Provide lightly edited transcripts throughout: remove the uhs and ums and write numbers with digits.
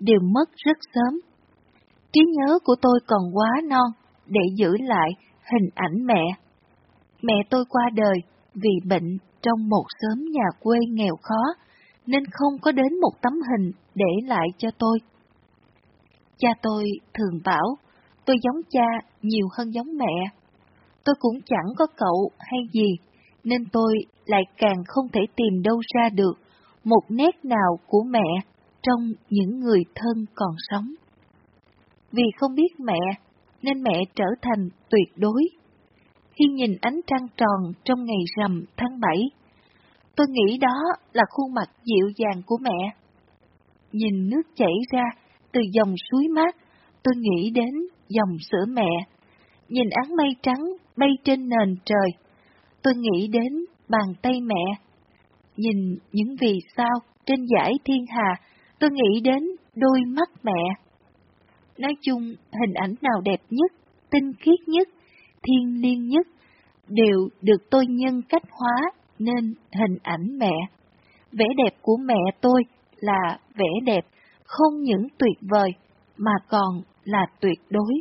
đều mất rất sớm. Trí nhớ của tôi còn quá non để giữ lại hình ảnh mẹ. Mẹ tôi qua đời vì bệnh trong một xóm nhà quê nghèo khó, nên không có đến một tấm hình để lại cho tôi. Cha tôi thường bảo tôi giống cha nhiều hơn giống mẹ. Tôi cũng chẳng có cậu hay gì, nên tôi lại càng không thể tìm đâu ra được một nét nào của mẹ trong những người thân còn sống. Vì không biết mẹ, nên mẹ trở thành tuyệt đối. Khi nhìn ánh trăng tròn trong ngày rằm tháng 7, tôi nghĩ đó là khuôn mặt dịu dàng của mẹ. Nhìn nước chảy ra từ dòng suối mát, tôi nghĩ đến dòng sữa mẹ. Nhìn áng mây trắng bay trên nền trời, tôi nghĩ đến bàn tay mẹ. Nhìn những vì sao trên dải thiên hà, tôi nghĩ đến đôi mắt mẹ. Nói chung, hình ảnh nào đẹp nhất, tinh khiết nhất, thiêng liêng nhất, đều được tôi nhân cách hóa nên hình ảnh mẹ. Vẻ đẹp của mẹ tôi là vẻ đẹp không những tuyệt vời mà còn là tuyệt đối.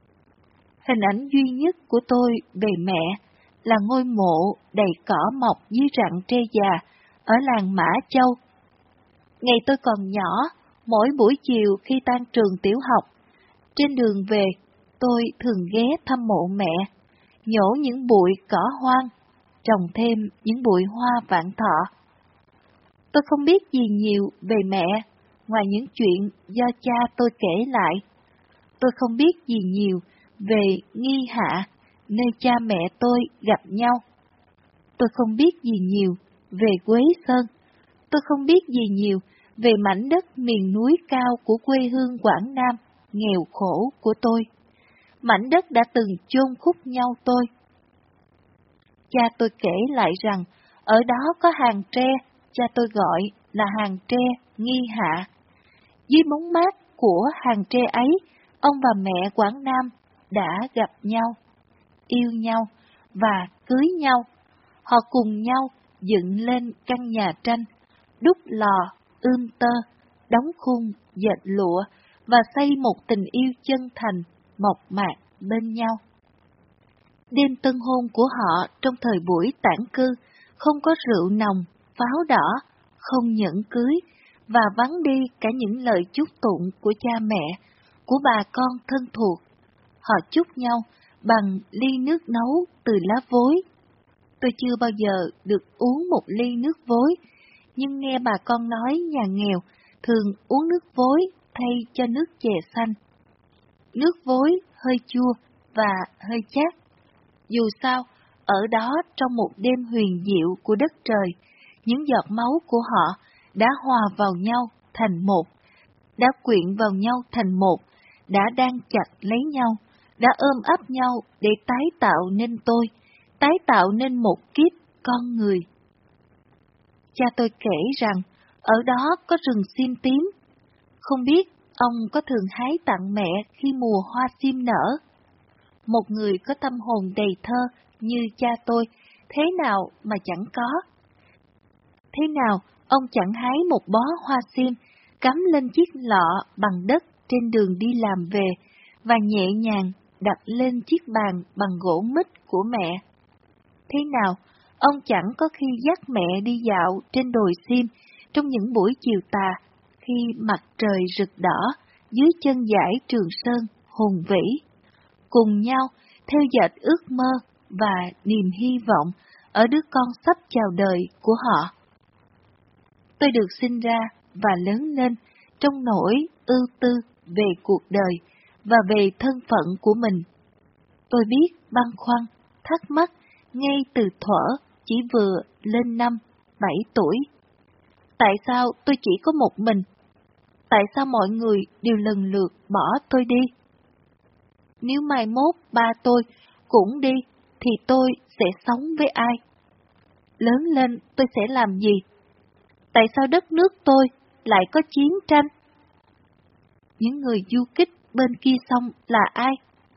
Hình ảnh duy nhất của tôi về mẹ là ngôi mộ đầy cỏ mọc dưới rặng tre già ở làng Mã Châu. Ngày tôi còn nhỏ, mỗi buổi chiều khi tan trường tiểu học, trên đường về, tôi thường ghé thăm mộ mẹ, nhổ những bụi cỏ hoang, trồng thêm những bụi hoa vạn thọ. Tôi không biết gì nhiều về mẹ, ngoài những chuyện do cha tôi kể lại. Tôi không biết gì nhiều về Nghi Hạ, nơi cha mẹ tôi gặp nhau. Tôi không biết gì nhiều về Quế Sơn. Tôi không biết gì nhiều về mảnh đất miền núi cao của quê hương Quảng Nam, nghèo khổ của tôi. Mảnh đất đã từng chôn khúc nhau tôi. Cha tôi kể lại rằng, ở đó có hàng tre, cha tôi gọi là hàng tre Nghi Hạ. Dưới bóng mát của hàng tre ấy, ông và mẹ Quảng Nam đã gặp nhau, yêu nhau và cưới nhau. Họ cùng nhau dựng lên căn nhà tranh, đúc lò, tơ, đóng khung, dệt lụa và xây một tình yêu chân thành, mộc mạc bên nhau. Đêm tân hôn của họ trong thời buổi tản cư, không có rượu nồng, pháo đỏ, không nhẫn cưới, và vắng đi cả những lời chúc tụng của cha mẹ, của bà con thân thuộc. Họ chúc nhau bằng ly nước nấu từ lá vối. Tôi chưa bao giờ được uống một ly nước vối, nhưng nghe bà con nói nhà nghèo thường uống nước vối thay cho nước chè xanh. Nước vối hơi chua và hơi chát. Dù sao, ở đó trong một đêm huyền diệu của đất trời, những giọt máu của họ đã hòa vào nhau thành một, đã quyện vào nhau thành một, đã đan chặt lấy nhau, đã ôm ấp nhau để tái tạo nên tôi, tái tạo nên một kiếp con người. Cha tôi kể rằng, ở đó có rừng sim tím. Không biết ông có thường hái tặng mẹ khi mùa hoa sim nở. Một người có tâm hồn đầy thơ như cha tôi, thế nào mà chẳng có. Thế nào ông chẳng hái một bó hoa sim, cắm lên chiếc lọ bằng đất trên đường đi làm về, và nhẹ nhàng đặt lên chiếc bàn bằng gỗ mít của mẹ. Thế nào ông chẳng có khi dắt mẹ đi dạo trên đồi sim trong những buổi chiều tà, khi mặt trời rực đỏ dưới chân dải Trường Sơn hùng vĩ, cùng nhau theo dệt ước mơ và niềm hy vọng ở đứa con sắp chào đời của họ. Tôi được sinh ra và lớn lên trong nỗi ưu tư về cuộc đời và về thân phận của mình. Tôi biết băn khoăn, thắc mắc ngay từ thuở chỉ vừa lên 5-7 tuổi. Tại sao tôi chỉ có một mình? Tại sao mọi người đều lần lượt bỏ tôi đi? Nếu mai mốt ba tôi cũng đi, thì tôi sẽ sống với ai? Lớn lên tôi sẽ làm gì? Tại sao đất nước tôi lại có chiến tranh? Những người du kích bên kia sông là ai?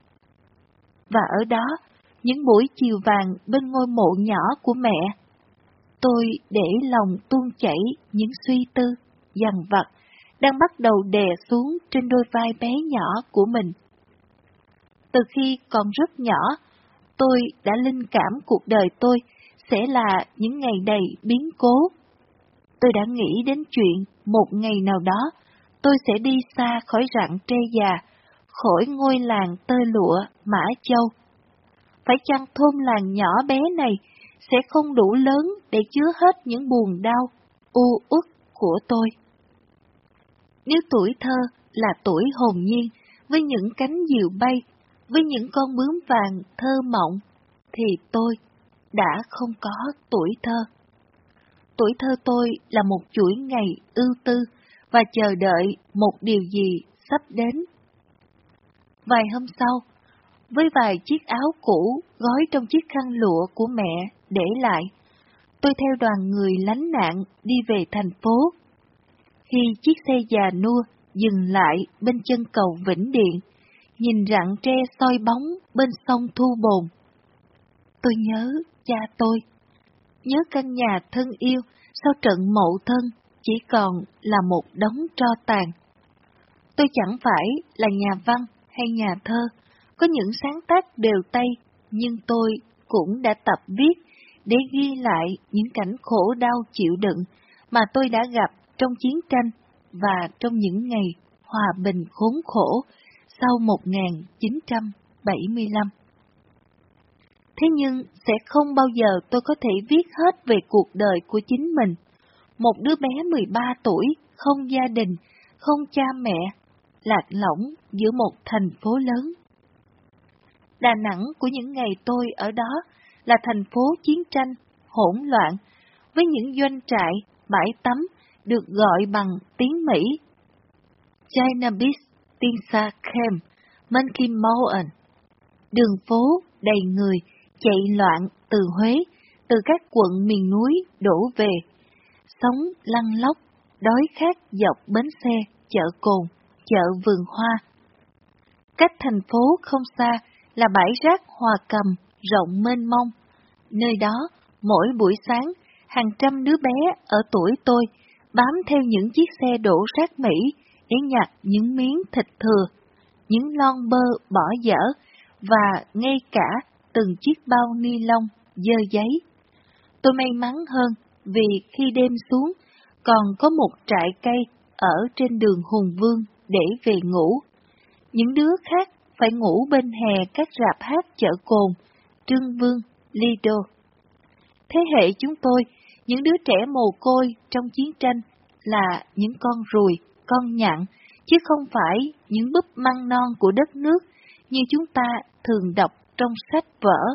Và ở đó, những buổi chiều vàng bên ngôi mộ nhỏ của mẹ, tôi để lòng tuôn chảy những suy tư, dằn vặt, đang bắt đầu đè xuống trên đôi vai bé nhỏ của mình. Từ khi còn rất nhỏ, tôi đã linh cảm cuộc đời tôi sẽ là những ngày đầy biến cố. Tôi đã nghĩ đến chuyện một ngày nào đó tôi sẽ đi xa khỏi rặng tre già, khỏi ngôi làng tơ lụa Mã Châu. Phải chăng thôn làng nhỏ bé này sẽ không đủ lớn để chứa hết những buồn đau, u uất của tôi? Nếu tuổi thơ là tuổi hồn nhiên, với những cánh diều bay, với những con bướm vàng thơ mộng, thì tôi đã không có tuổi thơ. Tuổi thơ tôi là một chuỗi ngày ưu tư và chờ đợi một điều gì sắp đến. Vài hôm sau, với vài chiếc áo cũ gói trong chiếc khăn lụa của mẹ để lại, tôi theo đoàn người lánh nạn đi về thành phố. Khi chiếc xe già nua dừng lại bên chân cầu Vĩnh Điện, nhìn rặng tre soi bóng bên sông Thu Bồn, tôi nhớ cha tôi, nhớ căn nhà thân yêu sau trận Mậu Thân chỉ còn là một đống tro tàn. Tôi chẳng phải là nhà văn hay nhà thơ, có những sáng tác đều tay, nhưng tôi cũng đã tập viết để ghi lại những cảnh khổ đau chịu đựng mà tôi đã gặp trong chiến tranh và trong những ngày hòa bình khốn khổ sau 1975. Thế nhưng sẽ không bao giờ tôi có thể viết hết về cuộc đời của chính mình. Một đứa bé 13 tuổi, không gia đình, không cha mẹ, lạc lõng giữa một thành phố lớn. Đà Nẵng của những ngày tôi ở đó là thành phố chiến tranh, hỗn loạn, với những doanh trại, bãi tắm được gọi bằng tiếng Mỹ: China Beach, Tin Sa Kem, Monkey Mountain. Đường phố đầy người chạy loạn từ Huế, từ các quận miền núi đổ về, sống lăn lóc, đói khát dọc bến xe, chợ Cồn, chợ Vườn Hoa. Cách thành phố không xa là bãi rác Hòa Cầm rộng mênh mông. Nơi đó, mỗi buổi sáng, hàng trăm đứa bé ở tuổi tôi bám theo những chiếc xe đổ rác Mỹ để nhặt những miếng thịt thừa, những lon bơ bỏ dở và ngay cả từng chiếc bao ni lông dơ giấy. Tôi may mắn hơn vì khi đêm xuống còn có một trại cây ở trên đường Hùng Vương để về ngủ. Những đứa khác phải ngủ bên hè các rạp hát chợ Cồn, Trưng Vương, Lido. Thế hệ chúng tôi, những đứa trẻ mồ côi trong chiến tranh là những con ruồi, con nhặng, chứ không phải những búp măng non của đất nước như chúng ta thường đọc trong sách vở.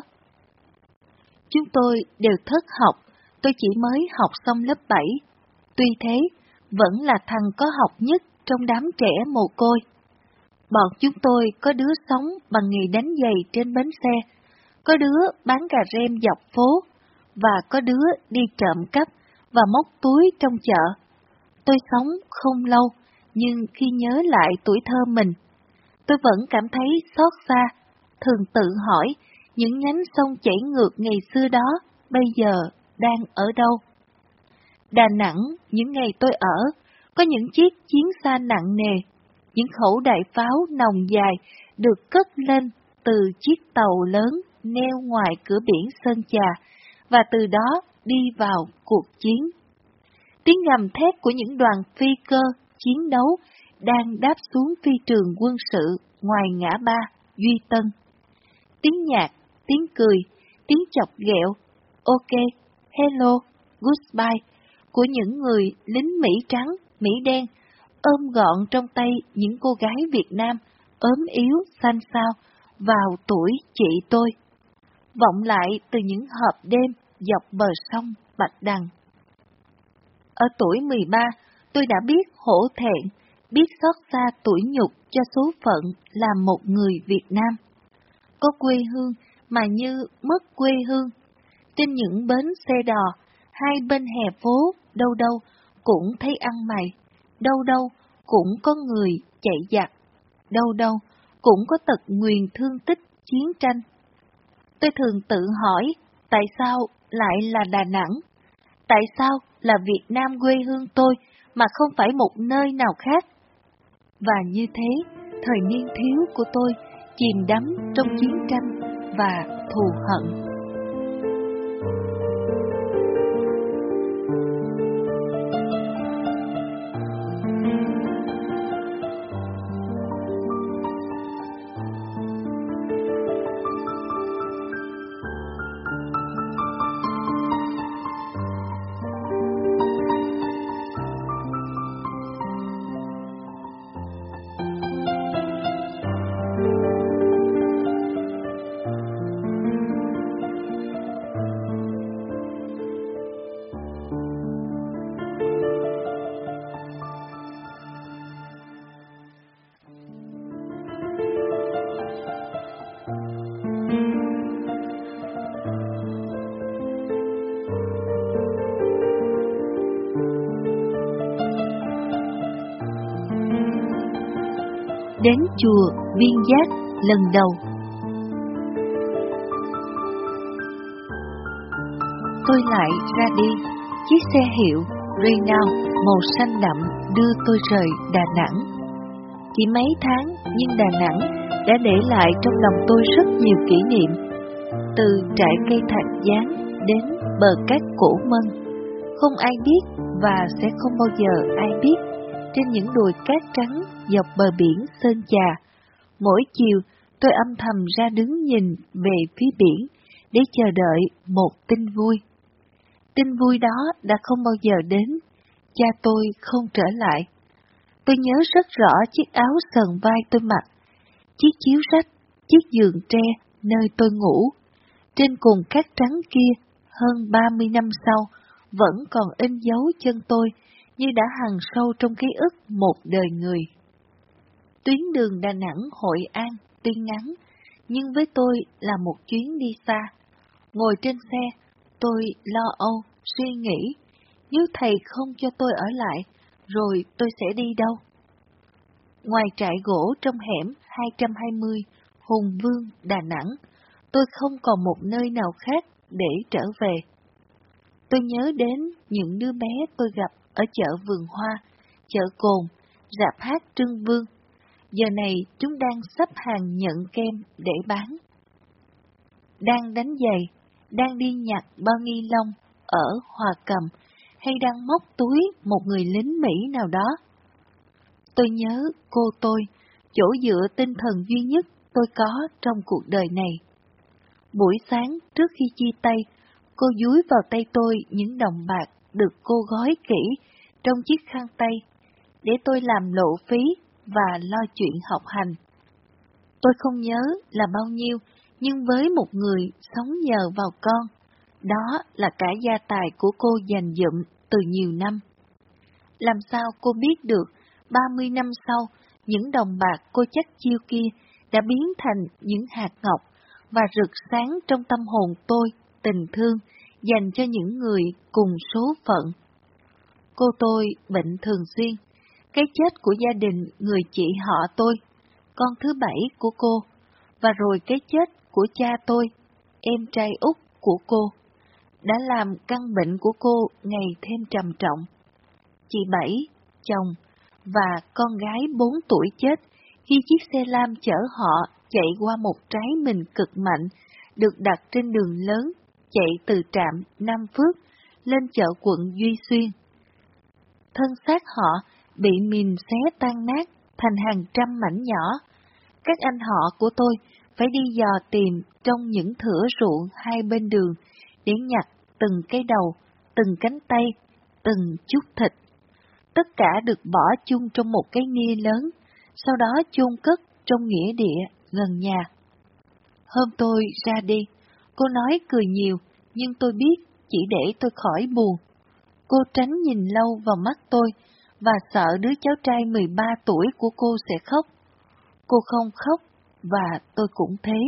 Chúng tôi đều thất học, tôi chỉ mới học xong lớp 7. Tuy thế, vẫn là thằng có học nhất trong đám trẻ mồ côi. Bọn chúng tôi có đứa sống bằng nghề đánh giày trên bến xe, có đứa bán cà rem dọc phố, và có đứa đi trộm cắp và móc túi trong chợ. Tôi sống không lâu, nhưng khi nhớ lại tuổi thơ mình, tôi vẫn cảm thấy xót xa, thường tự hỏi những nhánh sông chảy ngược ngày xưa đó bây giờ đang ở đâu. Đà Nẵng, những ngày tôi ở, có những chiếc chiến xa nặng nề, những khẩu đại pháo nòng dài được cất lên từ chiếc tàu lớn neo ngoài cửa biển Sơn Trà, và từ đó đi vào cuộc chiến. Tiếng gầm thét của những đoàn phi cơ chiến đấu đang đáp xuống phi trường quân sự ngoài ngã ba Duy Tân. Tiếng nhạc, tiếng cười, tiếng chọc ghẹo, ok, hello, goodbye của những người lính Mỹ trắng, Mỹ đen, ôm gọn trong tay những cô gái Việt Nam ốm yếu, xanh xao vào tuổi chị tôi, vọng lại từ những hộp đêm dọc bờ sông Bạch Đằng. Ở tuổi 13, tôi đã biết hổ thẹn, biết xót xa tủi nhục cho số phận là một người Việt Nam. Có quê hương mà như mất quê hương. Trên những bến xe đò, hai bên hè phố, đâu đâu cũng thấy ăn mày, đâu đâu cũng có người chạy giặc, đâu đâu cũng có tật nguyền thương tích chiến tranh. Tôi thường tự hỏi, tại sao lại là Đà Nẵng? Tại sao là Việt Nam quê hương tôi mà không phải một nơi nào khác. Và như thế, thời niên thiếu của tôi chìm đắm trong chiến tranh và thù hận. Đến chùa Viên Giác lần đầu. Tôi lại ra đi, chiếc xe hiệu Renault màu xanh đậm đưa tôi rời Đà Nẵng. Chỉ mấy tháng nhưng Đà Nẵng đã để lại trong lòng tôi rất nhiều kỷ niệm. Từ trại cây thạch giáng đến bờ cát Cổ Mân, không ai biết và sẽ không bao giờ ai biết. Trên những đồi cát trắng dọc bờ biển Sơn Trà, mỗi chiều tôi âm thầm ra đứng nhìn về phía biển để chờ đợi một tin vui. Tin vui đó đã không bao giờ đến, cha tôi không trở lại. Tôi nhớ rất rõ chiếc áo sờn vai tôi mặc, chiếc chiếu rách, chiếc giường tre nơi tôi ngủ. Trên cùng cát trắng kia, hơn 30 năm sau, vẫn còn in dấu chân tôi, như đã hằn sâu trong ký ức một đời người. Tuyến đường Đà Nẵng - Hội An tuy ngắn, nhưng với tôi là một chuyến đi xa. Ngồi trên xe, tôi lo âu, suy nghĩ, nếu thầy không cho tôi ở lại, rồi tôi sẽ đi đâu? Ngoài trại gỗ trong hẻm 220 Hùng Vương, Đà Nẵng, tôi không còn một nơi nào khác để trở về. Tôi nhớ đến những đứa bé tôi gặp ở chợ Vườn Hoa, chợ Cồn, rạp hát Trưng Vương. Giờ này chúng đang xếp hàng nhận kem để bán. Đang đánh giày, đang đi nhặt bao ni lông ở Hòa Cầm, hay đang móc túi một người lính Mỹ nào đó. Tôi nhớ cô tôi, chỗ dựa tinh thần duy nhất tôi có trong cuộc đời này. Buổi sáng trước khi chia tay, cô dúi vào tay tôi những đồng bạc được cô gói kỹ trong chiếc khăn tay, để tôi làm lộ phí và lo chuyện học hành. Tôi không nhớ là bao nhiêu, nhưng với một người sống nhờ vào con, đó là cả gia tài của cô dành dụm từ nhiều năm. Làm sao cô biết được 30 năm sau, những đồng bạc cô chắc chiêu kia đã biến thành những hạt ngọc và rực sáng trong tâm hồn tôi tình thương dành cho những người cùng số phận. Cô tôi bệnh thường xuyên, cái chết của gia đình người chị họ tôi, con thứ 7 của cô, và rồi cái chết của cha tôi, em trai út của cô, đã làm căn bệnh của cô ngày thêm trầm trọng. Chị Bảy, chồng và con gái 4 tuổi chết khi chiếc xe lam chở họ chạy qua một trái mìn cực mạnh được đặt trên đường lớn chạy từ trạm Nam Phước lên chợ quận Duy Xuyên. Thân xác họ bị mìn xé tan nát thành hàng trăm mảnh nhỏ. Các anh họ của tôi phải đi dò tìm trong những thửa ruộng hai bên đường để nhặt từng cái đầu, từng cánh tay, từng chút thịt. Tất cả được bỏ chung trong một cái nia lớn, sau đó chôn cất trong nghĩa địa gần nhà. Hôm tôi ra đi, cô nói cười nhiều, nhưng tôi biết chỉ để tôi khỏi buồn. Cô tránh nhìn lâu vào mắt tôi, và sợ đứa cháu trai 13 tuổi của cô sẽ khóc. Cô không khóc, và tôi cũng thế.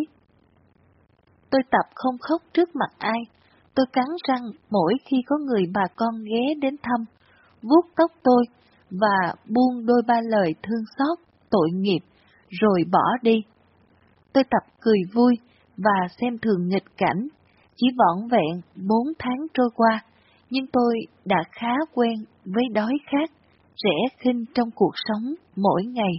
Tôi tập không khóc trước mặt ai. Tôi cắn răng mỗi khi có người bà con ghé đến thăm, vuốt tóc tôi, và buông đôi ba lời thương xót, tội nghiệp, rồi bỏ đi. Tôi tập cười vui và xem thường nghịch cảnh. Chỉ vỏn vẹn 4 tháng trôi qua, nhưng tôi đã khá quen với đói khát, rẻ khinh trong cuộc sống mỗi ngày.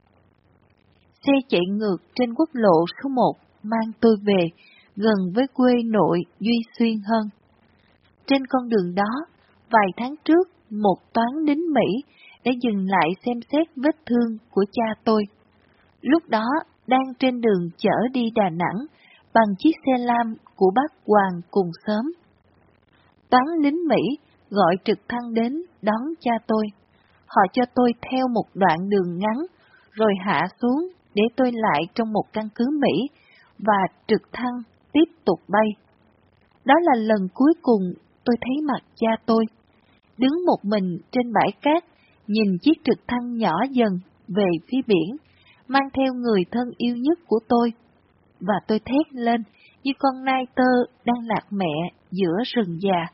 Xe chạy ngược trên quốc lộ số 1 mang tôi về, gần với quê nội Duy Xuyên hơn. Trên con đường đó, vài tháng trước, một toán lính Mỹ đã dừng lại xem xét vết thương của cha tôi. Lúc đó, đang trên đường chở đi Đà Nẵng bằng chiếc xe lam của bác Hoàng cùng xóm. Toán lính Mỹ gọi trực thăng đến đón cha tôi. Họ cho tôi theo một đoạn đường ngắn, rồi hạ xuống để tôi lại trong một căn cứ Mỹ, và trực thăng tiếp tục bay. Đó là lần cuối cùng tôi thấy mặt cha tôi, đứng một mình trên bãi cát, nhìn chiếc trực thăng nhỏ dần về phía biển, mang theo người thân yêu nhất của tôi, và tôi thét lên như con nai tơ đang lạc mẹ giữa rừng già.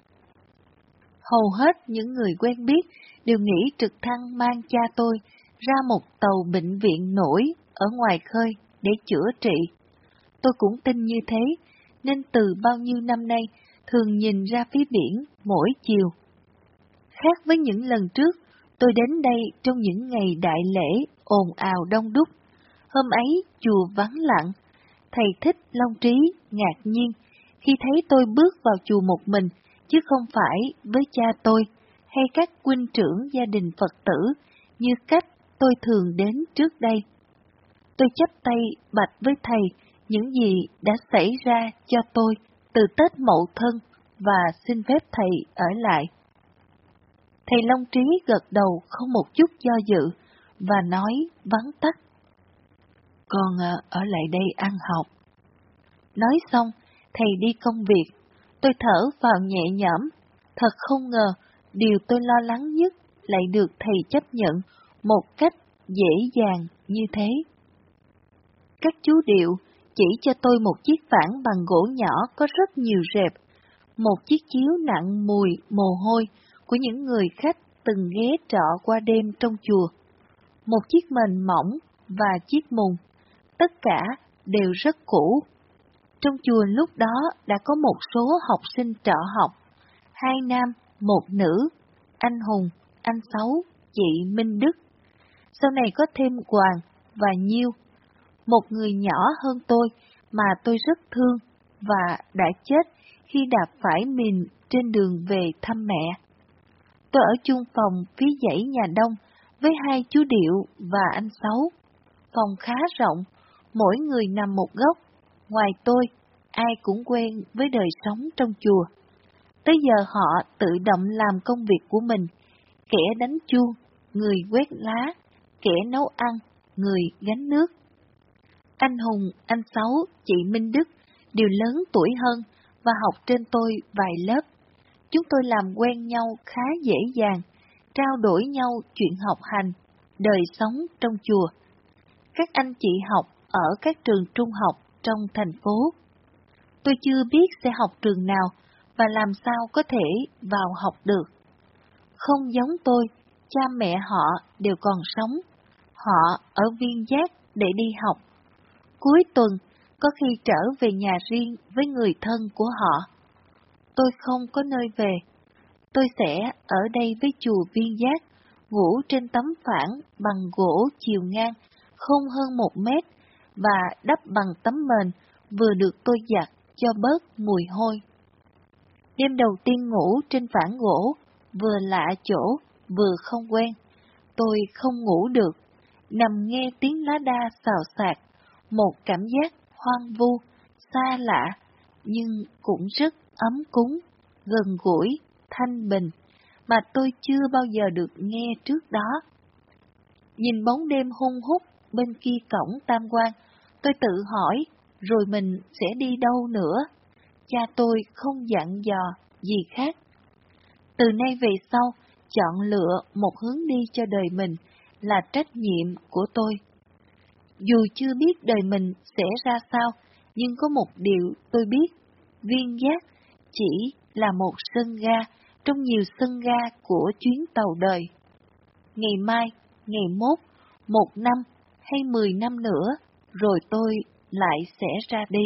Hầu hết những người quen biết đều nghĩ trực thăng mang cha tôi ra một tàu bệnh viện nổi ở ngoài khơi để chữa trị. Tôi cũng tin như thế, nên từ bao nhiêu năm nay thường nhìn ra phía biển mỗi chiều. Khác với những lần trước, tôi đến đây trong những ngày đại lễ ồn ào đông đúc. Hôm ấy chùa vắng lặng. Thầy Thích Long Trí ngạc nhiên khi thấy tôi bước vào chùa một mình, chứ không phải với cha tôi hay các huynh trưởng gia đình Phật tử như cách tôi thường đến trước đây. Tôi chắp tay bạch với thầy những gì đã xảy ra cho tôi từ Tết Mậu Thân và xin phép thầy ở lại. Thầy Long Trí gật đầu không một chút do dự và nói vắn tắt: "Con ở lại đây ăn học." Nói xong, thầy đi công việc. Tôi thở vào nhẹ nhõm. Thật không ngờ, điều tôi lo lắng nhất lại được thầy chấp nhận một cách dễ dàng như thế. Các chú Điệu chỉ cho tôi một chiếc phản bằng gỗ nhỏ có rất nhiều rệp, một chiếc chiếu nặng mùi mồ hôi của những người khách từng ghé trọ qua đêm trong chùa, một chiếc mền mỏng và chiếc mùng, tất cả đều rất cũ. Trong chùa lúc đó đã có một số học sinh trọ học, 2 nam, 1 nữ, anh Hùng, anh Sáu, chị Minh Đức. Sau này có thêm Hoàng và Nhiêu, một người nhỏ hơn tôi mà tôi rất thương và đã chết khi đạp phải mìn trên đường về thăm mẹ. Tôi ở chung phòng phía dãy nhà Đông với 2 chú Điệu và anh Sáu. Phòng khá rộng, mỗi người nằm một góc. Ngoài tôi, ai cũng quen với đời sống trong chùa. Tới giờ họ tự động làm công việc của mình, kẻ đánh chuông, người quét lá, kẻ nấu ăn, người gánh nước. Anh Hùng, anh Sáu, chị Minh Đức đều lớn tuổi hơn và học trên tôi vài lớp. Chúng tôi làm quen nhau khá dễ dàng, trao đổi nhau chuyện học hành, đời sống trong chùa. Các anh chị học ở các trường trung học trong thành phố. Tôi chưa biết sẽ học trường nào và làm sao có thể vào học được. Không giống tôi, cha mẹ họ đều còn sống. Họ ở Viên Giác để đi học. Cuối tuần, có khi trở về nhà riêng với người thân của họ. Tôi không có nơi về. Tôi sẽ ở đây với chùa Viên Giác, ngủ trên tấm phản bằng gỗ chiều ngang, không hơn 1 mét, và đắp bằng tấm mền vừa được tôi giặt cho bớt mùi hôi. Đêm đầu tiên ngủ trên phản gỗ, vừa lạ chỗ, vừa không quen. Tôi không ngủ được, nằm nghe tiếng lá đa xào xạc, một cảm giác hoang vu, xa lạ, nhưng cũng rất ấm cúng, gần gũi, thanh bình, mà tôi chưa bao giờ được nghe trước đó. Nhìn bóng đêm hun hút bên kia cổng Tam Quan, tôi tự hỏi, rồi mình sẽ đi đâu nữa? Cha tôi không dặn dò gì khác. Từ nay về sau, chọn lựa một hướng đi cho đời mình là trách nhiệm của tôi. Dù chưa biết đời mình sẽ ra sao, nhưng có một điều tôi biết, Viên Giác chỉ là một sân ga trong nhiều sân ga của chuyến tàu đời. Ngày mai, ngày mốt, 1 năm hay 10 năm nữa, rồi tôi lại sẽ ra đi.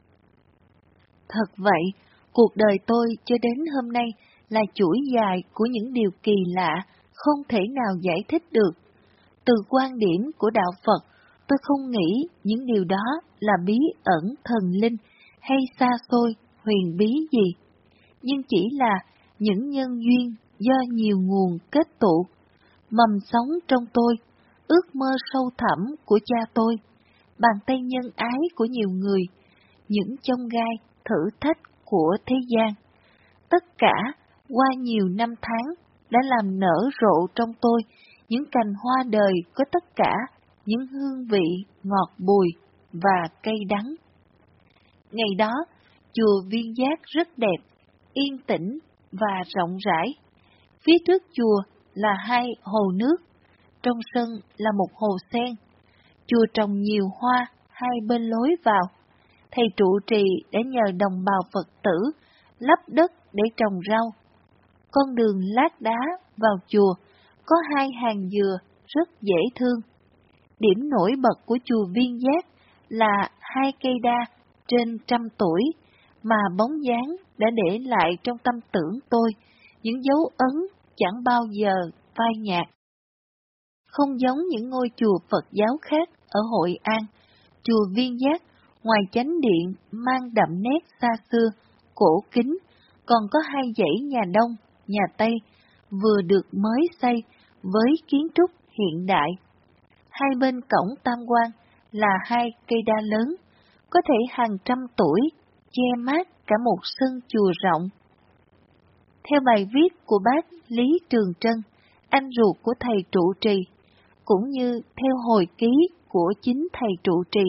Thật vậy, cuộc đời tôi cho đến hôm nay là chuỗi dài của những điều kỳ lạ, không thể nào giải thích được. Từ quan điểm của đạo Phật, tôi không nghĩ những điều đó là bí ẩn thần linh hay xa xôi, huyền bí gì, nhưng chỉ là những nhân duyên do nhiều nguồn kết tụ, mầm sống trong tôi, ước mơ sâu thẳm của cha tôi, bàn tay nhân ái của nhiều người, những chông gai, thử thách của thế gian. Tất cả qua nhiều năm tháng đã làm nở rộ trong tôi những cành hoa đời có tất cả những hương vị ngọt bùi và cay đắng. Ngày đó, chùa Viên Giác rất đẹp, yên tĩnh và rộng rãi. Phía trước chùa là hai hồ nước, trong sân là một hồ sen. Chùa trồng nhiều hoa hai bên lối vào. Thầy trụ trì đã nhờ đồng bào Phật tử lấp đất để trồng rau. Con đường lát đá vào chùa có hai hàng dừa rất dễ thương. Điểm nổi bật của chùa Viên Giác là hai cây đa trên 100 tuổi mà bóng dáng đã để lại trong tâm tưởng tôi những dấu ấn chẳng bao giờ phai nhạt. Không giống những ngôi chùa Phật giáo khác ở Hội An, chùa Viên Giác ngoài chánh điện mang đậm nét xa xưa, cổ kính, còn có hai dãy nhà Đông, nhà Tây vừa được mới xây với kiến trúc hiện đại. Hai bên cổng tam quan là hai cây đa lớn, có thể hàng trăm tuổi, che mát cả một sân chùa rộng. Theo bài viết của bác Lý Trường Trân, anh ruột của thầy trụ trì, cũng như theo hồi ký của chính thầy trụ trì,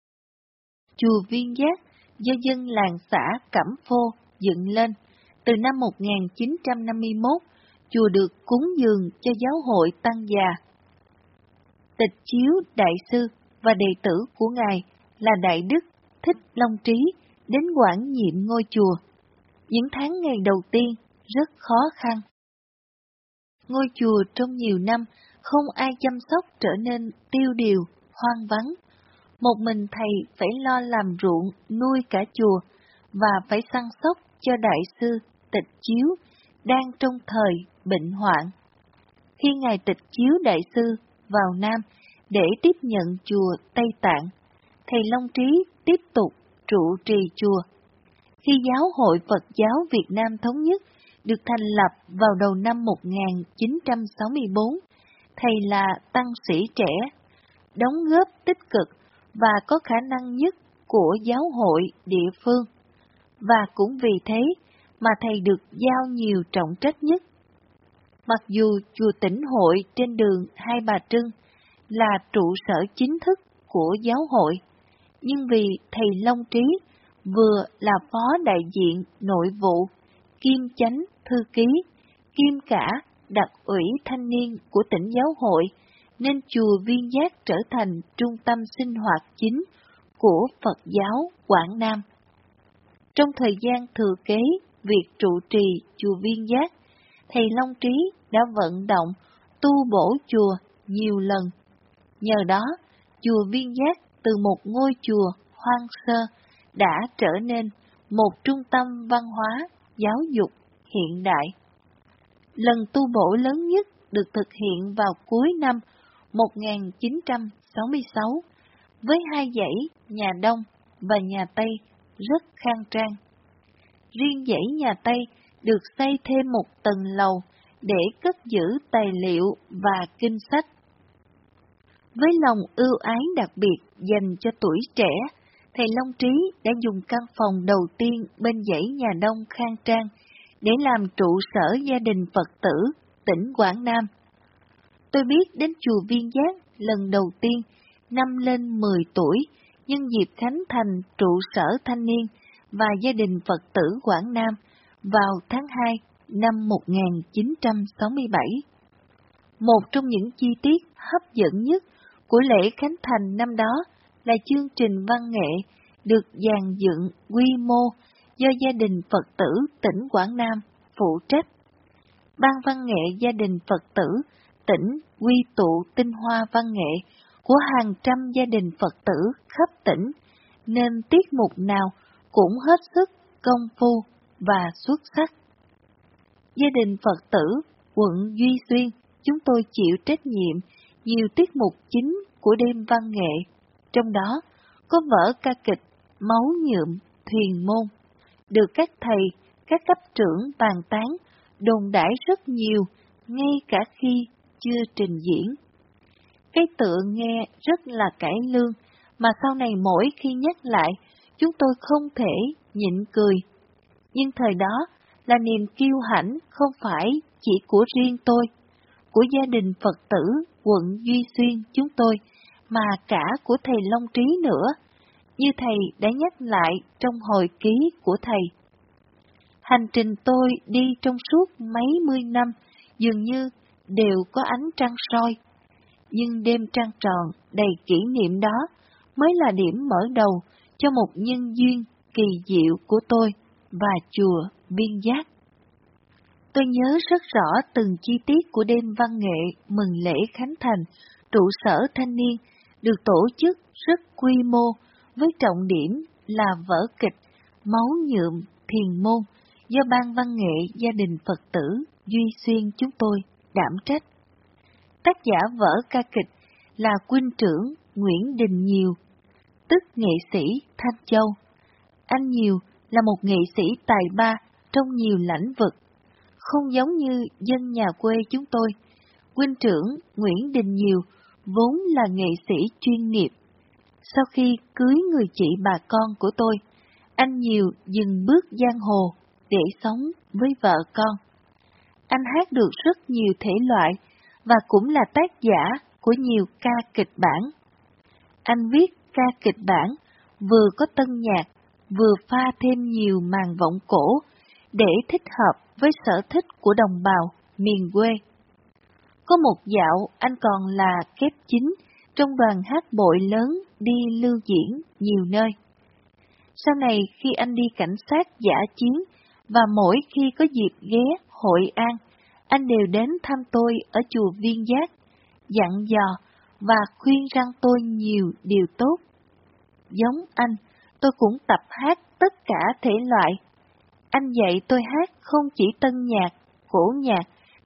chùa Viên Giác do dân làng xã Cẩm Phô dựng lên. Từ năm 1951, chùa được cúng dường cho giáo hội Tăng Già. Tịch Chiếu Đại Sư và đệ tử của Ngài là Đại Đức Thích Long Trí đến quản nhiệm ngôi chùa. Những tháng ngày đầu tiên rất khó khăn. Ngôi chùa trong nhiều năm không ai chăm sóc trở nên tiêu điều, hoang vắng. Một mình thầy phải lo làm ruộng nuôi cả chùa và phải săn sóc cho Đại sư Tịch Chiếu đang trong thời bệnh hoạn. Khi Ngài Tịch Chiếu Đại sư vào Nam để tiếp nhận chùa Tây Tạng, thầy Long Trí tiếp tục trụ trì chùa. Khi Giáo hội Phật giáo Việt Nam Thống nhất được thành lập vào đầu năm 1964, thầy là tăng sĩ trẻ, đóng góp tích cực và có khả năng nhất của giáo hội địa phương, và cũng vì thế mà thầy được giao nhiều trọng trách nhất. Mặc dù chùa Tỉnh Hội trên đường Hai Bà Trưng là trụ sở chính thức của giáo hội, nhưng vì thầy Long Trí vừa là phó đại diện nội vụ, kiêm chánh thư ký, kiêm cả đặc ủy thanh niên của tỉnh giáo hội, nên chùa Viên Giác trở thành trung tâm sinh hoạt chính của Phật giáo Quảng Nam. Trong thời gian thừa kế việc trụ trì chùa Viên Giác, thầy Long Trí đã vận động tu bổ chùa nhiều lần. Nhờ đó, chùa Viên Giác từ một ngôi chùa hoang sơ đã trở nên một trung tâm văn hóa, giáo dục hiện đại. Lần tu bổ lớn nhất được thực hiện vào cuối năm 1966, với hai dãy nhà Đông và nhà Tây rất khang trang. Riêng dãy nhà Tây được xây thêm một tầng lầu để cất giữ tài liệu và kinh sách. Với lòng ưu ái đặc biệt dành cho tuổi trẻ, thầy Long Trí đã dùng căn phòng đầu tiên bên dãy nhà Đông khang trang để làm trụ sở gia đình Phật tử tỉnh Quảng Nam. Tôi biết đến chùa Viên Giác lần đầu tiên năm lên 10 tuổi, nhân dịp khánh thành trụ sở thanh niên và gia đình Phật tử Quảng Nam vào tháng 2 năm 1967. Một trong những chi tiết hấp dẫn nhất của lễ khánh thành năm đó là chương trình văn nghệ được dàn dựng quy mô do gia đình Phật tử tỉnh Quảng Nam phụ trách. Ban văn nghệ gia đình Phật tử tỉnh quy tụ tinh hoa văn nghệ của hàng trăm gia đình Phật tử khắp tỉnh, nên tiết mục nào cũng hết sức công phu và xuất sắc. Gia đình Phật tử quận Duy Xuyên chúng tôi chịu trách nhiệm nhiều tiết mục chính của đêm văn nghệ, trong đó có vở ca kịch Máu Nhuộm Thuyền Môn, được các thầy, các cấp trưởng bàn tán, đồn đãi rất nhiều, ngay cả khi chưa trình diễn. Cái tựa nghe rất là cải lương, mà sau này mỗi khi nhắc lại, chúng tôi không thể nhịn cười. Nhưng thời đó là niềm kiêu hãnh không phải chỉ của riêng tôi, của gia đình Phật tử quận Duy Xuyên chúng tôi, mà cả của thầy Long Trí nữa, như thầy đã nhắc lại trong hồi ký của thầy. Hành trình tôi đi trong suốt mấy mươi năm dường như đều có ánh trăng soi, nhưng đêm trăng tròn đầy kỷ niệm đó mới là điểm mở đầu cho một nhân duyên kỳ diệu của tôi và chùa Biên Giác. Tôi nhớ rất rõ từng chi tiết của đêm văn nghệ mừng lễ Khánh Thành, trụ sở thanh niên, được tổ chức rất quy mô, với trọng điểm là vở kịch Máu Nhuộm Thiền Môn do Ban Văn nghệ Gia đình Phật tử Duy Xuyên chúng tôi đảm trách. Tác giả vở ca kịch là huynh trưởng Nguyễn Đình Nhiều, tức nghệ sĩ Thanh Châu. Anh Nhiều là một nghệ sĩ tài ba trong nhiều lĩnh vực. Không giống như dân nhà quê chúng tôi, huynh trưởng Nguyễn Đình Nhiều vốn là nghệ sĩ chuyên nghiệp. Sau khi cưới người chị bà con của tôi, anh Nhiều dừng bước giang hồ để sống với vợ con. Anh hát được rất nhiều thể loại và cũng là tác giả của nhiều ca kịch bản. Anh viết ca kịch bản vừa có tân nhạc, vừa pha thêm nhiều màn vọng cổ để thích hợp với sở thích của đồng bào miền quê. Có một dạo anh còn là kép chính trong đoàn hát bội lớn đi lưu diễn nhiều nơi. Sau này khi anh đi cảnh sát dã chiến và mỗi khi có dịp ghé Hội An, anh đều đến thăm tôi ở chùa Viên Giác, dặn dò và khuyên răn tôi nhiều điều tốt. Giống anh, tôi cũng tập hát tất cả thể loại. Anh dạy tôi hát không chỉ tân nhạc, cổ nhạc,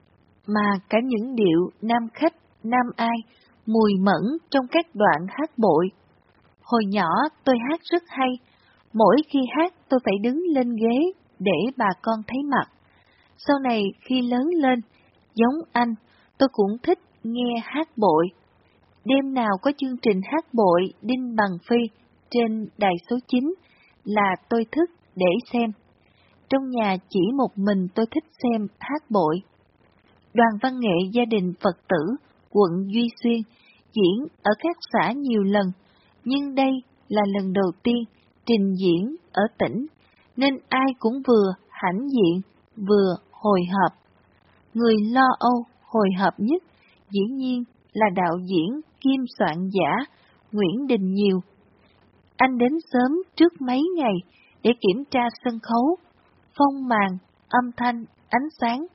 mà cả những điệu nam khách, nam ai, mùi mẫn trong các đoạn hát bội. Hồi nhỏ tôi hát rất hay, mỗi khi hát tôi phải đứng lên ghế để bà con thấy mặt. Sau này khi lớn lên, giống anh, tôi cũng thích nghe hát bội. Đêm nào có chương trình hát bội Đinh Bằng Phi trên đài số 9 là tôi thức để xem. Trong nhà chỉ một mình tôi thích xem hát bội. Đoàn văn nghệ Gia đình Phật tử quận Duy Xuyên diễn ở các xã nhiều lần, nhưng đây là lần đầu tiên trình diễn ở tỉnh, nên ai cũng vừa hãnh diện, vừa hồi hộp. Người lo âu, hồi hộp nhất dĩ nhiên là đạo diễn kiêm soạn giả Nguyễn Đình Nhiều. Anh đến sớm trước mấy ngày để kiểm tra sân khấu, phong màn, âm thanh, ánh sáng.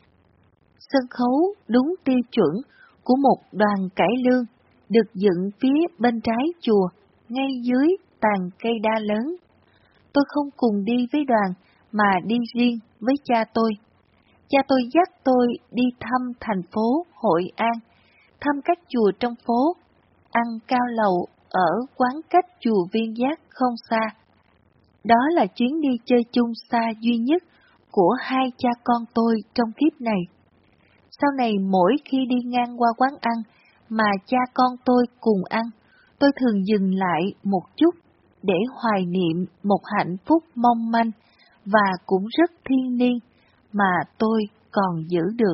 Sân khấu đúng tiêu chuẩn của một đoàn cải lương, được dựng phía bên trái chùa, ngay dưới tàn cây đa lớn. Tôi không cùng đi với đoàn, mà đi riêng với cha tôi. Cha tôi dắt tôi đi thăm thành phố Hội An, thăm các chùa trong phố, ăn cao lầu ở quán cách chùa Viên Giác không xa. Đó là chuyến đi chơi chung xa duy nhất của hai cha con tôi trong kiếp này. Sau này mỗi khi đi ngang qua quán ăn mà cha con tôi cùng ăn, tôi thường dừng lại một chút để hoài niệm một hạnh phúc mong manh và cũng rất thiêng liêng mà tôi còn giữ được.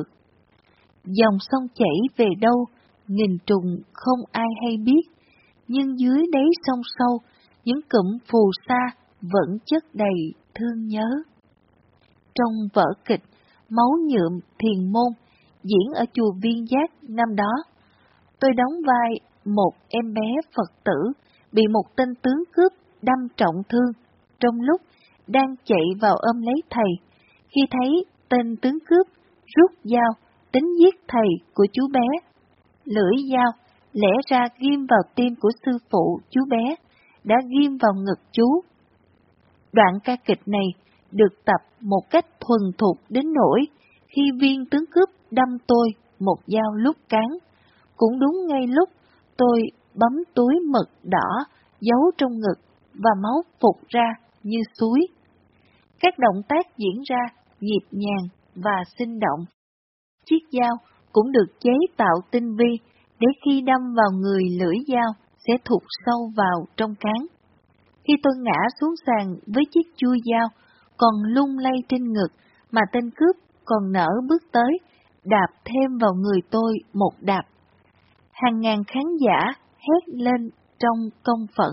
Dòng sông chảy về đâu, nghìn trùng không ai hay biết, nhưng dưới đáy sông sâu, những cụm phù sa vẫn chất đầy thương nhớ. Trong vở kịch Máu Nhuộm Thiền Môn diễn ở chùa Viên Giác năm đó, tôi đóng vai một em bé Phật tử bị một tên tướng cướp đâm trọng thương trong lúc đang chạy vào ôm lấy thầy, khi thấy tên tướng cướp rút dao tính giết thầy của chú bé. Lưỡi dao lẽ ra ghim vào tim của sư phụ chú bé, đã ghim vào ngực chú. Đoạn ca kịch này được tập một cách thuần thục đến nỗi khi viên tướng cướp đâm tôi một dao lúc cán. Cũng đúng ngay lúc tôi bấm túi mực đỏ giấu trong ngực và máu phụt ra như suối. Các động tác diễn ra nhịp nhàng và sinh động. Chiếc dao cũng được chế tạo tinh vi để khi đâm vào người lưỡi dao sẽ thụt sâu vào trong cán. Khi tôi ngã xuống sàn với chiếc chuôi dao còn lung lay trên ngực mà tên cướp còn nỡ bước tới, đạp thêm vào người tôi một đạp. Hàng ngàn khán giả hét lên trong công phẫn.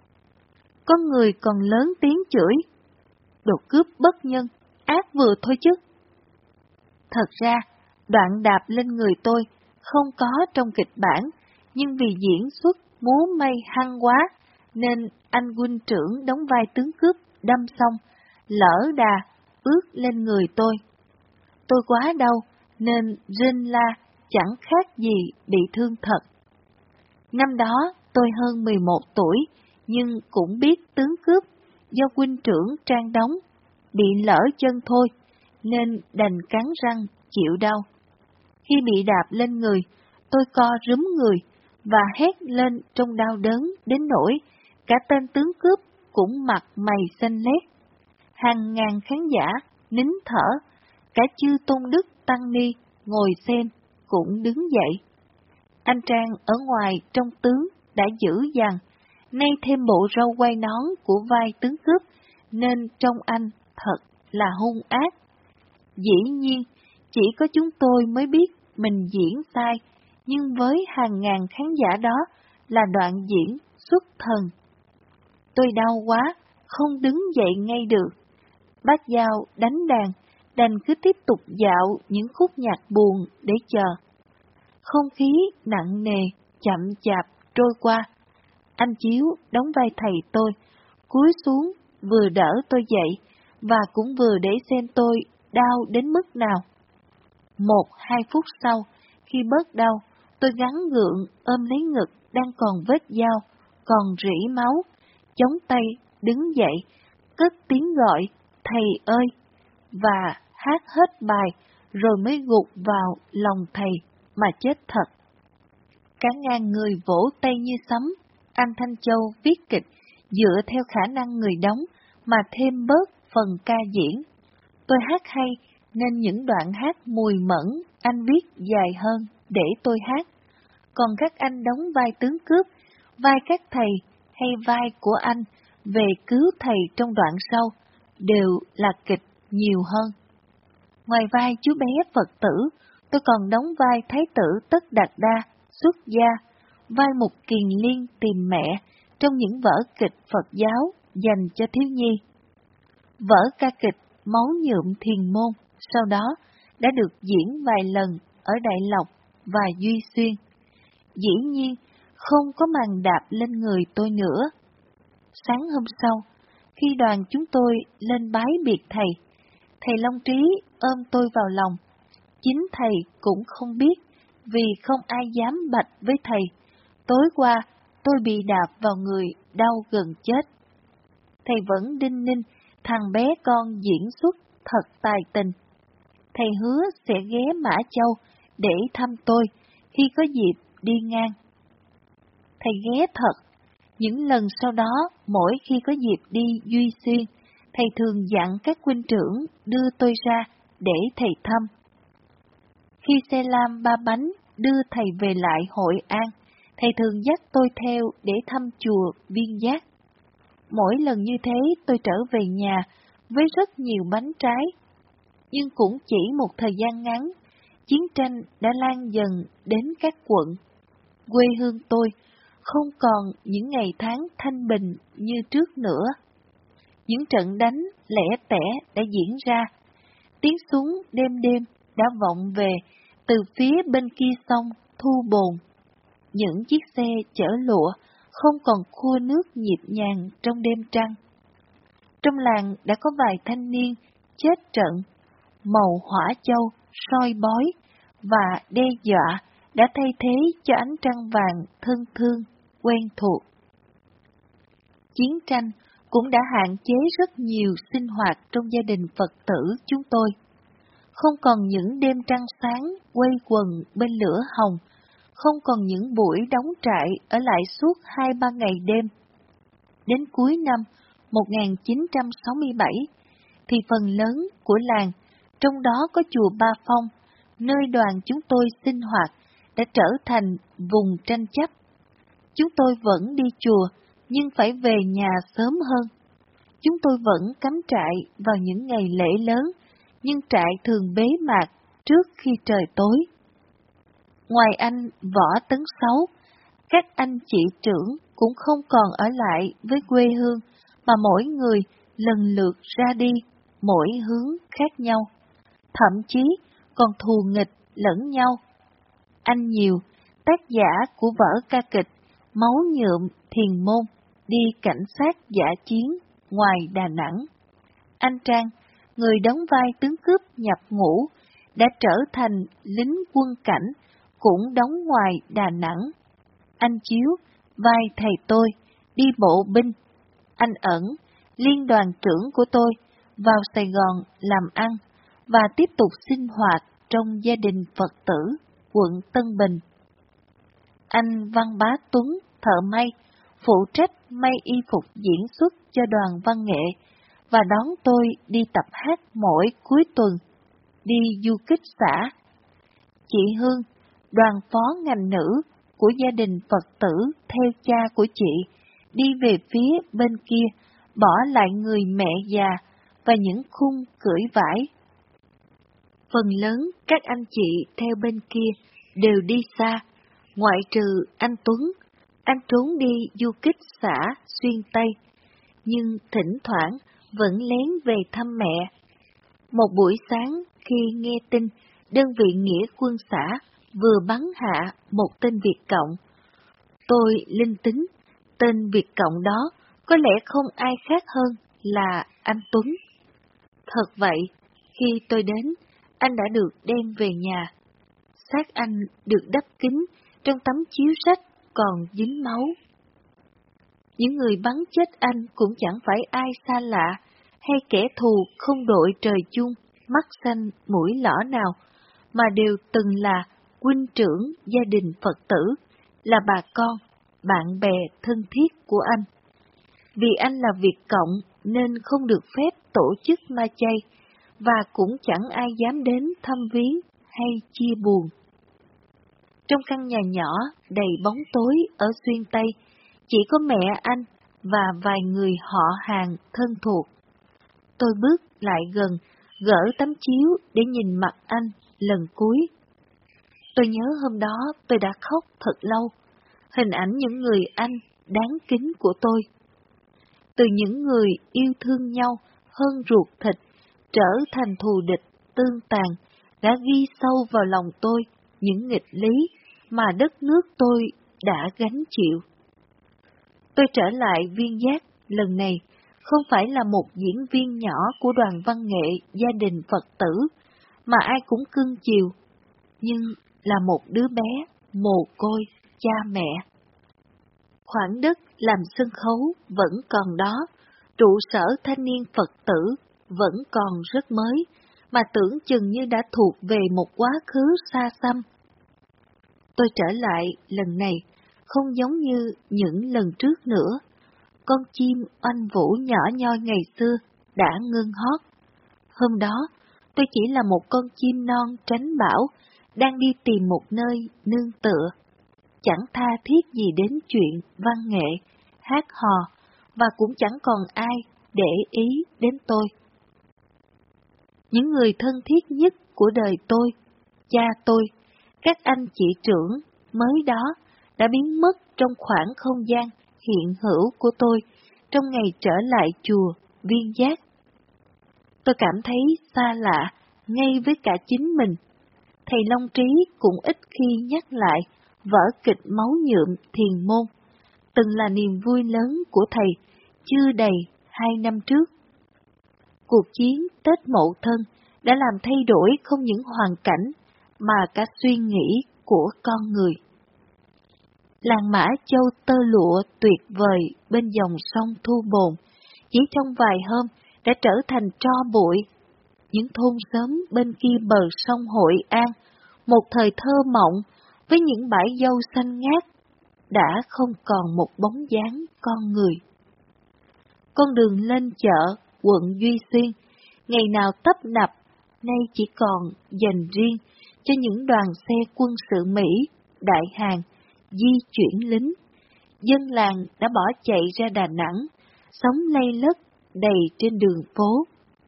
Có người còn lớn tiếng chửi: "Đồ cướp bất nhân, ác vừa thôi chứ." Thật ra, đoạn đạp lên người tôi không có trong kịch bản, nhưng vì diễn xuất múa may hăng quá, nên anh huynh trưởng đóng vai tướng cướp đâm xong, lỡ đà, ướt lên người tôi. Tôi quá đau, nên rên la chẳng khác gì bị thương thật. Năm đó tôi hơn 11 tuổi, nhưng cũng biết tướng cướp do huynh trưởng trang đóng, bị lỡ chân thôi, nên đành cắn răng chịu đau. Khi bị đạp lên người, tôi co rúm người và hét lên trong đau đớn đến nỗi cả tên tướng cướp cũng mặt mày xanh lét. Hàng ngàn khán giả nín thở, cả chư tôn đức tăng ni ngồi xem cũng đứng dậy. Anh Trang ở ngoài trong tướng đã dữ dằn, nay thêm bộ râu quay nón của vai tướng cướp nên trông anh thật là hung ác. Dĩ nhiên, chỉ có chúng tôi mới biết mình diễn sai, nhưng với hàng ngàn khán giả đó là đoạn diễn xuất thần. Tôi đau quá, không đứng dậy ngay được. Bác Giao đánh đàn, đành cứ tiếp tục dạo những khúc nhạc buồn để chờ. Không khí nặng nề, chậm chạp trôi qua. Anh Chiếu đóng vai thầy tôi, cúi xuống vừa đỡ tôi dậy và cũng vừa để xem tôi đau đến mức nào. 1-2 phút sau, khi bớt đau, tôi gắng gượng ôm lấy ngực đang còn vết dao, còn rỉ máu, chống tay đứng dậy, cất tiếng gọi "Thầy ơi!" và hát hết bài rồi mới gục vào lòng thầy mà chết thật. Cả ngàn người vỗ tay như sấm. Anh Thanh Châu viết kịch dựa theo khả năng người đóng mà thêm bớt phần ca diễn. Tôi hát hay nên những đoạn hát mùi mẫn anh viết dài hơn để tôi hát. Còn các anh đóng vai tướng cướp, vai các thầy hay vai của anh về cứu thầy trong đoạn sau đều là kịch nhiều hơn. Ngoài vai chú bé Phật tử, tôi còn đóng vai Thái tử Tất Đạt Đa, xuất gia, vai Mục Kiền Liên tìm mẹ trong những vở kịch Phật giáo dành cho thiếu nhi. Vở ca kịch Máu Nhuộm Thiền Môn sau đó đã được diễn vài lần ở Đại Lộc và Duy Xuyên. Dĩ nhiên, không có màn đạp lên người tôi nữa. Sáng hôm sau, khi đoàn chúng tôi lên bái biệt thầy, thầy Long Trí ôm tôi vào lòng. Chính thầy cũng không biết, vì không ai dám bạch với thầy. Tối qua, tôi bị đạp vào người, đau gần chết. Thầy vẫn đinh ninh, thằng bé con diễn xuất thật tài tình. Thầy hứa sẽ ghé Mã Châu để thăm tôi khi có dịp đi ngang. Thầy ghé thật. Những lần sau đó, mỗi khi có dịp đi Duy Xuyên, thầy thường dặn các huynh trưởng đưa tôi ra để thầy thăm. Khi xe lam 3 bánh đưa thầy về lại Hội An, thầy thường dắt tôi theo để thăm chùa Viên Giác. Mỗi lần như thế tôi trở về nhà với rất nhiều bánh trái. Nhưng cũng chỉ một thời gian ngắn, chiến tranh đã lan dần đến các quận. Quê hương tôi không còn những ngày tháng thanh bình như trước nữa. Những trận đánh lẻ tẻ đã diễn ra. Tiếng súng đêm đêm đã vọng về từ phía bên kia sông Thu Bồn. Những chiếc xe chở lụa không còn khua nước nhịp nhàng trong đêm trăng. Trong làng đã có vài thanh niên chết trận, màu hỏa châu, soi bói và đe dọa đã thay thế cho ánh trăng vàng thân thương, quen thuộc. Chiến tranh cũng đã hạn chế rất nhiều sinh hoạt trong gia đình Phật tử chúng tôi. không còn những đêm trăng sáng quây quần bên lửa hồng, không còn những buổi đóng trại ở lại suốt 2-3 ngày đêm. Đến cuối năm 1967, thì phần lớn của làng, trong đó có chùa Ba Phong, nơi đoàn chúng tôi sinh hoạt, đã trở thành vùng tranh chấp. Chúng tôi vẫn đi chùa, nhưng phải về nhà sớm hơn. Chúng tôi vẫn cắm trại vào những ngày lễ lớn, nhưng trại thường bế mạc trước khi trời tối. Ngoài anh Võ Tấn Sáu, các anh chị trưởng cũng không còn ở lại với quê hương, mà mỗi người lần lượt ra đi, mỗi hướng khác nhau, thậm chí còn thù nghịch lẫn nhau. Anh Nhiều, tác giả của vở ca kịch Máu Nhuộm Thiền Môn, đi cảnh sát dã chiến ngoài Đà Nẵng. Anh Trang, người đóng vai tướng cướp nhập ngũ, đã trở thành lính quân cảnh, cũng đóng ngoài Đà Nẵng. Anh Chiếu, vai thầy tôi, đi bộ binh. Anh Ẩn, liên đoàn trưởng của tôi, vào Sài Gòn làm ăn và tiếp tục sinh hoạt trong gia đình Phật tử, quận Tân Bình. Anh Văn Bá Tuấn, thợ may, phụ trách may y phục diễn xuất cho đoàn văn nghệ và đón tôi đi tập hát mỗi cuối tuần, đi du kích xã. Chị Hương, đoàn phó ngành nữ của gia đình Phật tử theo cha của chị, đi về phía bên kia, bỏ lại người mẹ già và những khung cưỡi vải. Phần lớn các anh chị theo bên kia đều đi xa, ngoại trừ anh Tuấn. Anh trốn đi du kích xã Xuyên Tây, nhưng thỉnh thoảng vẫn lén về thăm mẹ. Một buổi sáng khi nghe tin đơn vị nghĩa quân xã vừa bắn hạ một tên Việt Cộng, tôi linh tính tên Việt Cộng đó có lẽ không ai khác hơn là anh Tuấn. Thật vậy, khi tôi đến, anh đã được đem về nhà. Xác anh được đắp kín trong tấm chiếu sách còn dính máu. Những người bắn chết anh cũng chẳng phải ai xa lạ, hay kẻ thù không đội trời chung, mắt xanh mũi lõ nào, mà đều từng là huynh trưởng gia đình Phật tử, là bà con, bạn bè thân thiết của anh. Vì anh là Việt Cộng nên không được phép tổ chức ma chay, và cũng chẳng ai dám đến thăm viếng hay chia buồn. Trong căn nhà nhỏ đầy bóng tối ở Xuyên Tây, chỉ có mẹ anh và vài người họ hàng thân thuộc. Tôi bước lại gần, gỡ tấm chiếu để nhìn mặt anh lần cuối. Tôi nhớ hôm đó tôi đã khóc thật lâu, hình ảnh những người anh đáng kính của tôi. Từ những người yêu thương nhau hơn ruột thịt, trở thành thù địch tương tàn, đã ghi sâu vào lòng tôi những nghịch lý mà đất nước tôi đã gánh chịu. Tôi trở lại Viên Giác lần này không phải là một diễn viên nhỏ của đoàn văn nghệ gia đình Phật tử mà ai cũng cưng chiều, nhưng là một đứa bé mồ côi cha mẹ. Khoảng đất làm sân khấu vẫn còn đó, trụ sở thanh niên Phật tử vẫn còn rất mới, mà tưởng chừng như đã thuộc về một quá khứ xa xăm. Tôi trở lại lần này không giống như những lần trước nữa. Con chim oanh vũ nhỏ nhoi ngày xưa đã ngưng hót. Hôm đó, tôi chỉ là một con chim non tránh bão, đang đi tìm một nơi nương tựa. Chẳng tha thiết gì đến chuyện văn nghệ, hát hò, và cũng chẳng còn ai để ý đến tôi. Những người thân thiết nhất của đời tôi, cha tôi, các anh chị trưởng mới đó đã biến mất trong khoảng không gian hiện hữu của tôi trong ngày trở lại chùa Viên Giác. Tôi cảm thấy xa lạ ngay với cả chính mình. Thầy Long Trí cũng ít khi nhắc lại vở kịch Máu Nhuộm Thiền Môn, từng là niềm vui lớn của thầy chưa đầy 2 năm trước. Cuộc chiến Tết Mậu Thân đã làm thay đổi không những hoàn cảnh mà cả suy nghĩ của con người. Làng Mã Châu tơ lụa tuyệt vời bên dòng sông Thu Bồn, chỉ trong vài hôm đã trở thành tro bụi. những thôn xóm bên kia bờ sông Hội An, một thời thơ mộng với những bãi dâu xanh ngát, đã không còn một bóng dáng con người. Con đường lên chợ, quận Duy Xuyên, ngày nào tấp nập, nay chỉ còn dành riêng cho những đoàn xe quân sự Mỹ, đại hàng, di chuyển lính. Dân làng đã bỏ chạy ra Đà Nẵng, sống lây lất đầy trên đường phố.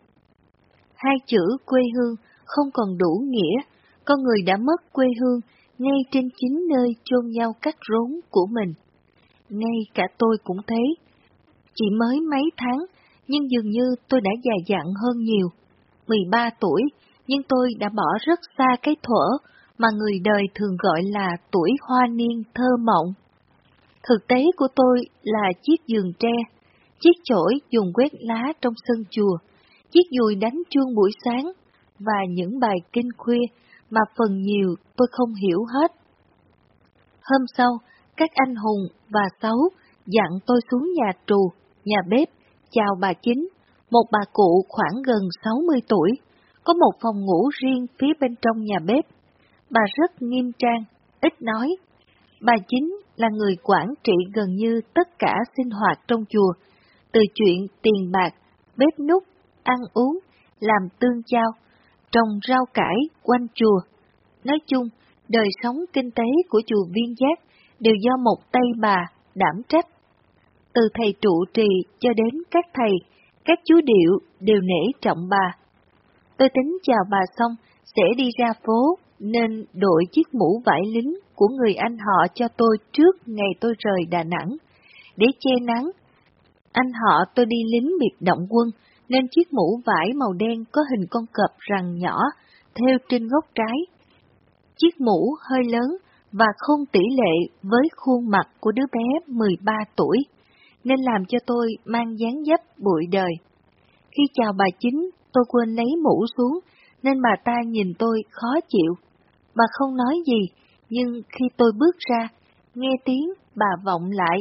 Hai chữ quê hương không còn đủ nghĩa, con người đã mất quê hương ngay trên chính nơi chôn nhau cắt rốn của mình. Ngay cả tôi cũng thế. Chỉ mới mấy tháng, nhưng dường như tôi đã già dặn hơn nhiều. 13 tuổi, nhưng tôi đã bỏ rất xa cái thuở mà người đời thường gọi là tuổi hoa niên thơ mộng. Thực tế của tôi là chiếc giường tre, chiếc chổi dùng quét lá trong sân chùa, chiếc dùi đánh chuông buổi sáng, và những bài kinh khuya mà phần nhiều tôi không hiểu hết. Hôm sau, các anh Hùng và Sáu dặn tôi xuống nhà trù, nhà bếp, chào bà Chính, một bà cụ khoảng gần 60 tuổi, có một phòng ngủ riêng phía bên trong nhà bếp. Bà rất nghiêm trang, ít nói. Bà Chính là người quản trị gần như tất cả sinh hoạt trong chùa, từ chuyện tiền bạc, bếp núc, ăn uống, làm tương chao, trồng rau cải quanh chùa. Nói chung, đời sống kinh tế của chùa Viên Giác đều do một tay bà đảm trách. Từ thầy trụ trì cho đến các thầy, các chú điệu đều nể trọng bà. Tôi tính chào bà xong sẽ đi ra phố, nên đội chiếc mũ vải lính của người anh họ cho tôi trước ngày tôi rời Đà Nẵng, để che nắng. Anh họ tôi đi lính biệt động quân, nên chiếc mũ vải màu đen có hình con cọp rằn nhỏ, thêu trên gốc trái. Chiếc mũ hơi lớn và không tỷ lệ với khuôn mặt của đứa bé 13 tuổi, nên làm cho tôi mang dáng dấp bụi đời. Khi chào bà Chính, tôi quên lấy mũ xuống, nên bà ta nhìn tôi khó chịu. Bà không nói gì, nhưng khi tôi bước ra, nghe tiếng bà vọng lại.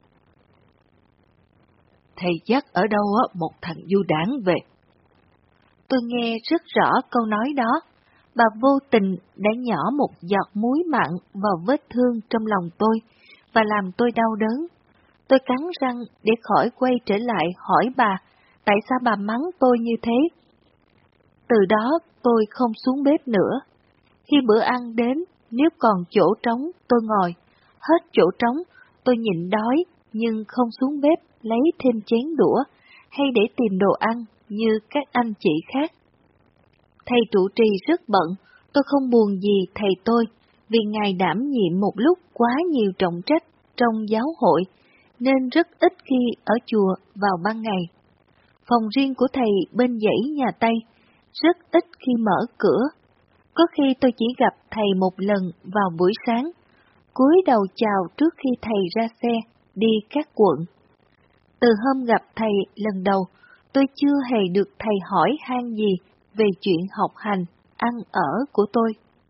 Thầy dắt ở đâu một thằng du đảng về. Tôi nghe rất rõ câu nói đó. Bà vô tình đã nhỏ một giọt muối mặn vào vết thương trong lòng tôi, và làm tôi đau đớn. Tôi cắn răng để khỏi quay trở lại hỏi bà, tại sao bà mắng tôi như thế? Từ đó tôi không xuống bếp nữa. Khi bữa ăn đến, nếu còn chỗ trống tôi ngồi, hết chỗ trống tôi nhịn đói nhưng không xuống bếp lấy thêm chén đũa hay để tìm đồ ăn như các anh chị khác. Thầy trụ trì rất bận, tôi không buồn gì thầy tôi, vì ngài đảm nhiệm một lúc quá nhiều trọng trách trong giáo hội, nên rất ít khi ở chùa vào ban ngày. Phòng riêng của thầy bên dãy nhà Tây, rất ít khi mở cửa. Có khi tôi chỉ gặp thầy một lần vào buổi sáng, cúi đầu chào trước khi thầy ra xe, đi các quận. Từ hôm gặp thầy lần đầu, tôi chưa hề được thầy hỏi han gì về chuyện học hành, ăn ở của tôi.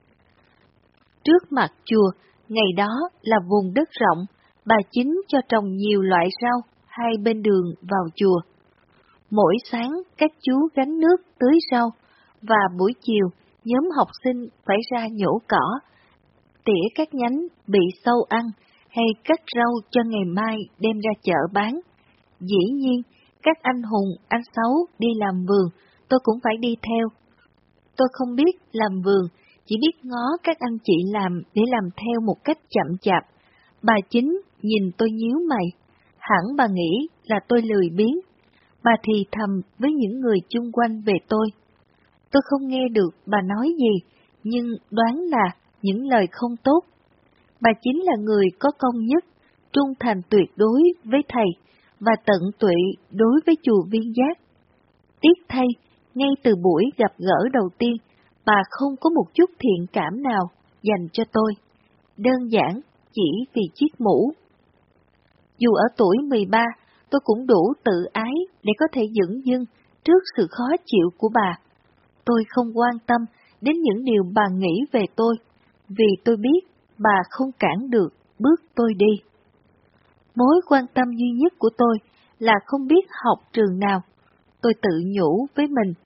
Trước mặt chùa, ngày đó là vùng đất rộng, bà Chính cho trồng nhiều loại rau hai bên đường vào chùa. Mỗi sáng các chú gánh nước tưới rau, và buổi chiều nhóm học sinh phải ra nhổ cỏ, tỉa các nhánh bị sâu ăn hay cắt rau cho ngày mai đem ra chợ bán. Dĩ nhiên, các anh Hùng, anh Sáu đi làm vườn, tôi cũng phải đi theo. Tôi không biết làm vườn, chỉ biết ngó các anh chị làm để làm theo một cách chậm chạp. Bà Chính nhìn tôi nhíu mày, hẳn bà nghĩ là tôi lười biếng. Bà thì thầm với những người chung quanh về tôi. Tôi không nghe được bà nói gì, nhưng đoán là những lời không tốt. Bà chính là người có công nhất, trung thành tuyệt đối với thầy, và tận tụy đối với chùa Viên Giác. Tiếc thay, ngay từ buổi gặp gỡ đầu tiên, bà không có một chút thiện cảm nào dành cho tôi, đơn giản chỉ vì chiếc mũ. Dù ở tuổi 13, tôi cũng đủ tự ái để có thể dửng dưng trước sự khó chịu của bà. Tôi không quan tâm đến những điều bà nghĩ về tôi, vì tôi biết bà không cản được bước tôi đi. Mối quan tâm duy nhất của tôi là không biết học trường nào. Tôi tự nhủ với mình,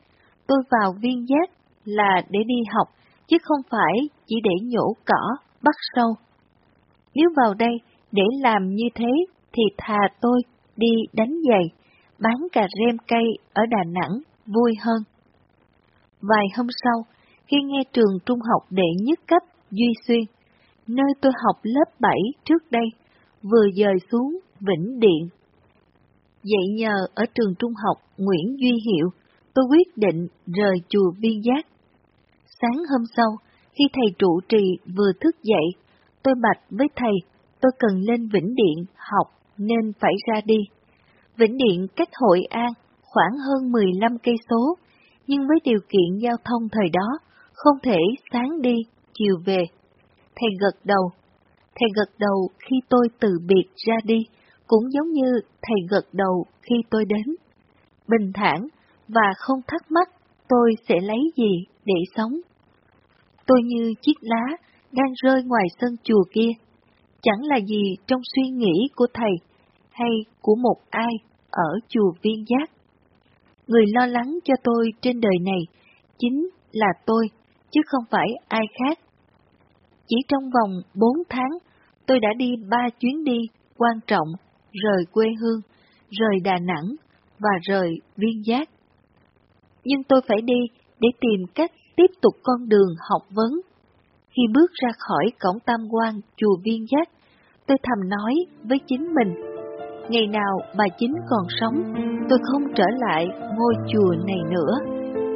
tôi vào Viên Giác là để đi học, chứ không phải chỉ để nhổ cỏ, bắt sâu. Nếu vào đây để làm như thế thì thà tôi đi đánh giày, bán cà rem cây ở Đà Nẵng vui hơn. Vài hôm sau, khi nghe trường trung học đệ nhất cấp Duy Xuyên, nơi tôi học lớp 7 trước đây, vừa dời xuống Vĩnh Điện. Dạy nhờ ở trường trung học Nguyễn Duy Hiệu, tôi quyết định rời chùa Viên Giác. Sáng hôm sau, khi thầy trụ trì vừa thức dậy, tôi bạch với thầy tôi cần lên Vĩnh Điện học nên phải ra đi. Vĩnh Điện cách Hội An khoảng hơn 15 cây số, nhưng với điều kiện giao thông thời đó, không thể sáng đi, chiều về. Thầy gật đầu. Thầy gật đầu khi tôi từ biệt ra đi, cũng giống như thầy gật đầu khi tôi đến. Bình thản và không thắc mắc tôi sẽ lấy gì để sống. Tôi như chiếc lá đang rơi ngoài sân chùa kia, chẳng là gì trong suy nghĩ của thầy hay của một ai ở chùa Viên Giác. Người lo lắng cho tôi trên đời này chính là tôi, chứ không phải ai khác. Chỉ trong vòng 4 tháng, tôi đã đi 3 chuyến đi quan trọng, rời quê hương, rời Đà Nẵng và rời Viên Giác. Nhưng tôi phải đi để tìm cách tiếp tục con đường học vấn. Khi bước ra khỏi cổng tam quan chùa Viên Giác, tôi thầm nói với chính mình, ngày nào bà Chính còn sống, tôi không trở lại ngôi chùa này nữa.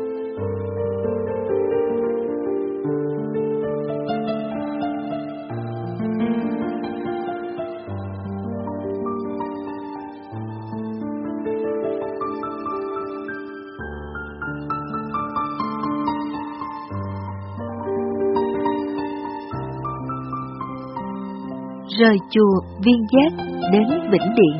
Rời chùa Viên Giác đến Vĩnh Điện.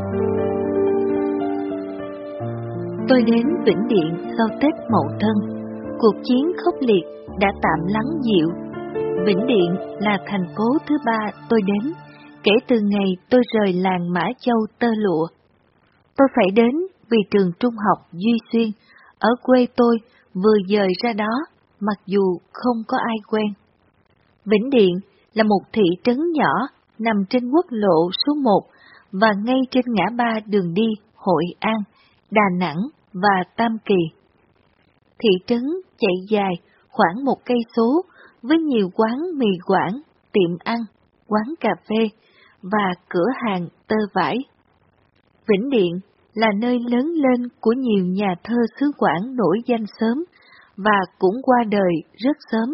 Tôi đến Vĩnh Điện sau Tết Mậu Thân. Cuộc chiến khốc liệt đã tạm lắng dịu. Vĩnh Điện là thành phố thứ 3 tôi đến, kể từ ngày tôi rời làng Mã Châu tơ lụa. Tôi phải đến vì trường trung học Duy Xuyên ở quê tôi vừa dời ra đó, mặc dù không có ai quen. Vĩnh Điện là một thị trấn nhỏ nằm trên quốc lộ số 1 và ngay trên ngã ba đường đi Hội An, Đà Nẵng và Tam Kỳ. Thị trấn chạy dài khoảng 1 cây số với nhiều quán mì Quảng, tiệm ăn, quán cà phê và cửa hàng tơ vải. Vĩnh Điện là nơi lớn lên của nhiều nhà thơ xứ Quảng nổi danh sớm và cũng qua đời rất sớm.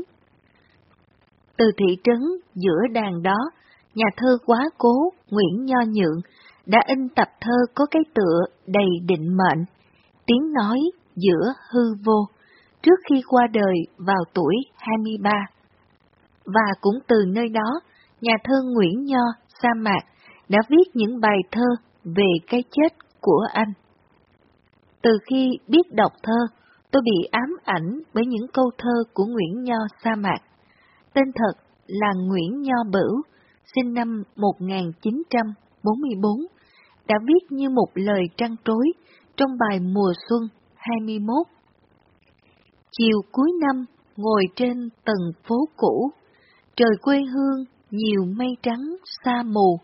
Từ thị trấn giữa đàn đó, nhà thơ quá cố Nguyễn Nho Nhượng đã in tập thơ có cái tựa đầy định mệnh, tiếng nói giữa hư vô, trước khi qua đời vào tuổi 23. Và cũng từ nơi đó, nhà thơ Nguyễn Nho sa mạc đã viết những bài thơ về cái chết của anh. Từ khi biết đọc thơ, tôi bị ám ảnh bởi những câu thơ của Nguyễn Nho sa mạc. Tên thật là Nguyễn Nho Bửu, sinh năm 1944, đã viết như một lời trăn trối trong bài Mùa Xuân 21. Chiều cuối năm ngồi trên tầng phố cũ, trời quê hương nhiều mây trắng sa mù.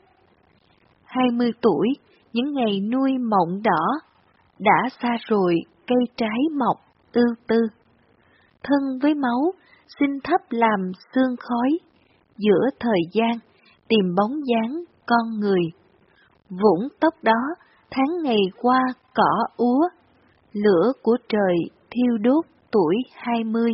20 tuổi, những ngày nuôi mộng đỏ, đã xa rồi cây trái mọc ưu tư. Thân với máu, xin thấp làm sương khói, giữa thời gian tìm bóng dáng con người. Vũng tóc đó, tháng ngày qua cỏ úa, lửa của trời thiêu đốt tuổi 20.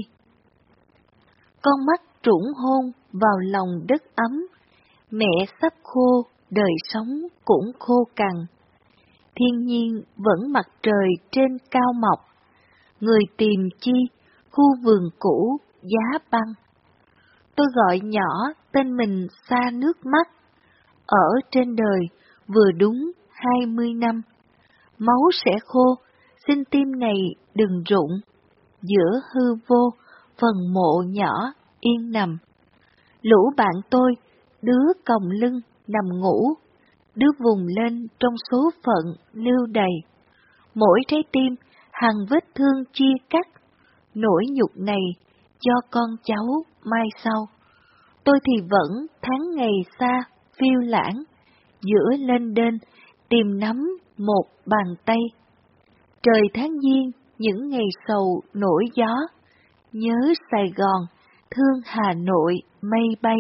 Con mắt trũng hôn vào lòng đất ấm, mẹ sắp khô, đời sống cũng khô cằn. Thiên nhiên vẫn mặt trời trên cao mọc, người tìm chi, khu vườn cũ giá băng. Tôi gọi nhỏ tên mình xa nước mắt, ở trên đời vừa đúng 20 năm. Máu sẽ khô, xin tim này đừng rụng, giữa hư vô, phần mộ nhỏ yên nằm. Lũ bạn tôi, đứa còng lưng nằm ngủ, đứa vùng lên trong số phận lưu đầy. Mỗi trái tim hằng vết thương chia cắt, nỗi nhục này cho con cháu mai sau. Tôi thì vẫn tháng ngày xa, phiêu lãng, giữa lên đên, tìm nắm một bàn tay. Trời tháng giêng, những ngày sầu nổi gió, nhớ Sài Gòn, thương Hà Nội mây bay.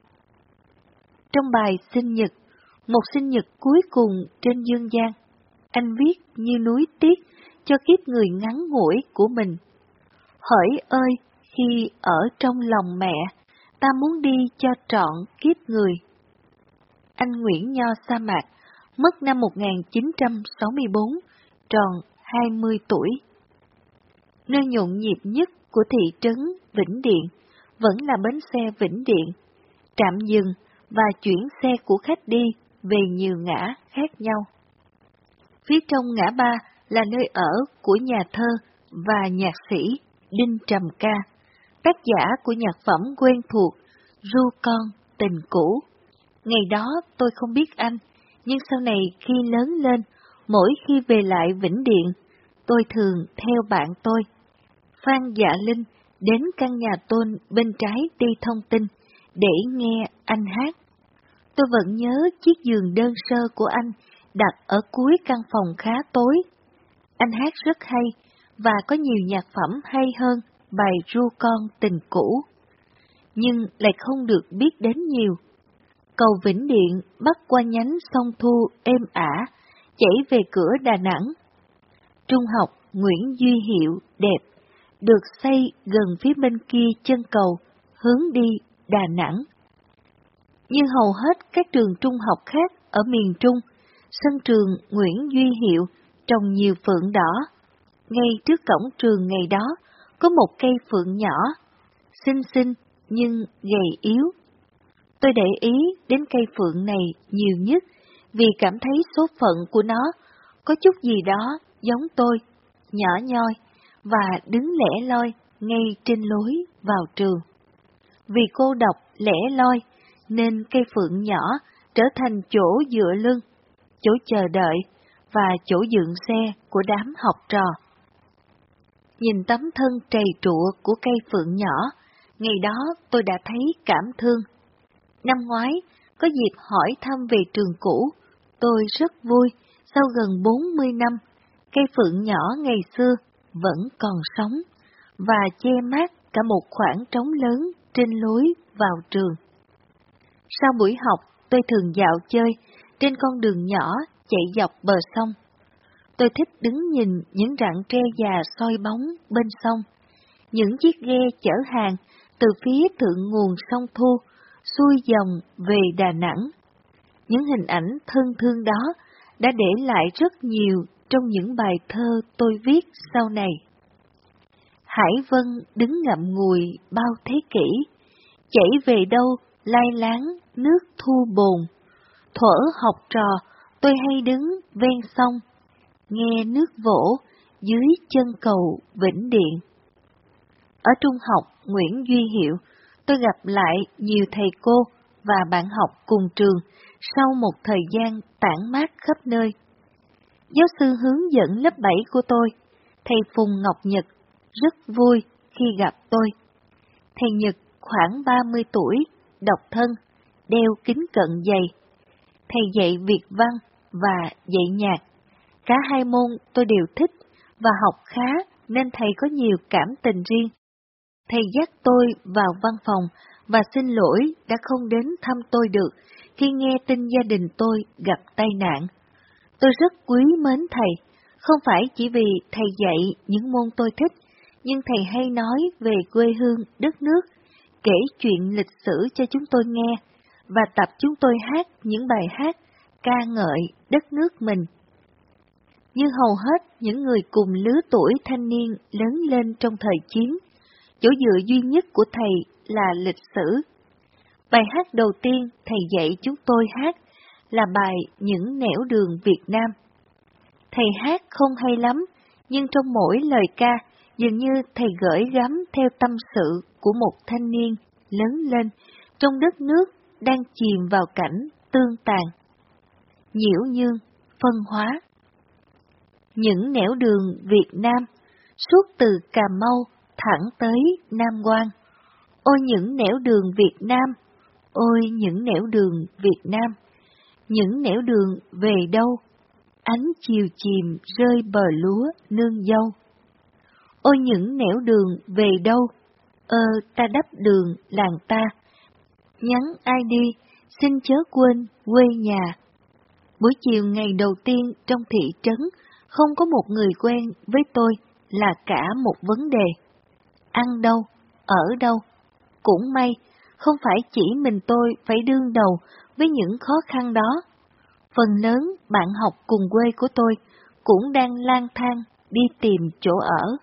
Trong bài sinh nhật, một sinh nhật cuối cùng trên dương gian, anh viết như núi tiếc cho kiếp người ngắn ngủi của mình. Hỡi ơi, khi ở trong lòng mẹ, ta muốn đi cho trọn kiếp người. Anh Nguyễn Nho sa mạc, mất năm 1964, tròn 20 tuổi. Nơi nhộn nhịp nhất của thị trấn Vĩnh Điện vẫn là bến xe Vĩnh Điện, trạm dừng và chuyển xe của khách đi về nhiều ngã khác nhau. Phía trong ngã ba là nơi ở của nhà thơ và nhạc sĩ Đinh Trầm Ca, tác giả của nhạc phẩm quen thuộc Ru Con Tình Cũ. Ngày đó tôi không biết anh, nhưng sau này khi lớn lên, mỗi khi về lại Vĩnh Điện, tôi thường theo bạn tôi, Phan Dạ Linh, đến căn nhà tôn bên trái đi thông tin để nghe anh hát. Tôi vẫn nhớ chiếc giường đơn sơ của anh đặt ở cuối căn phòng khá tối. Anh hát rất hay và có nhiều nhạc phẩm hay hơn bài Ru Con Tình Cũ, nhưng lại không được biết đến nhiều. Cầu Vĩnh Điện bắc qua nhánh sông Thu êm ả, chảy về cửa Đà Nẵng. Trung học Nguyễn Duy Hiệu đẹp, được xây gần phía bên kia chân cầu, hướng đi Đà Nẵng. Như hầu hết các trường trung học khác ở miền Trung, sân trường Nguyễn Duy Hiệu trồng nhiều phượng đỏ. Ngay trước cổng trường ngày đó có một cây phượng nhỏ, xinh xinh nhưng gầy yếu. Tôi để ý đến cây phượng này nhiều nhất vì cảm thấy số phận của nó có chút gì đó giống tôi, nhỏ nhoi và đứng lẻ loi ngay trên lối vào trường. Vì cô độc lẻ loi nên cây phượng nhỏ trở thành chỗ dựa lưng, chỗ chờ đợi và chỗ dựng xe của đám học trò. Nhìn tấm thân trầy trụa của cây phượng nhỏ, ngày đó tôi đã thấy cảm thương. Năm ngoái, có dịp hỏi thăm về trường cũ, tôi rất vui, sau gần 40 năm, cây phượng nhỏ ngày xưa vẫn còn sống, và che mát cả một khoảng trống lớn trên lối vào trường. Sau buổi học, tôi thường dạo chơi trên con đường nhỏ chạy dọc bờ sông. Tôi thích đứng nhìn những rặng tre già soi bóng bên sông, những chiếc ghe chở hàng từ phía thượng nguồn sông Thu xuôi dòng về Đà Nẵng. Những hình ảnh thân thương đó đã để lại rất nhiều trong những bài thơ tôi viết sau này. Hải vân đứng ngậm ngùi bao thế kỷ, chảy về đâu lai láng nước thu bồn. Thuở học trò tôi hay đứng ven sông, nghe nước vỗ dưới chân cầu Vĩnh Điện. Ở trung học Nguyễn Duy Hiệu, tôi gặp lại nhiều thầy cô và bạn học cùng trường sau một thời gian tản mát khắp nơi. Giáo sư hướng dẫn lớp 7 của tôi, thầy Phùng Ngọc Nhật, rất vui khi gặp tôi. Thầy Nhật khoảng 30 tuổi, độc thân, đeo kính cận dày. Thầy dạy Việt văn và dạy nhạc. Cả hai môn tôi đều thích và học khá nên thầy có nhiều cảm tình riêng. Thầy dắt tôi vào văn phòng và xin lỗi đã không đến thăm tôi được khi nghe tin gia đình tôi gặp tai nạn. Tôi rất quý mến thầy, không phải chỉ vì thầy dạy những môn tôi thích, nhưng thầy hay nói về quê hương, đất nước, kể chuyện lịch sử cho chúng tôi nghe, và tập chúng tôi hát những bài hát ca ngợi đất nước mình. Như hầu hết những người cùng lứa tuổi thanh niên lớn lên trong thời chiến, chỗ dựa duy nhất của thầy là lịch sử. Bài hát đầu tiên thầy dạy chúng tôi hát là bài Những nẻo đường Việt Nam. Thầy hát không hay lắm, nhưng trong mỗi lời ca, dường như thầy gửi gắm theo tâm sự của một thanh niên lớn lên trong đất nước đang chìm vào cảnh tương tàn. Nhiễu nhương, phân hóa. Những nẻo đường Việt Nam, suốt từ Cà Mau, thẳng tới Nam Quan. Ôi những nẻo đường Việt Nam, ôi những nẻo đường Việt Nam, những nẻo đường về đâu, ánh chiều chìm rơi bờ lúa nương dâu. Ôi những nẻo đường về đâu, ta đắp đường làng ta, nhắn ai đi, xin chớ quên quê nhà. Buổi chiều ngày đầu tiên trong thị trấn, không có một người quen với tôi là cả một vấn đề. Ăn đâu, ở đâu? Cũng may, không phải chỉ mình tôi phải đương đầu với những khó khăn đó. Phần lớn bạn học cùng quê của tôi cũng đang lang thang đi tìm chỗ ở.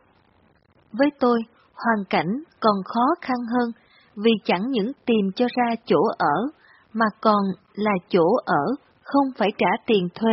Với tôi, hoàn cảnh còn khó khăn hơn vì chẳng những tìm cho ra chỗ ở, mà còn là chỗ ở không phải trả tiền thuê.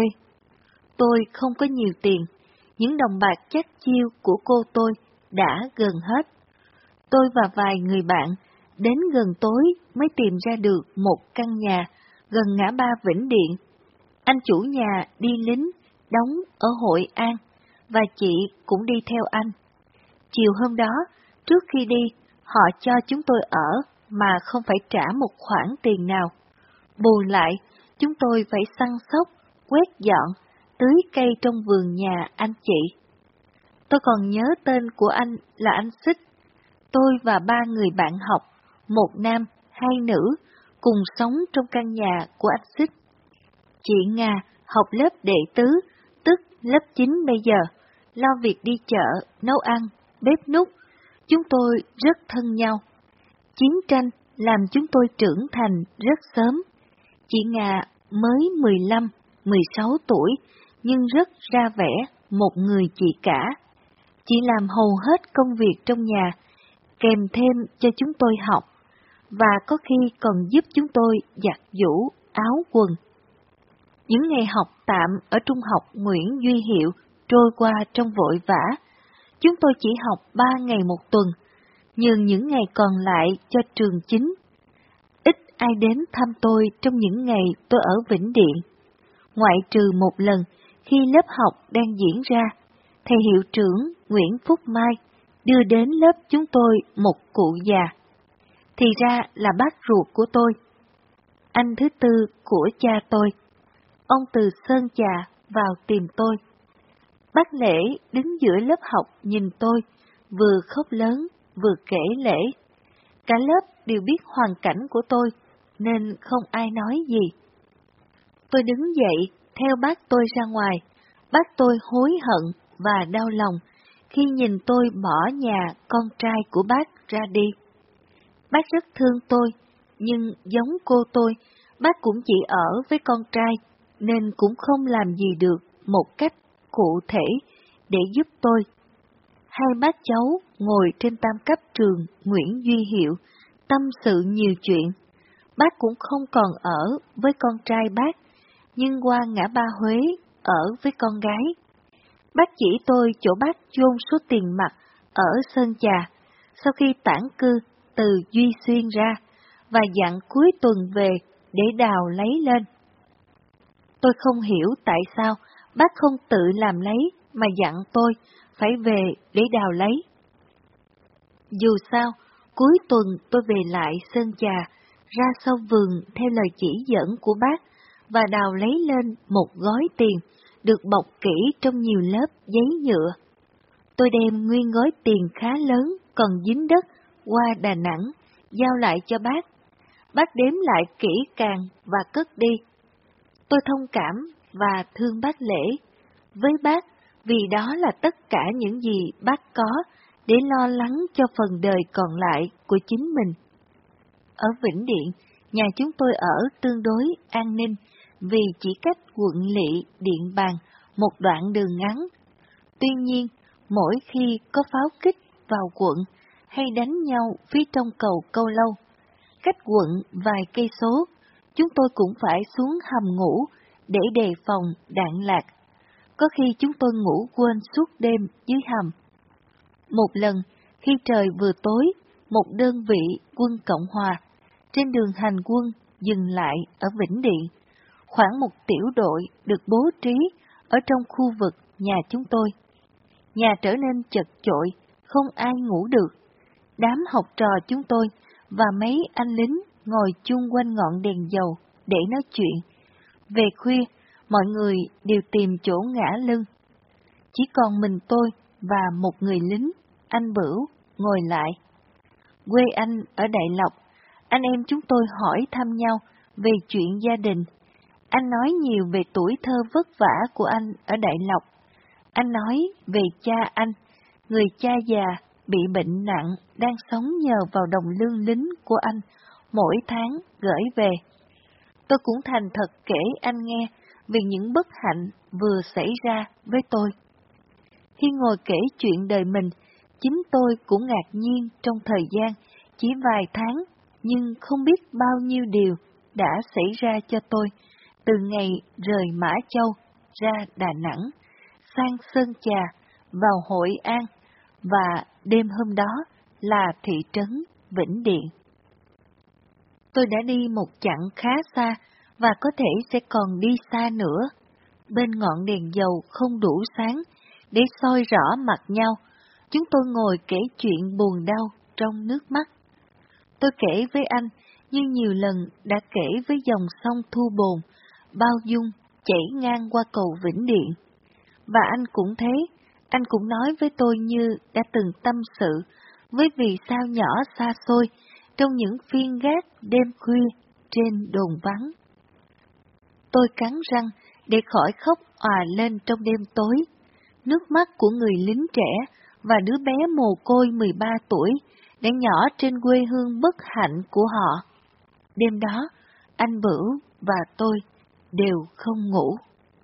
Tôi không có nhiều tiền, những đồng bạc chắt chiu của cô tôi đã gần hết. Tôi và vài người bạn đến gần tối mới tìm ra được một căn nhà gần ngã ba Vĩnh Điện. Anh chủ nhà đi lính, đóng ở Hội An, và chị cũng đi theo anh. Chiều hôm đó, trước khi đi, họ cho chúng tôi ở mà không phải trả một khoản tiền nào. Bù lại, chúng tôi phải săn sóc, quét dọn, tưới cây trong vườn nhà anh chị. Tôi còn nhớ tên của anh là anh Xích. Tôi và ba người bạn học, một nam, hai nữ, cùng sống trong căn nhà của anh Xích. Chị Nga học lớp đệ tứ, tức lớp 9 bây giờ, lo việc đi chợ, nấu ăn, bếp núc. Chúng tôi rất thân nhau. Chiến tranh làm chúng tôi trưởng thành rất sớm. Chị Nga mới 15, 16 tuổi, nhưng rất ra vẻ một người chị cả. Chị làm hầu hết công việc trong nhà, kèm thêm cho chúng tôi học, và có khi còn giúp chúng tôi giặt giũ, áo quần. Những ngày học tạm ở trung học Nguyễn Duy Hiệu trôi qua trong vội vã. Chúng tôi chỉ học 3 ngày một tuần, nhường những ngày còn lại cho trường chính. Ít ai đến thăm tôi trong những ngày tôi ở Vĩnh Điện. Ngoại trừ một lần, khi lớp học đang diễn ra, thầy hiệu trưởng Nguyễn Phúc Mai đưa đến lớp chúng tôi một cụ già. Thì ra là bác ruột của tôi, anh thứ tư của cha tôi. Ông từ Sơn Trà vào tìm tôi. Bác Lễ đứng giữa lớp học nhìn tôi, vừa khóc lớn, vừa kể lễ. Cả lớp đều biết hoàn cảnh của tôi, nên không ai nói gì. Tôi đứng dậy, theo bác tôi ra ngoài. Bác tôi hối hận và đau lòng khi nhìn tôi bỏ nhà con trai của bác ra đi. Bác rất thương tôi, nhưng giống cô tôi, bác cũng chỉ ở với con trai, nên cũng không làm gì được một cách cụ thể để giúp tôi. Hai bác cháu ngồi trên tam cấp trường Nguyễn Duy Hiệu, tâm sự nhiều chuyện. Bác cũng không còn ở với con trai bác, nhưng qua ngã ba Huế ở với con gái. Bác chỉ tôi chỗ bác chôn số tiền mặt ở Sơn Trà, sau khi tản cư từ Duy Xuyên ra, và dặn cuối tuần về để đào lấy lên. Tôi không hiểu tại sao bác không tự làm lấy mà dặn tôi phải về để đào lấy. Dù sao, cuối tuần tôi về lại Sơn Trà, ra sau vườn theo lời chỉ dẫn của bác và đào lấy lên một gói tiền được bọc kỹ trong nhiều lớp giấy nhựa. Tôi đem nguyên gói tiền khá lớn còn dính đất qua Đà Nẵng, giao lại cho bác. Bác đếm lại kỹ càng và cất đi. Tôi thông cảm và thương bác Lễ. Với bác, vì đó là tất cả những gì bác có để lo lắng cho phần đời còn lại của chính mình. Ở Vĩnh Điện, nhà chúng tôi ở tương đối an ninh vì chỉ cách quận Lỵ, Điện Bàn một đoạn đường ngắn. Tuy nhiên, mỗi khi có pháo kích vào quận hay đánh nhau phía trong cầu Câu Lâu, cách quận vài cây số, chúng tôi cũng phải xuống hầm ngủ để đề phòng đạn lạc. Có khi chúng tôi ngủ quên suốt đêm dưới hầm. Một lần, khi trời vừa tối, một đơn vị quân Cộng Hòa trên đường hành quân dừng lại ở Vĩnh Điện. Khoảng một tiểu đội được bố trí ở trong khu vực nhà chúng tôi. Nhà trở nên chật chội không ai ngủ được. Đám học trò chúng tôi và mấy anh lính ngồi chung quanh ngọn đèn dầu để nói chuyện. Về khuya, mọi người đều tìm chỗ ngả lưng. Chỉ còn mình tôi và một người lính, anh Bửu, ngồi lại. Quê anh ở Đại Lộc, anh em chúng tôi hỏi thăm nhau về chuyện gia đình. Anh nói nhiều về tuổi thơ vất vả của anh ở Đại Lộc. Anh nói về cha anh, người cha già bị bệnh nặng, đang sống nhờ vào đồng lương lính của anh, mỗi tháng gửi về. Tôi cũng thành thật kể anh nghe về những bất hạnh vừa xảy ra với tôi. Khi ngồi kể chuyện đời mình, chính tôi cũng ngạc nhiên trong thời gian chỉ vài tháng, nhưng không biết bao nhiêu điều đã xảy ra cho tôi, từ ngày rời Mã Châu ra Đà Nẵng, sang Sơn Trà, vào Hội An, và đêm hôm đó là thị trấn Vĩnh Điện. Tôi đã đi một chặng khá xa, và có thể sẽ còn đi xa nữa. Bên ngọn đèn dầu không đủ sáng để soi rõ mặt nhau, chúng tôi ngồi kể chuyện buồn đau trong nước mắt. Tôi kể với anh như nhiều lần đã kể với dòng sông Thu Bồn, bao dung chảy ngang qua cầu Vĩnh Điện. Và anh cũng thế, anh cũng nói với tôi như đã từng tâm sự với vì sao nhỏ xa xôi trong những phiên gác đêm khuya trên đồn vắng. Tôi cắn răng để khỏi khóc òa lên trong đêm tối. Nước mắt của người lính trẻ và đứa bé mồ côi 13 tuổi đã nhỏ trên quê hương bất hạnh của họ. Đêm đó, anh Bửu và tôi đều không ngủ.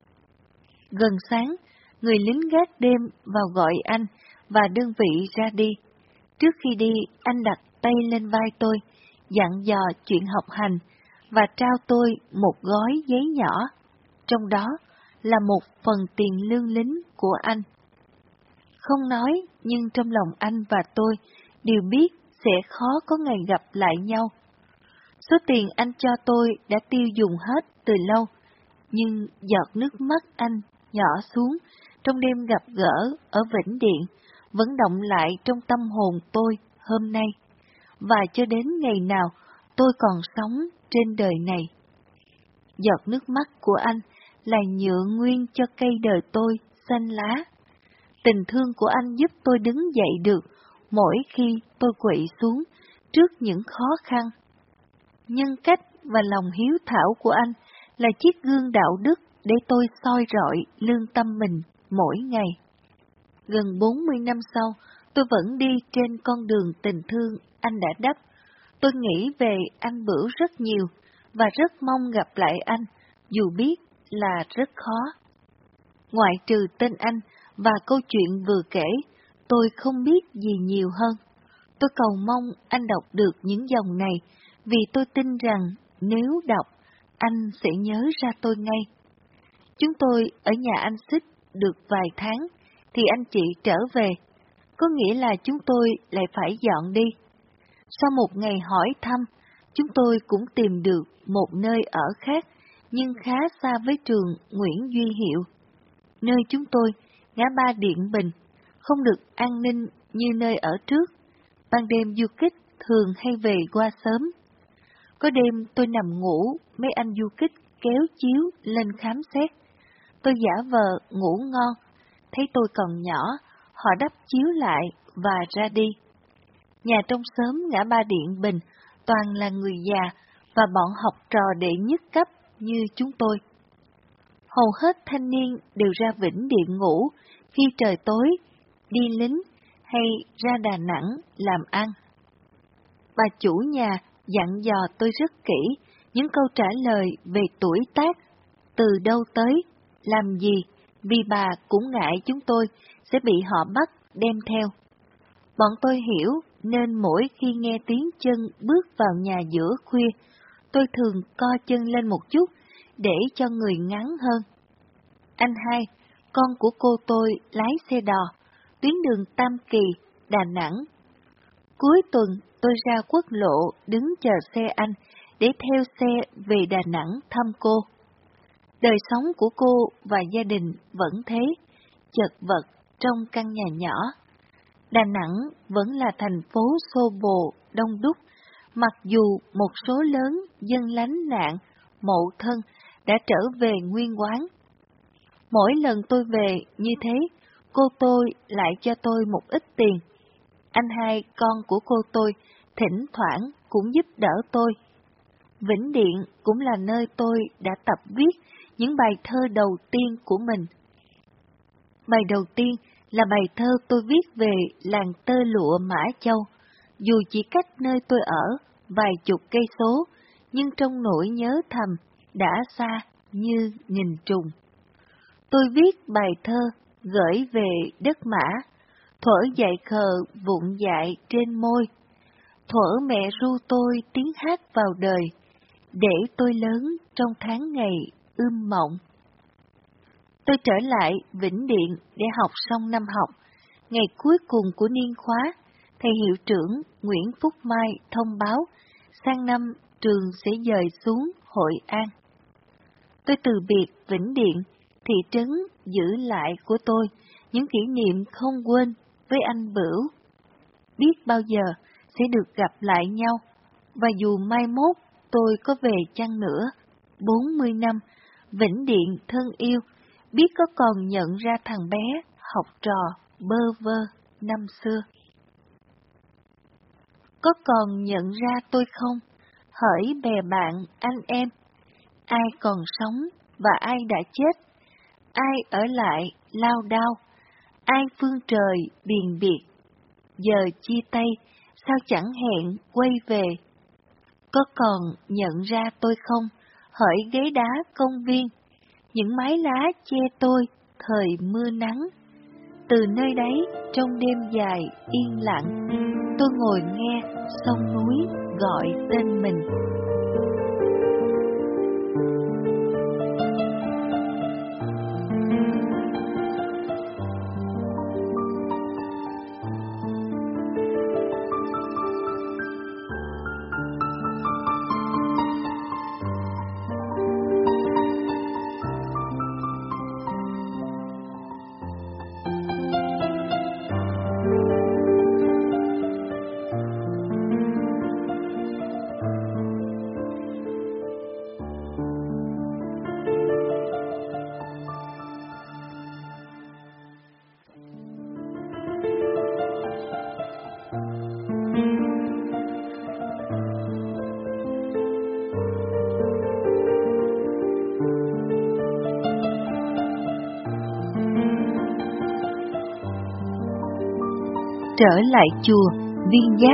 Gần sáng, người lính gác đêm vào gọi anh và đơn vị ra đi. Trước khi đi, anh đặt tay lên vai tôi, dặn dò chuyện học hành, và trao tôi một gói giấy nhỏ, trong đó là một phần tiền lương lính của anh. Không nói, nhưng trong lòng anh và tôi đều biết sẽ khó có ngày gặp lại nhau. Số tiền anh cho tôi đã tiêu dùng hết từ lâu, nhưng giọt nước mắt anh nhỏ xuống trong đêm gặp gỡ ở Vĩnh Điện vẫn động lại trong tâm hồn tôi hôm nay, và cho đến ngày nào tôi còn sống trên đời này. Giọt nước mắt của anh là nhựa nguyên cho cây đời tôi xanh lá. Tình thương của anh giúp tôi đứng dậy được mỗi khi tôi quỵ xuống trước những khó khăn. Nhân cách và lòng hiếu thảo của anh là chiếc gương đạo đức để tôi soi rọi lương tâm mình mỗi ngày. Gần 40 năm sau, tôi vẫn đi trên con đường tình thương anh đã đắp. Tôi nghĩ về anh Bửu rất nhiều và rất mong gặp lại anh, dù biết là rất khó. Ngoại trừ tên anh và câu chuyện vừa kể, tôi không biết gì nhiều hơn. Tôi cầu mong anh đọc được những dòng này, vì tôi tin rằng nếu đọc, anh sẽ nhớ ra tôi ngay. Chúng tôi ở nhà anh Xích được vài tháng, thì anh chị trở về, có nghĩa là chúng tôi lại phải dọn đi. Sau một ngày hỏi thăm, chúng tôi cũng tìm được một nơi ở khác, nhưng khá xa với trường Nguyễn Duy Hiệu. Nơi chúng tôi, ngã ba Điện Bình, không được an ninh như nơi ở trước. Ban đêm du kích thường hay về qua sớm. Có đêm tôi nằm ngủ, mấy anh du kích kéo chiếu lên khám xét. Tôi giả vờ ngủ ngon, thấy tôi còn nhỏ, họ đắp chiếu lại và ra đi. Nhà trong xóm ngã ba Điện Bình toàn là người già và bọn học trò đệ nhất cấp như chúng tôi. Hầu hết thanh niên đều ra Vĩnh Điện ngủ khi trời tối, đi lính hay ra Đà Nẵng làm ăn. Bà chủ nhà dặn dò tôi rất kỹ những câu trả lời về tuổi tác, từ đâu tới, làm gì, vì bà cũng ngại chúng tôi sẽ bị họ bắt đem theo. Bọn tôi hiểu nên mỗi khi nghe tiếng chân bước vào nhà giữa khuya, tôi thường co chân lên một chút để cho người ngắn hơn. Anh hai, con của cô tôi lái xe đò, tuyến đường Tam Kỳ, Đà Nẵng. Cuối tuần tôi ra quốc lộ đứng chờ xe anh để theo xe về Đà Nẵng thăm cô. Đời sống của cô và gia đình vẫn thế, chật vật trong căn nhà nhỏ. Đà Nẵng vẫn là thành phố xô bồ, đông đúc, mặc dù một số lớn dân lánh nạn, mộ thân đã trở về nguyên quán. Mỗi lần tôi về như thế, cô tôi lại cho tôi một ít tiền. Anh hai con của cô tôi thỉnh thoảng cũng giúp đỡ tôi. Vĩnh Điện cũng là nơi tôi đã tập viết những bài thơ đầu tiên của mình. Bài đầu tiên là bài thơ tôi viết về làng tơ lụa Mã Châu. Dù chỉ cách nơi tôi ở vài chục cây số, nhưng trong nỗi nhớ thầm đã xa như nghìn trùng. Tôi viết bài thơ gửi về đất Mã, thuở dại khờ vụng dại trên môi. Thuở mẹ ru tôi tiếng hát vào đời, để tôi lớn trong tháng ngày mộng. Tôi trở lại Vĩnh Điện để học xong năm học. Ngày cuối cùng của niên khóa, thầy hiệu trưởng Nguyễn Phúc Mai thông báo sang năm trường sẽ dời xuống Hội An. Tôi từ biệt Vĩnh Điện, thị trấn giữ lại của tôi những kỷ niệm không quên với anh Bửu. Biết bao giờ sẽ được gặp lại nhau, và dù mai mốt tôi có về chăng nữa, 40 năm, Vĩnh Điện thân yêu, biết có còn nhận ra thằng bé học trò bơ vơ năm xưa. Có còn nhận ra tôi không? Hỡi bè bạn, anh em, ai còn sống và ai đã chết? Ai ở lại lao đao? Ai phương trời biền biệt? Giờ chia tay, sao chẳng hẹn quay về? Có còn nhận ra tôi không? Hỡi ghế đá công viên, những mái lá che tôi thời mưa nắng. Từ nơi đấy, trong đêm dài yên lặng, tôi ngồi nghe sông núi gọi tên mình. Trở lại chùa Viên Giác.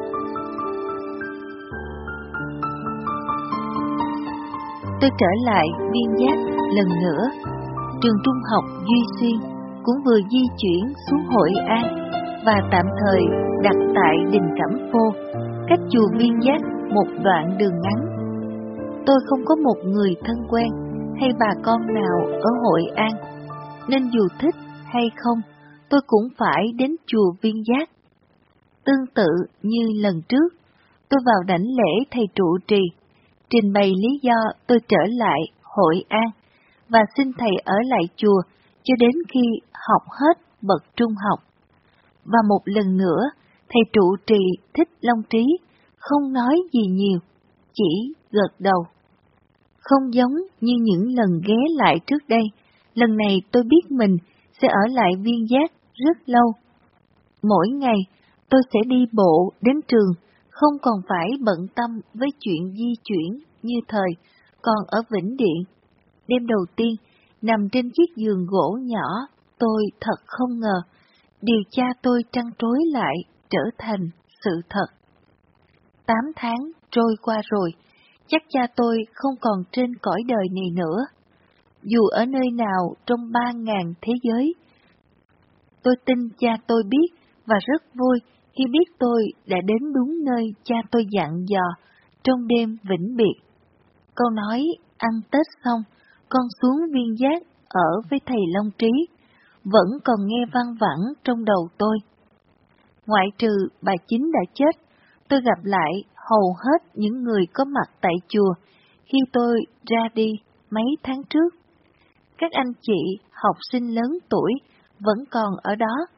Tôi trở lại Viên Giác lần nữa. Trường trung học Duy Xuyên cũng vừa di chuyển xuống Hội An và tạm thời đặt tại Đình Cẩm Phô, cách chùa Viên Giác một đoạn đường ngắn. Tôi không có một người thân quen hay bà con nào ở Hội An, nên dù thích hay không, tôi cũng phải đến chùa Viên Giác. Tương tự như lần trước, tôi vào đảnh lễ thầy trụ trì, trình bày lý do tôi trở lại Hội An và xin thầy ở lại chùa cho đến khi học hết bậc trung học. Và một lần nữa, thầy trụ trì Thích Long Trí không nói gì nhiều, chỉ gật đầu. Không giống như những lần ghé lại trước đây, lần này tôi biết mình sẽ ở lại Viên Giác rất lâu. Mỗi ngày, tôi sẽ đi bộ đến trường, không còn phải bận tâm với chuyện di chuyển như thời còn ở Vĩnh Điện. Đêm đầu tiên, nằm trên chiếc giường gỗ nhỏ, tôi thật không ngờ, điều cha tôi trăn trối lại trở thành sự thật. 8 tháng trôi qua rồi, chắc cha tôi không còn trên cõi đời này nữa. Dù ở nơi nào trong 3.000 thế giới, tôi tin cha tôi biết và rất vui khi biết tôi đã đến đúng nơi cha tôi dặn dò trong đêm vĩnh biệt. Câu nói ăn Tết xong, con xuống Viên Giác ở với thầy Long Trí vẫn còn nghe văng vẳng trong đầu tôi. Ngoại trừ bà Chính đã chết, tôi gặp lại hầu hết những người có mặt tại chùa khi tôi ra đi mấy tháng trước. Các anh chị học sinh lớn tuổi vẫn còn ở đó.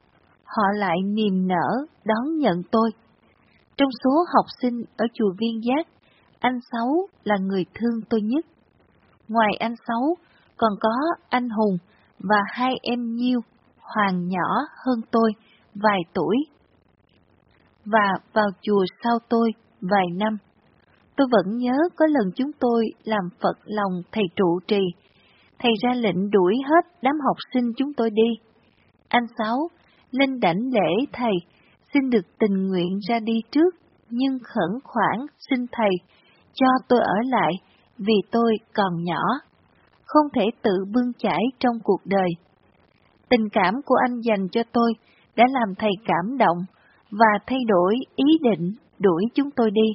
họ lại niềm nở đón nhận tôi. Trong số học sinh ở chùa Viên Giác, anh Sáu là người thương tôi nhất. Ngoài anh Sáu, còn có anh Hùng và hai em Nhiêu, Hoàng nhỏ hơn tôi vài tuổi. Và vào chùa sau tôi vài năm. Tôi vẫn nhớ có lần chúng tôi làm phật lòng thầy trụ trì. Thầy ra lệnh đuổi hết đám học sinh chúng tôi đi. Anh Sáu lên đảnh lễ thầy, xin được tình nguyện ra đi trước, nhưng khẩn khoản xin thầy cho tôi ở lại vì tôi còn nhỏ, không thể tự bươn chải trong cuộc đời. Tình cảm của anh dành cho tôi đã làm thầy cảm động và thay đổi ý định đuổi chúng tôi đi.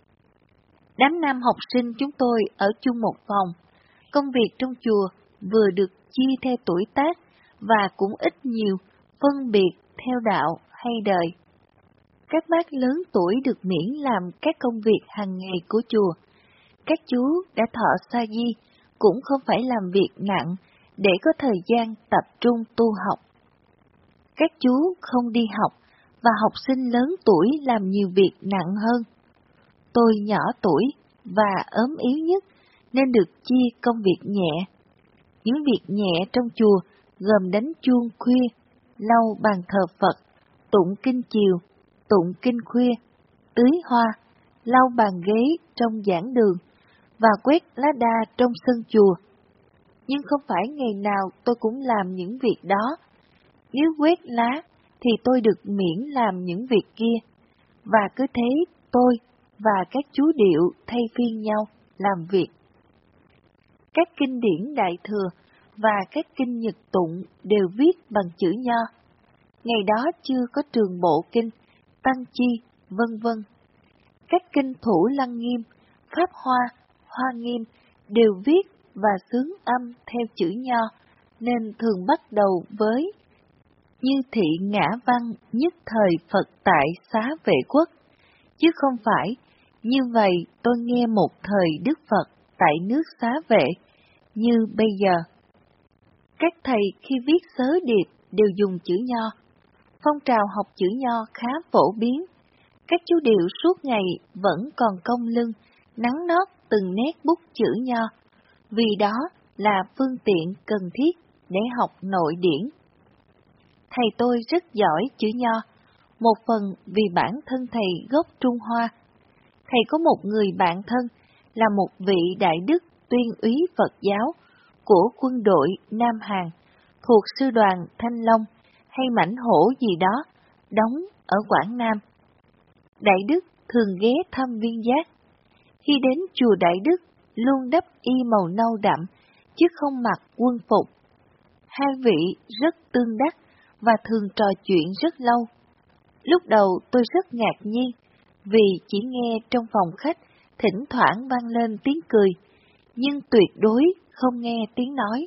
Đám nam học sinh chúng tôi ở chung một phòng. Công việc trong chùa vừa được chia theo tuổi tác và cũng ít nhiều phân biệt theo đạo hay đời. Các bác lớn tuổi được miễn làm các công việc hàng ngày của chùa. Các chú đã thọ sa di cũng không phải làm việc nặng để có thời gian tập trung tu học. Các chú không đi học và học sinh lớn tuổi làm nhiều việc nặng hơn. Tôi nhỏ tuổi và ốm yếu nhất nên được chia công việc nhẹ. Những việc nhẹ trong chùa gồm đánh chuông khuya, lau bàn thờ Phật, tụng kinh chiều, tụng kinh khuya, tưới hoa, lau bàn ghế trong giảng đường và quét lá đa trong sân chùa. Nhưng không phải ngày nào tôi cũng làm những việc đó. Nếu quét lá thì tôi được miễn làm những việc kia, và cứ thế tôi và các chú điệu thay phiên nhau làm việc. Các kinh điển Đại Thừa và các kinh Nhật Tụng đều viết bằng chữ Nho. Ngày đó chưa có trường bộ kinh, tăng chi, vân vân. Các kinh Thủ Lăng Nghiêm, Pháp Hoa, Hoa Nghiêm đều viết và xướng âm theo chữ Nho, nên thường bắt đầu với như thị ngã văn nhất thời Phật tại Xá Vệ Quốc, chứ không phải như vậy tôi nghe một thời Đức Phật tại nước Xá Vệ như bây giờ. Các thầy khi viết sớ điệp đều dùng chữ Nho. Phong trào học chữ Nho khá phổ biến. Các chú điệu suốt ngày vẫn còn cong lưng, nắn nót từng nét bút chữ Nho, vì đó là phương tiện cần thiết để học nội điển. Thầy tôi rất giỏi chữ Nho, một phần vì bản thân thầy gốc Trung Hoa. Thầy có một người bạn thân là một vị đại đức tuyên úy Phật giáo của quân đội Nam Hàn, thuộc sư đoàn Thanh Long hay Mãnh Hổ gì đó, đóng ở Quảng Nam. Đại đức thường ghé thăm Viên Giác. Khi đến chùa Đại đức, luôn đắp y màu nâu đậm, chứ không mặc quân phục. Hai vị rất tương đắc và thường trò chuyện rất lâu. Lúc đầu tôi rất ngạc nhiên, vì chỉ nghe trong phòng khách thỉnh thoảng vang lên tiếng cười, nhưng tuyệt đối không nghe tiếng nói.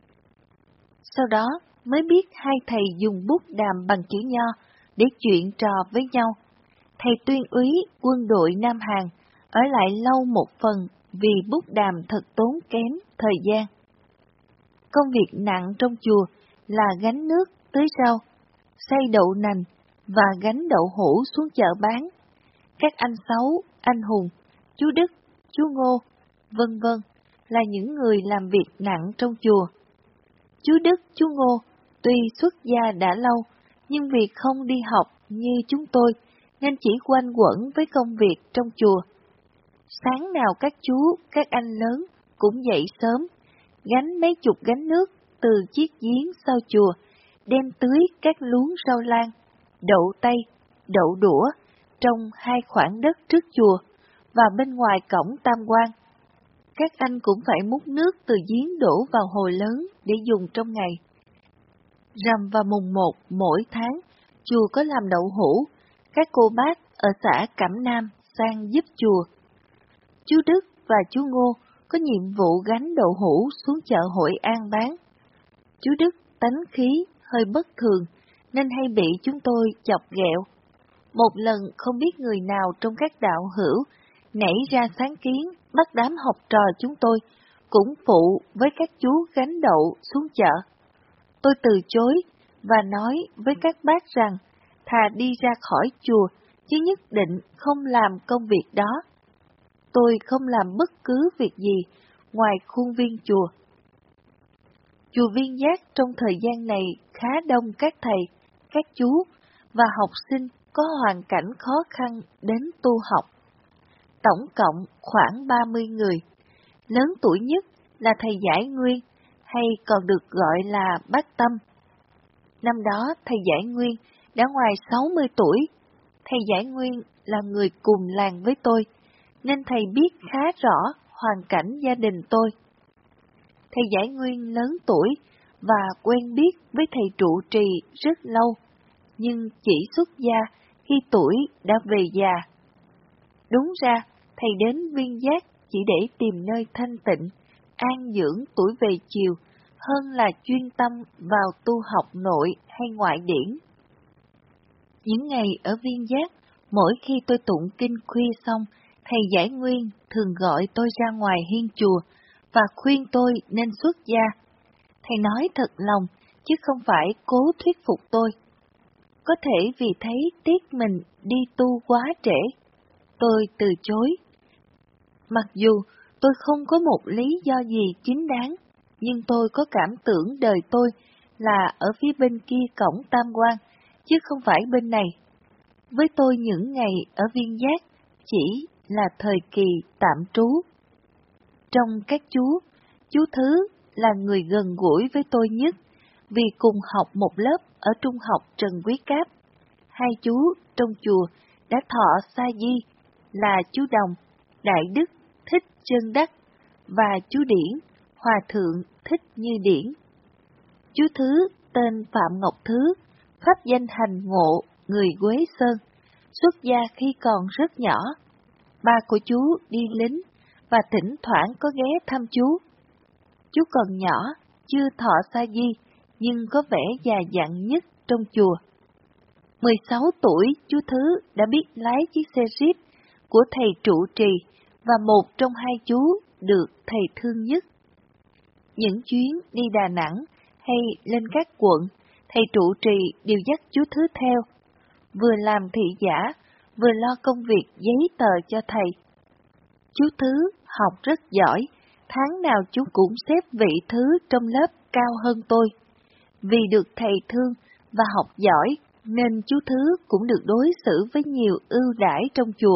Sau đó mới biết hai thầy dùng bút đàm bằng chữ Nho để chuyện trò với nhau. Thầy tuyên úy quân đội Nam Hàn ở lại lâu một phần vì bút đàm thật tốn kém thời gian. Công việc nặng trong chùa là gánh nước tưới rau, xay đậu nành và gánh đậu hũ xuống chợ bán. Các anh Sáu, anh Hùng, chú Đức, chú Ngô, vân vân là những người làm việc nặng trong chùa. Chú Đức, chú Ngô tuy xuất gia đã lâu, nhưng vì không đi học như chúng tôi nên chỉ quanh quẩn với công việc trong chùa. Sáng nào các chú, các anh lớn cũng dậy sớm, gánh mấy chục gánh nước từ chiếc giếng sau chùa, đem tưới các luống rau lan, đậu tây, đậu đũa trong hai khoảng đất trước chùa và bên ngoài cổng Tam Quan. Các anh cũng phải múc nước từ giếng đổ vào hồ lớn để dùng trong ngày. Rằm và mùng 1 mỗi tháng, chùa có làm đậu hũ, các cô bác ở xã Cẩm Nam sang giúp chùa. Chú Đức và chú Ngô có nhiệm vụ gánh đậu hũ xuống chợ Hội An bán. Chú Đức tánh khí hơi bất thường nên hay bị chúng tôi chọc ghẹo. Một lần không biết người nào trong các đạo hữu nảy ra sáng kiến bắt đám học trò chúng tôi cũng phụ với các chú gánh đậu xuống chợ. Tôi từ chối và nói với các bác rằng thà đi ra khỏi chùa, chứ nhất định không làm công việc đó. Tôi không làm bất cứ việc gì ngoài khuôn viên chùa. Chùa Viên Giác trong thời gian này khá đông các thầy, các chú và học sinh có hoàn cảnh khó khăn đến tu học. Tổng cộng khoảng 30 người. Lớn tuổi nhất là thầy Giải Nguyên, hay còn được gọi là Bác Tâm. Năm đó thầy Giải Nguyên đã ngoài 60 tuổi. Thầy Giải Nguyên là người cùng làng với tôi, nên thầy biết khá rõ hoàn cảnh gia đình tôi. Thầy Giải Nguyên lớn tuổi và quen biết với thầy trụ trì rất lâu, nhưng chỉ xuất gia khi tuổi đã về già. Đúng ra, thầy đến Viên Giác chỉ để tìm nơi thanh tịnh, an dưỡng tuổi về chiều, hơn là chuyên tâm vào tu học nội hay ngoại điển. Những ngày ở Viên Giác, mỗi khi tôi tụng kinh khuya xong, thầy Giải Nguyên thường gọi tôi ra ngoài hiên chùa và khuyên tôi nên xuất gia. Thầy nói thật lòng, chứ không phải cố thuyết phục tôi. Có thể vì thấy tiếc mình đi tu quá trễ, tôi từ chối. Mặc dù tôi không có một lý do gì chính đáng, nhưng tôi có cảm tưởng đời tôi là ở phía bên kia cổng Tam Quan, chứ không phải bên này. Với tôi những ngày ở Viên Giác chỉ là thời kỳ tạm trú. Trong các chú Thứ là người gần gũi với tôi nhất, vì cùng học một lớp ở trung học Trần Quý Cáp. Hai chú trong chùa đã thọ sa di là chú Đồng, Đại Đức, Thích Chân Đắc và chú Điển, Hòa Thượng Thích Như Điển. Chú Thứ tên Phạm Ngọc Thứ, pháp danh Hành Ngộ, người Quế Sơn, xuất gia khi còn rất nhỏ. Ba của chú đi lính và thỉnh thoảng có ghé thăm chú. Chú còn nhỏ, chưa thọ sa di, nhưng có vẻ già dặn nhất trong chùa. 16 tuổi, chú Thứ đã biết lái chiếc xe jeep của thầy trụ trì và một trong hai chú được thầy thương nhất. Những chuyến đi Đà Nẵng hay lên các quận, thầy trụ trì đều dắt chú Thứ theo, vừa làm thị giả, vừa lo công việc giấy tờ cho thầy. Chú Thứ học rất giỏi, tháng nào chú cũng xếp vị thứ trong lớp cao hơn tôi. Vì được thầy thương và học giỏi, nên chú Thứ cũng được đối xử với nhiều ưu đãi trong chùa.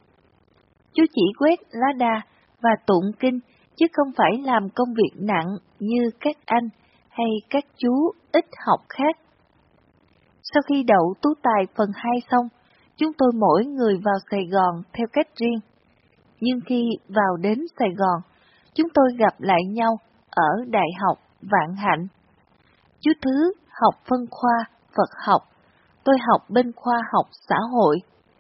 Chú chỉ quét lá đa và tụng kinh, chứ không phải làm công việc nặng như các anh hay các chú ít học khác. Sau khi đậu tú tài phần 2 xong, chúng tôi mỗi người vào Sài Gòn theo cách riêng. Nhưng khi vào đến Sài Gòn, chúng tôi gặp lại nhau ở Đại học Vạn Hạnh. Chú Thứ học phân khoa Phật học, tôi học bên khoa học xã hội.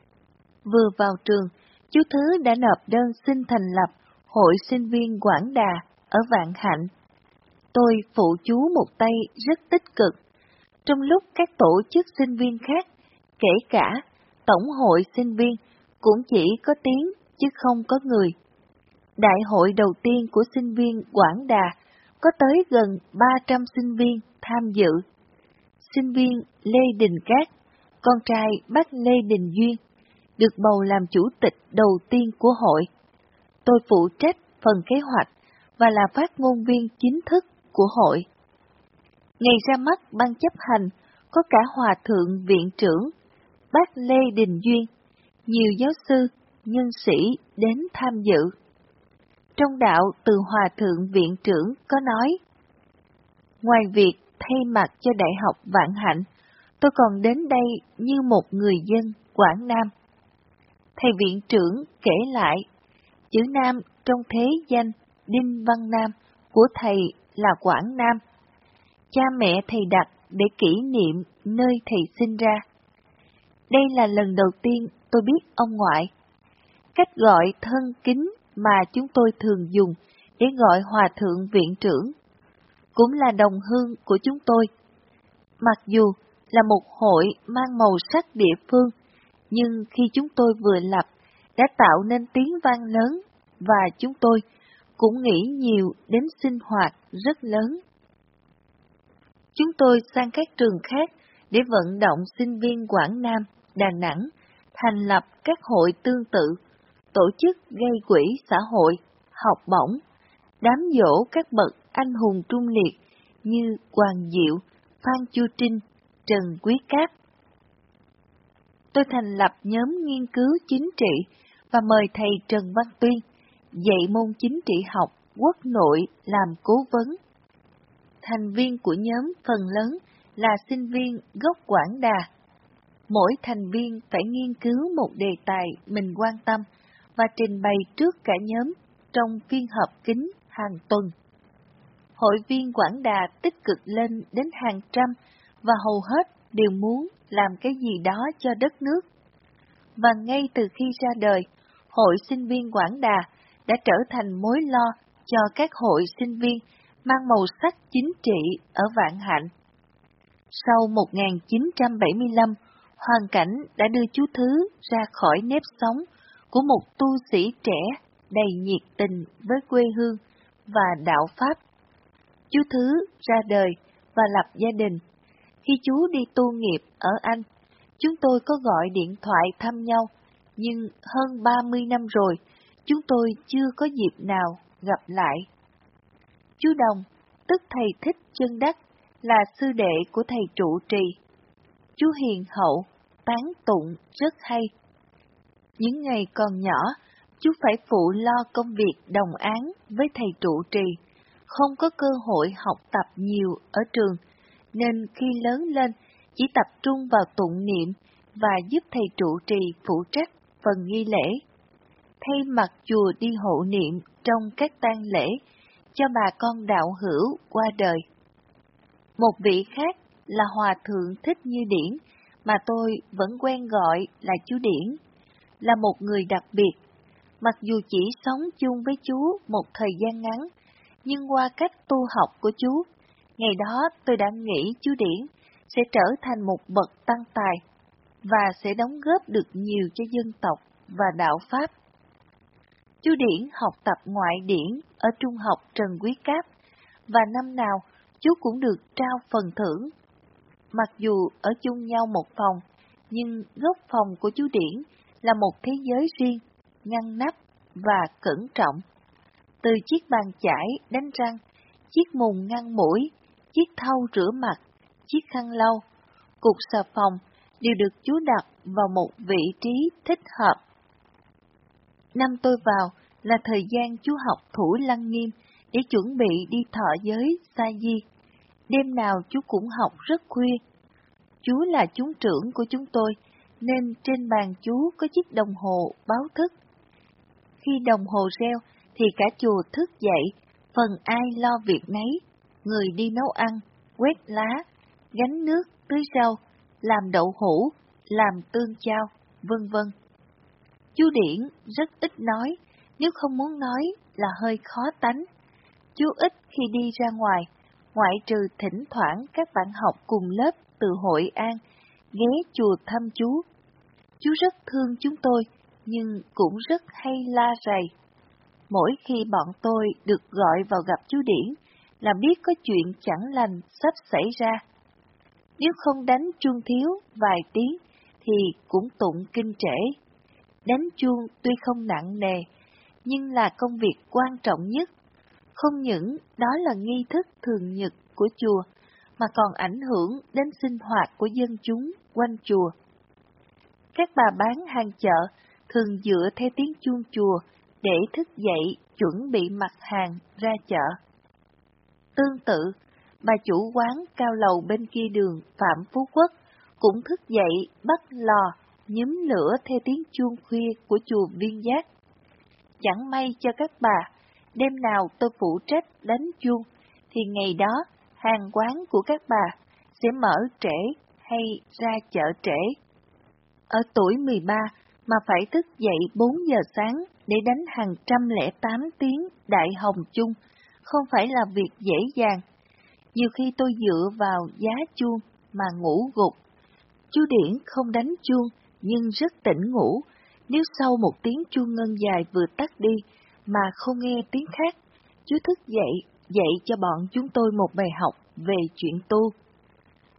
Vừa vào trường, chú Thứ đã nộp đơn xin thành lập Hội Sinh viên Quảng Đà ở Vạn Hạnh. Tôi phụ chú một tay rất tích cực, trong lúc các tổ chức sinh viên khác, kể cả Tổng hội sinh viên, cũng chỉ có tiếng chứ không có người. Đại hội đầu tiên của sinh viên Quảng Đà có tới gần 300 sinh viên tham dự. Sinh viên Lê Đình Cát, con trai bác Lê Đình Duyên, được bầu làm chủ tịch đầu tiên của hội. Tôi phụ trách phần kế hoạch và là phát ngôn viên chính thức của hội. Ngày ra mắt ban chấp hành có cả Hòa Thượng Viện trưởng, bác Lê Đình Duyên, nhiều giáo sư, nhân sĩ đến tham dự. Trong đạo từ Hòa Thượng Viện trưởng có nói, ngoài việc thay mặt cho Đại học Vạn Hạnh, tôi còn đến đây như một người dân Quảng Nam. Thầy viện trưởng kể lại, chữ Nam trong thế danh Đinh Văn Nam của thầy là Quảng Nam. Cha mẹ thầy đặt để kỷ niệm nơi thầy sinh ra. Đây là lần đầu tiên tôi biết ông ngoại. Cách gọi thân kính mà chúng tôi thường dùng để gọi Hòa Thượng Viện trưởng, cũng là đồng hương của chúng tôi. Mặc dù là một hội mang màu sắc địa phương, nhưng khi chúng tôi vừa lập đã tạo nên tiếng vang lớn và chúng tôi cũng nghĩ nhiều đến sinh hoạt rất lớn. Chúng tôi sang các trường khác để vận động sinh viên Quảng Nam, Đà Nẵng thành lập các hội tương tự, tổ chức gây quỹ xã hội, học bổng, đám giỗ các bậc anh hùng trung liệt như Hoàng Diệu, Phan Chu Trinh, Trần Quý Cáp. Tôi thành lập nhóm nghiên cứu chính trị và mời thầy Trần Văn Tuyên, dạy môn chính trị học quốc nội làm cố vấn. Thành viên của nhóm phần lớn là sinh viên gốc Quảng Đà. Mỗi thành viên phải nghiên cứu một đề tài mình quan tâm và trình bày trước cả nhóm trong phiên họp kín hàng tuần. Hội viên Quảng Đà tích cực lên đến hàng trăm và hầu hết đều muốn làm cái gì đó cho đất nước. Và ngay từ khi ra đời, Hội sinh viên Quảng Đà đã trở thành mối lo cho các hội sinh viên mang màu sắc chính trị ở Vạn Hạnh. Sau 1975, hoàn cảnh đã đưa chú Thứ ra khỏi nếp sống của một tu sĩ trẻ đầy nhiệt tình với quê hương và đạo Pháp. Chú Thứ ra đời và lập gia đình. Khi chú đi tu nghiệp ở Anh, chúng tôi có gọi điện thoại thăm nhau, nhưng hơn 30 năm rồi, chúng tôi chưa có dịp nào gặp lại. Chú Đồng, tức thầy Thích Chân Đắc, là sư đệ của thầy trụ trì. Chú hiền hậu, tán tụng rất hay. Những ngày còn nhỏ, chú phải phụ lo công việc đồng áng với thầy trụ trì, không có cơ hội học tập nhiều ở trường, nên khi lớn lên chỉ tập trung vào tụng niệm và giúp thầy trụ trì phụ trách phần nghi lễ. Thay mặt chùa đi hộ niệm trong các tang lễ cho bà con đạo hữu qua đời. Một vị khác là Hòa Thượng Thích Như Điển, mà tôi vẫn quen gọi là chú Điển, là một người đặc biệt. Mặc dù chỉ sống chung với chú một thời gian ngắn, nhưng qua cách tu học của chú, ngày đó tôi đã nghĩ chú Điển sẽ trở thành một bậc tăng tài và sẽ đóng góp được nhiều cho dân tộc và đạo Pháp. Chú Điển học tập ngoại điển ở Trung học Trần Quý Cáp, và năm nào chú cũng được trao phần thưởng. Mặc dù ở chung nhau một phòng, nhưng góc phòng của chú Điển là một thế giới riêng, ngăn nắp và cẩn trọng. Từ chiếc bàn chải đánh răng, chiếc mùng ngăn mũi, chiếc thau rửa mặt, chiếc khăn lau, cục xà phòng đều được chú đặt vào một vị trí thích hợp. Năm tôi vào là thời gian chú học Thủ Lăng Nghiêm để chuẩn bị đi thọ giới Sa Di. Đêm nào chú cũng học rất khuya. Chú là chúng trưởng của chúng tôi, nên trên bàn chú có chiếc đồng hồ báo thức. Khi đồng hồ reo thì cả chùa thức dậy, phần ai lo việc nấy, người đi nấu ăn, quét lá, gánh nước, tưới rau, làm đậu hũ, làm tương chao, vân vân. Chú Điển rất ít nói, nếu không muốn nói là hơi khó tánh. Chú ít khi đi ra ngoài, ngoại trừ thỉnh thoảng các bạn học cùng lớp từ Hội An, ghé chùa thăm chú. Chú rất thương chúng tôi, nhưng cũng rất hay la rầy. Mỗi khi bọn tôi được gọi vào gặp chú Điển là biết có chuyện chẳng lành sắp xảy ra. Nếu không đánh chuông thiếu vài tiếng thì cũng tụng kinh trễ. Đánh chuông tuy không nặng nề, nhưng là công việc quan trọng nhất. Không những đó là nghi thức thường nhật của chùa, mà còn ảnh hưởng đến sinh hoạt của dân chúng quanh chùa. Các bà bán hàng chợ thường dựa theo tiếng chuông chùa để thức dậy chuẩn bị mặt hàng ra chợ. Tương tự, bà chủ quán cao lầu bên kia đường Phạm Phú Quốc cũng thức dậy bắt lò, nhúm lửa theo tiếng chuông khuya của chùa Viên Giác. Chẳng may cho các bà, đêm nào tôi phụ trách đánh chuông, thì ngày đó hàng quán của các bà sẽ mở trễ hay ra chợ trễ. Ở tuổi 13 mà phải thức dậy 4 giờ sáng để đánh hàng 108 tiếng Đại Hồng Chung không phải là việc dễ dàng. Nhiều khi tôi dựa vào giá chuông mà ngủ gục. Chú Điển không đánh chuông nhưng rất tỉnh ngủ. Nếu sau một tiếng chuông ngân dài vừa tắt đi mà không nghe tiếng khác, chú thức dậy, dạy cho bọn chúng tôi một bài học về chuyện tu.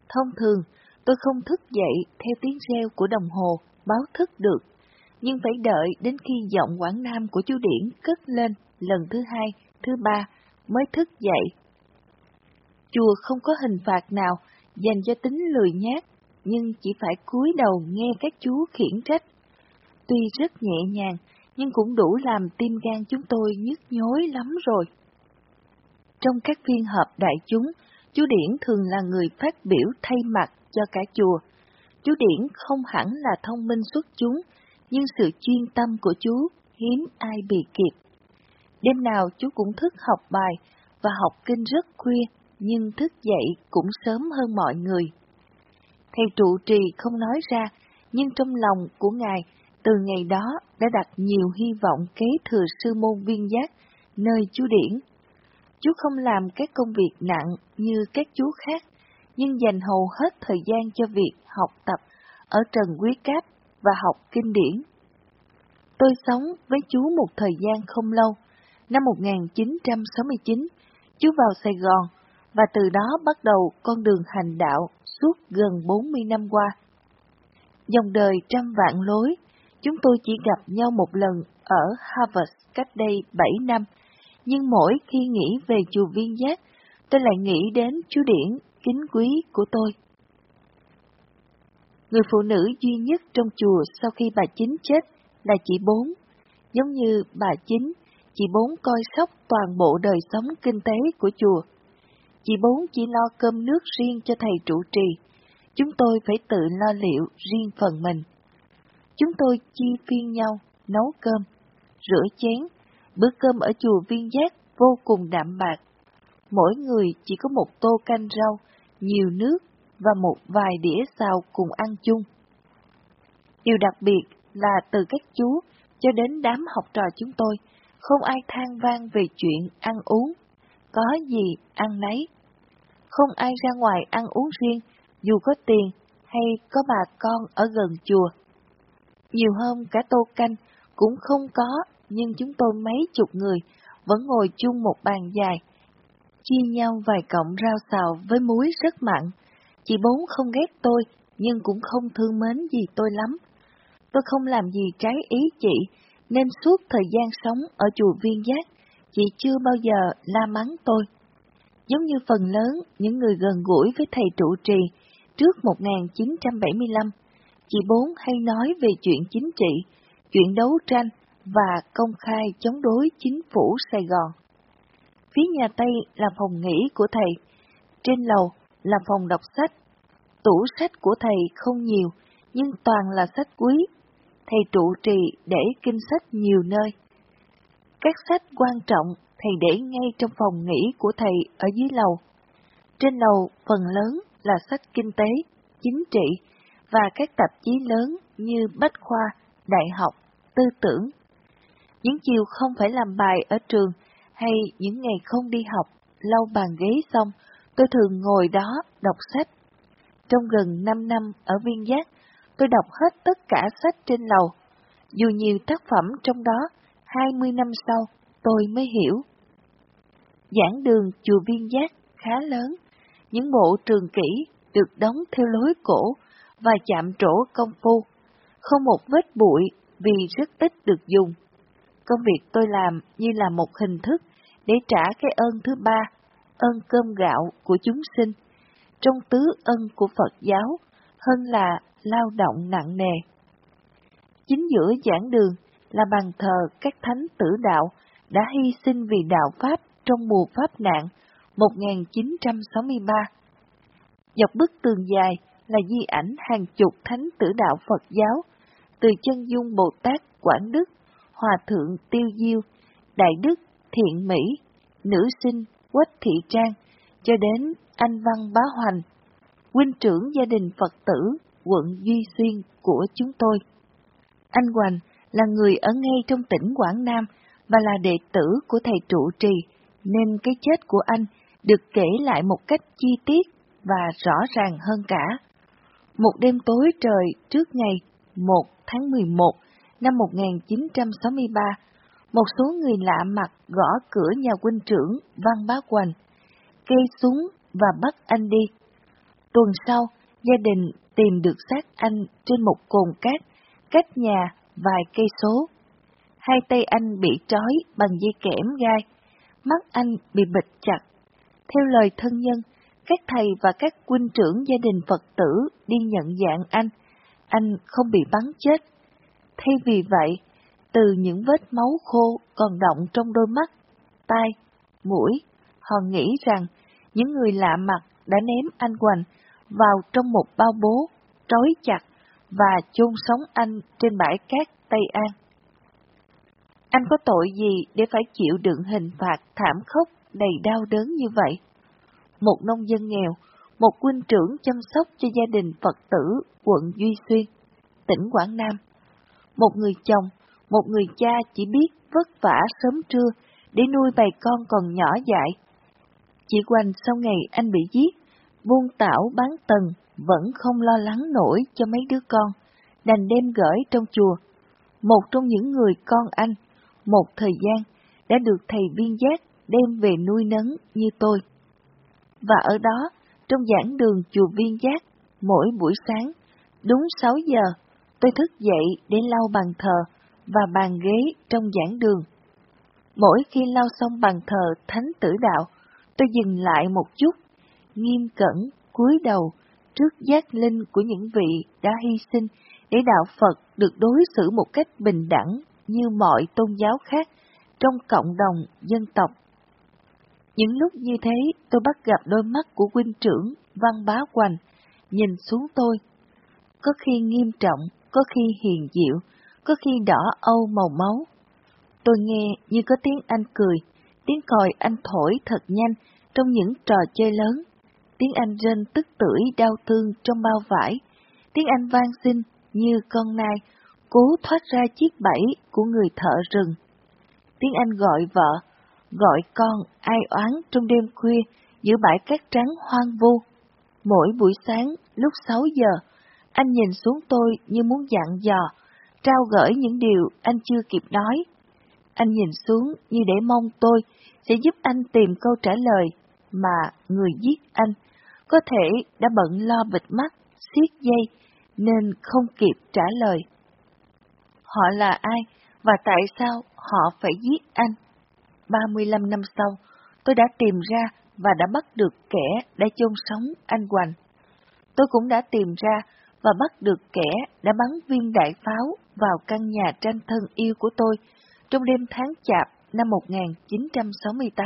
Thông thường, tôi không thức dậy theo tiếng reo của đồng hồ báo thức được, nhưng phải đợi đến khi giọng Quảng Nam của chú Điển cất lên lần thứ hai, thứ ba mới thức dậy. Chùa không có hình phạt nào dành cho tính lười nhác, nhưng chỉ phải cúi đầu nghe các chú khiển trách. Tuy rất nhẹ nhàng, nhưng cũng đủ làm tim gan chúng tôi nhức nhối lắm rồi. Trong các phiên họp đại chúng, chú Điển thường là người phát biểu thay mặt cho cả chùa. Chú Điển không hẳn là thông minh xuất chúng, nhưng sự chuyên tâm của chú hiếm ai bì kịp. Đêm nào chú cũng thức học bài và học kinh rất khuya, nhưng thức dậy cũng sớm hơn mọi người. Thầy trụ trì không nói ra, nhưng trong lòng của Ngài từ ngày đó đã đặt nhiều hy vọng kế thừa sư môn Viên Giác nơi chú Điển. Chú không làm các công việc nặng như các chú khác, nhưng dành hầu hết thời gian cho việc học tập ở Trần Quý Cáp và học kinh điển. Tôi sống với chú một thời gian không lâu. Năm 1969, chú vào Sài Gòn, và từ đó bắt đầu con đường hành đạo suốt gần 40 năm qua. Dòng đời trăm vạn lối, chúng tôi chỉ gặp nhau một lần ở Harvard cách đây 7 năm, nhưng mỗi khi nghĩ về chùa Viên Giác, tôi lại nghĩ đến chú Điển kính quý của tôi. Người phụ nữ duy nhất trong chùa sau khi bà Chính chết là chị Bốn. Giống như bà Chính, chị Bốn coi sóc toàn bộ đời sống kinh tế của chùa. Chị Bốn chỉ lo cơm nước riêng cho thầy trụ trì, chúng tôi phải tự lo liệu riêng phần mình. Chúng tôi chia phiên nhau nấu cơm, rửa chén. Bữa cơm ở chùa Viên Giác vô cùng đạm bạc. Mỗi người chỉ có một tô canh rau, nhiều nước và một vài đĩa xào cùng ăn chung. Điều đặc biệt là từ các chú cho đến đám học trò chúng tôi, không ai than vang về chuyện ăn uống. Có gì ăn nấy. Không ai ra ngoài ăn uống riêng, dù có tiền hay có bà con ở gần chùa. Nhiều hôm cả tô canh cũng không có, nhưng chúng tôi mấy chục người vẫn ngồi chung một bàn dài, chia nhau vài cọng rau xào với muối rất mặn. Chị Bốn không ghét tôi, nhưng cũng không thương mến gì tôi lắm. Tôi không làm gì trái ý chị, nên suốt thời gian sống ở chùa Viên Giác, chị chưa bao giờ la mắng tôi. Giống như phần lớn những người gần gũi với thầy trụ trì trước 1975, chị Bốn hay nói về chuyện chính trị, chuyện đấu tranh và công khai chống đối chính phủ Sài Gòn. Phía nhà Tây là phòng nghỉ của thầy, trên lầu là phòng đọc sách. Tủ sách của thầy không nhiều, nhưng toàn là sách quý. Thầy trụ trì để kinh sách nhiều nơi. Các sách quan trọng thầy để ngay trong phòng nghỉ của thầy ở dưới lầu. Trên lầu phần lớn là sách kinh tế, chính trị và các tạp chí lớn như Bách Khoa, Đại học, Tư tưởng. Những chiều không phải làm bài ở trường hay những ngày không đi học, lau bàn ghế xong, tôi thường ngồi đó đọc sách. Trong gần 5 năm ở Viên Giác, tôi đọc hết tất cả sách trên lầu. Dù nhiều tác phẩm trong đó, 20 năm sau, tôi mới hiểu. Giảng đường chùa Viên Giác khá lớn, những bộ trường kỷ được đóng theo lối cổ và chạm trổ công phu, không một vết bụi vì rất ít được dùng. Công việc tôi làm như là một hình thức để trả cái ơn thứ ba, ơn cơm gạo của chúng sinh, trong tứ ân của Phật giáo, hơn là lao động nặng nề. Chính giữa giảng đường là bàn thờ các thánh tử đạo đã hy sinh vì đạo Pháp trong mùa Pháp nạn 1963. Dọc bức tường dài là di ảnh hàng chục thánh tử đạo Phật giáo, từ Chân Dung Bồ Tát Quảng Đức, Hòa Thượng Tiêu Diêu, Đại Đức Thiện Mỹ, Nữ Sinh Quách Thị Trang, cho đến anh Văn Bá Hoành, huynh trưởng gia đình Phật tử quận Duy Xuyên của chúng tôi. Anh Hoành là người ở ngay trong tỉnh Quảng Nam và là đệ tử của thầy trụ trì, nên cái chết của anh được kể lại một cách chi tiết và rõ ràng hơn cả. Một đêm tối trời trước ngày 1 tháng 11 năm 1963, một số người lạ mặt gõ cửa nhà huynh trưởng Văn Bá Hoành, kê súng và bắt anh đi. Tuần sau, gia đình tìm được xác anh trên một cồn cát, cách nhà vài cây số. Hai tay anh bị trói bằng dây kẽm gai, mắt anh bị bịt chặt. Theo lời thân nhân, các thầy và các huynh trưởng gia đình Phật tử đi nhận dạng anh không bị bắn chết. Thay vì vậy, từ những vết máu khô còn đọng trong đôi mắt, tai, mũi, họ nghĩ rằng những người lạ mặt đã ném anh Hoành vào trong một bao bố, trói chặt và chôn sống anh trên bãi cát Tây An. Anh có tội gì để phải chịu đựng hình phạt thảm khốc đầy đau đớn như vậy? Một nông dân nghèo, một huynh trưởng chăm sóc cho gia đình Phật tử quận Duy Xuyên, tỉnh Quảng Nam. Một người chồng, một người cha chỉ biết vất vả sớm trưa để nuôi bầy con còn nhỏ dại. Chị Hoành sau ngày anh bị giết, buôn tảo bán tần, vẫn không lo lắng nổi cho mấy đứa con, đành đem gửi trong chùa. Một trong những người con anh, một thời gian, đã được thầy Viên Giác đem về nuôi nấng như tôi. Và ở đó, trong giảng đường chùa Viên Giác, mỗi buổi sáng, đúng 6 giờ, tôi thức dậy để lau bàn thờ và bàn ghế trong giảng đường. Mỗi khi lau xong bàn thờ Thánh Tử Đạo, tôi dừng lại một chút, nghiêm cẩn, cúi đầu trước giác linh của những vị đã hy sinh để đạo Phật được đối xử một cách bình đẳng như mọi tôn giáo khác trong cộng đồng dân tộc. Những lúc như thế, tôi bắt gặp đôi mắt của huynh trưởng Văn Bá Hoành nhìn xuống tôi. Có khi nghiêm trọng, có khi hiền diệu, có khi đỏ âu màu máu. Tôi nghe như có tiếng anh cười, tiếng còi anh thổi thật nhanh trong những trò chơi lớn, tiếng anh rên tức tưởi đau thương trong bao vải, tiếng anh vang xin như con nai cố thoát ra chiếc bẫy của người thợ rừng. Tiếng anh gọi vợ, gọi con ai oán trong đêm khuya giữa bãi cát trắng hoang vu. Mỗi buổi sáng lúc 6 giờ, anh nhìn xuống tôi như muốn dặn dò, trao gửi những điều anh chưa kịp nói. Anh nhìn xuống như để mong tôi sẽ giúp anh tìm câu trả lời mà người giết anh có thể đã bận lo bịt mắt, siết dây nên không kịp trả lời. Họ là ai và tại sao họ phải giết anh? 35 năm sau, tôi đã tìm ra và đã bắt được kẻ đã chôn sống anh Hoành. Tôi cũng đã tìm ra và bắt được kẻ đã bắn viên đại pháo vào căn nhà tranh thân yêu của tôi trong đêm tháng Chạp năm 1968.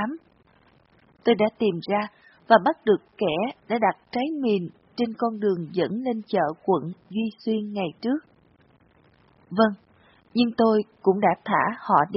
Tôi đã tìm ra và bắt được kẻ đã đặt trái mìn trên con đường dẫn lên chợ quận Duy Xuyên ngày trước. Vâng, nhưng tôi cũng đã thả họ đi.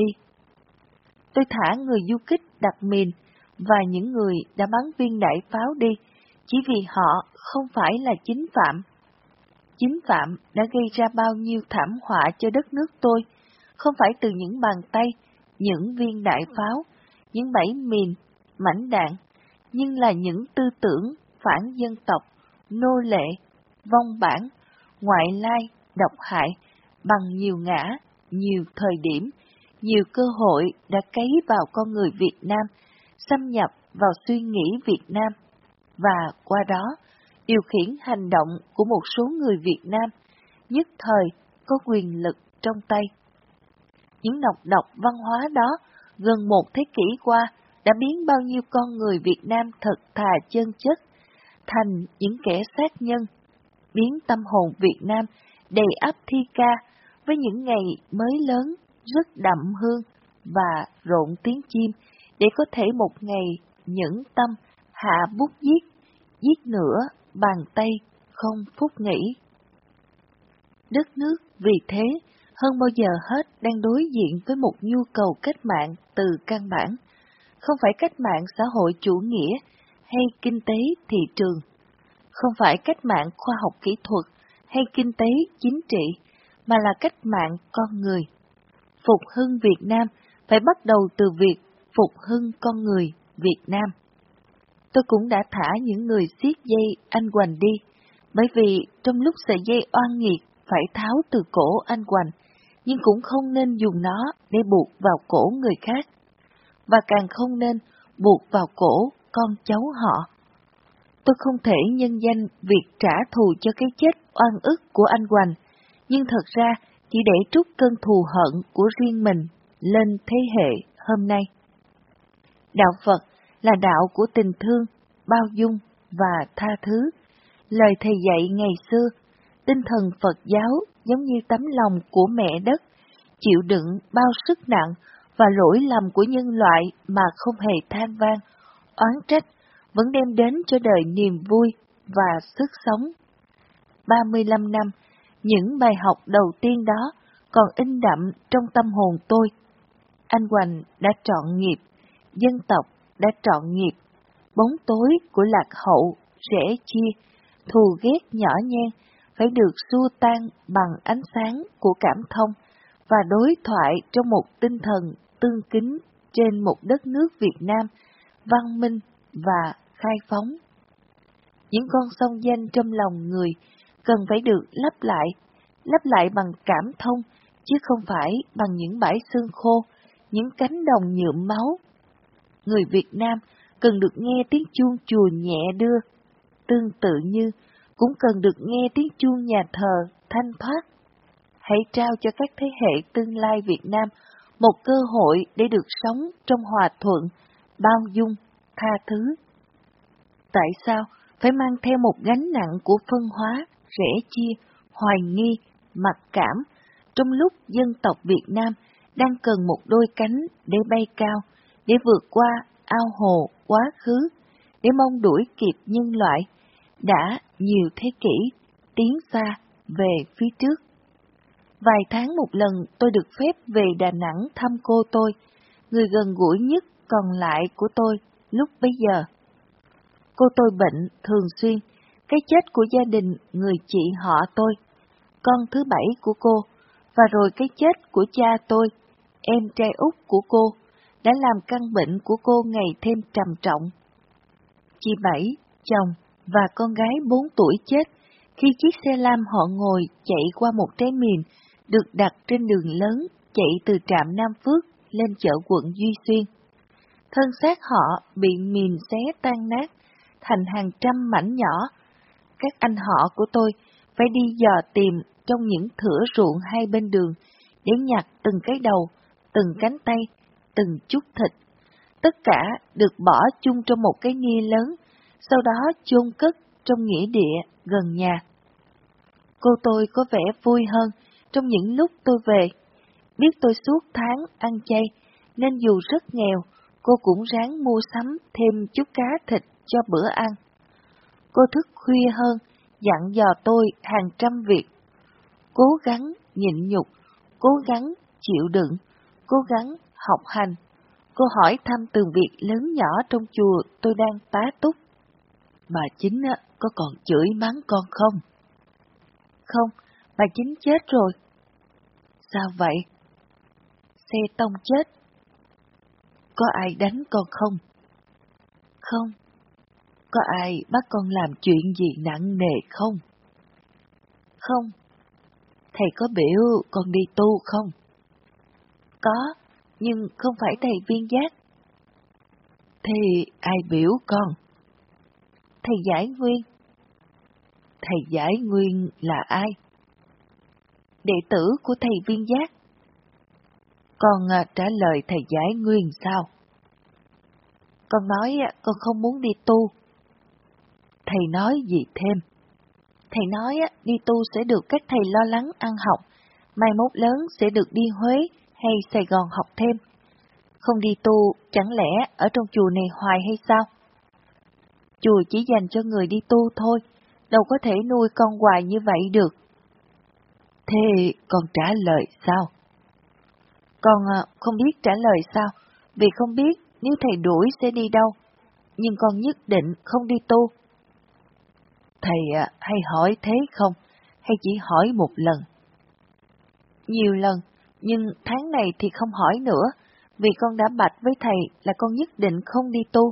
Tôi thả người du kích đặt mìn và những người đã bắn viên đại pháo đi chỉ vì họ không phải là chính phạm. Chính phạm đã gây ra bao nhiêu thảm họa cho đất nước tôi, không phải từ những bàn tay, những viên đại pháo, những bẫy mìn, mảnh đạn, nhưng là những tư tưởng phản dân tộc, nô lệ, vong bản, ngoại lai, độc hại, bằng nhiều ngã, nhiều thời điểm, nhiều cơ hội đã cấy vào con người Việt Nam, xâm nhập vào suy nghĩ Việt Nam, và qua đó điều khiển hành động của một số người Việt Nam, nhất thời có quyền lực trong tay. Những nọc độc văn hóa đó gần một thế kỷ qua đã biến bao nhiêu con người Việt Nam thật thà chân chất thành những kẻ sát nhân, biến tâm hồn Việt Nam đầy ắp thi ca với những ngày mới lớn rất đậm hương và rộn tiếng chim để có thể một ngày nhẫn tâm hạ bút giết nửa bàn tay không phút nghỉ. Đất nước vì thế hơn bao giờ hết đang đối diện với một nhu cầu cách mạng từ căn bản, không phải cách mạng xã hội chủ nghĩa hay kinh tế thị trường, không phải cách mạng khoa học kỹ thuật hay kinh tế chính trị, mà là cách mạng con người. Phục hưng Việt Nam phải bắt đầu từ việc phục hưng con người Việt Nam. Tôi cũng đã thả những người siết dây anh Hoành đi, bởi vì trong lúc sợi dây oan nghiệt phải tháo từ cổ anh Hoành, nhưng cũng không nên dùng nó để buộc vào cổ người khác, và càng không nên buộc vào cổ con cháu họ. tôi không thể nhân danh việc trả thù cho cái chết oan ức của anh Hoành, nhưng thật ra chỉ để trút cơn thù hận của riêng mình lên thế hệ hôm nay. Đạo Phật là đạo của tình thương, bao dung và tha thứ. Lời thầy dạy ngày xưa, tinh thần Phật giáo giống như tấm lòng của mẹ đất, chịu đựng bao sức nặng và lỗi lầm của nhân loại mà không hề than vang, oán trách, vẫn đem đến cho đời niềm vui và sức sống. 35 năm, những bài học đầu tiên đó còn in đậm trong tâm hồn tôi. Anh Hoành đã trọn nghiệp, dân tộc đã trọn nghiệp, bóng tối của lạc hậu, rẽ chia, thù ghét nhỏ nhen phải được xua tan bằng ánh sáng của cảm thông và đối thoại trong một tinh thần tương kính trên một đất nước Việt Nam văn minh và khai phóng. Những con sông danh trong lòng người cần phải được lấp lại bằng cảm thông, chứ không phải bằng những bãi xương khô, những cánh đồng nhuộm máu. Người Việt Nam cần được nghe tiếng chuông chùa nhẹ đưa, tương tự như cũng cần được nghe tiếng chuông nhà thờ thanh thoát. Hãy trao cho các thế hệ tương lai Việt Nam một cơ hội để được sống trong hòa thuận, bao dung, tha thứ. Tại sao phải mang theo một gánh nặng của phân hóa, rẽ chia, hoài nghi, mặc cảm, trong lúc dân tộc Việt Nam đang cần một đôi cánh để bay cao, để vượt qua ao hồ quá khứ, để mong đuổi kịp nhân loại, đã nhiều thế kỷ, tiến xa về phía trước. Vài tháng một lần tôi được phép về Đà Nẵng thăm cô tôi, người gần gũi nhất còn lại của tôi lúc bấy giờ. Cô tôi bệnh thường xuyên, cái chết của gia đình người chị họ tôi, con thứ 7 của cô, và rồi cái chết của cha tôi, em trai út của cô, đã làm căn bệnh của cô ngày thêm trầm trọng. Chị Bảy, chồng và con gái 4 tuổi chết khi chiếc xe lam họ ngồi chạy qua một trái mìn được đặt trên đường lớn chạy từ trạm Nam Phước lên chợ quận Duy Xuyên. Thân xác họ bị mìn xé tan nát thành hàng trăm mảnh nhỏ. Các anh họ của tôi phải đi dò tìm trong những thửa ruộng hai bên đường để nhặt từng cái đầu, từng cánh tay, từng chút thịt. Tất cả được bỏ chung trong một cái nia lớn, sau đó chôn cất trong nghĩa địa gần nhà. Cô tôi có vẻ vui hơn trong những lúc tôi về. Biết tôi suốt tháng ăn chay, nên dù rất nghèo, cô cũng ráng mua sắm thêm chút cá thịt cho bữa ăn. Cô thức khuya hơn, dặn dò tôi hàng trăm việc. Cố gắng nhịn nhục, cố gắng chịu đựng, cố gắng học hành. Cô hỏi thăm từng việc lớn nhỏ trong chùa tôi đang tá túc. Bà Chính có còn chửi mắng con không? Không, bà Chính chết rồi. Sao vậy? Xe tông chết. Có ai đánh con không? Không. Có ai bắt con làm chuyện gì nặng nề không? Không. Thầy có biểu con đi tu không? Có, nhưng không phải thầy Viên Giác. Thì ai biểu con? Thầy Giải Nguyên. Thầy Giải Nguyên là ai? Đệ tử của thầy Viên Giác. Con trả lời thầy Giải Nguyên sao? Con nói con không muốn đi tu. Thầy nói gì thêm? Thầy nói đi tu sẽ được các thầy lo lắng ăn học, mai mốt lớn sẽ được đi Huế hay Sài Gòn học thêm. Không đi tu chẳng lẽ ở trong chùa này hoài hay sao? Chùa chỉ dành cho người đi tu thôi, đâu có thể nuôi con hoài như vậy được. Thế con trả lời sao? Con không biết trả lời sao, vì không biết nếu thầy đuổi sẽ đi đâu, nhưng con nhất định không đi tu. Thầy hay hỏi thế không, hay chỉ hỏi một lần? Nhiều lần, nhưng tháng này thì không hỏi nữa, vì con đã bạch với thầy là con nhất định không đi tu.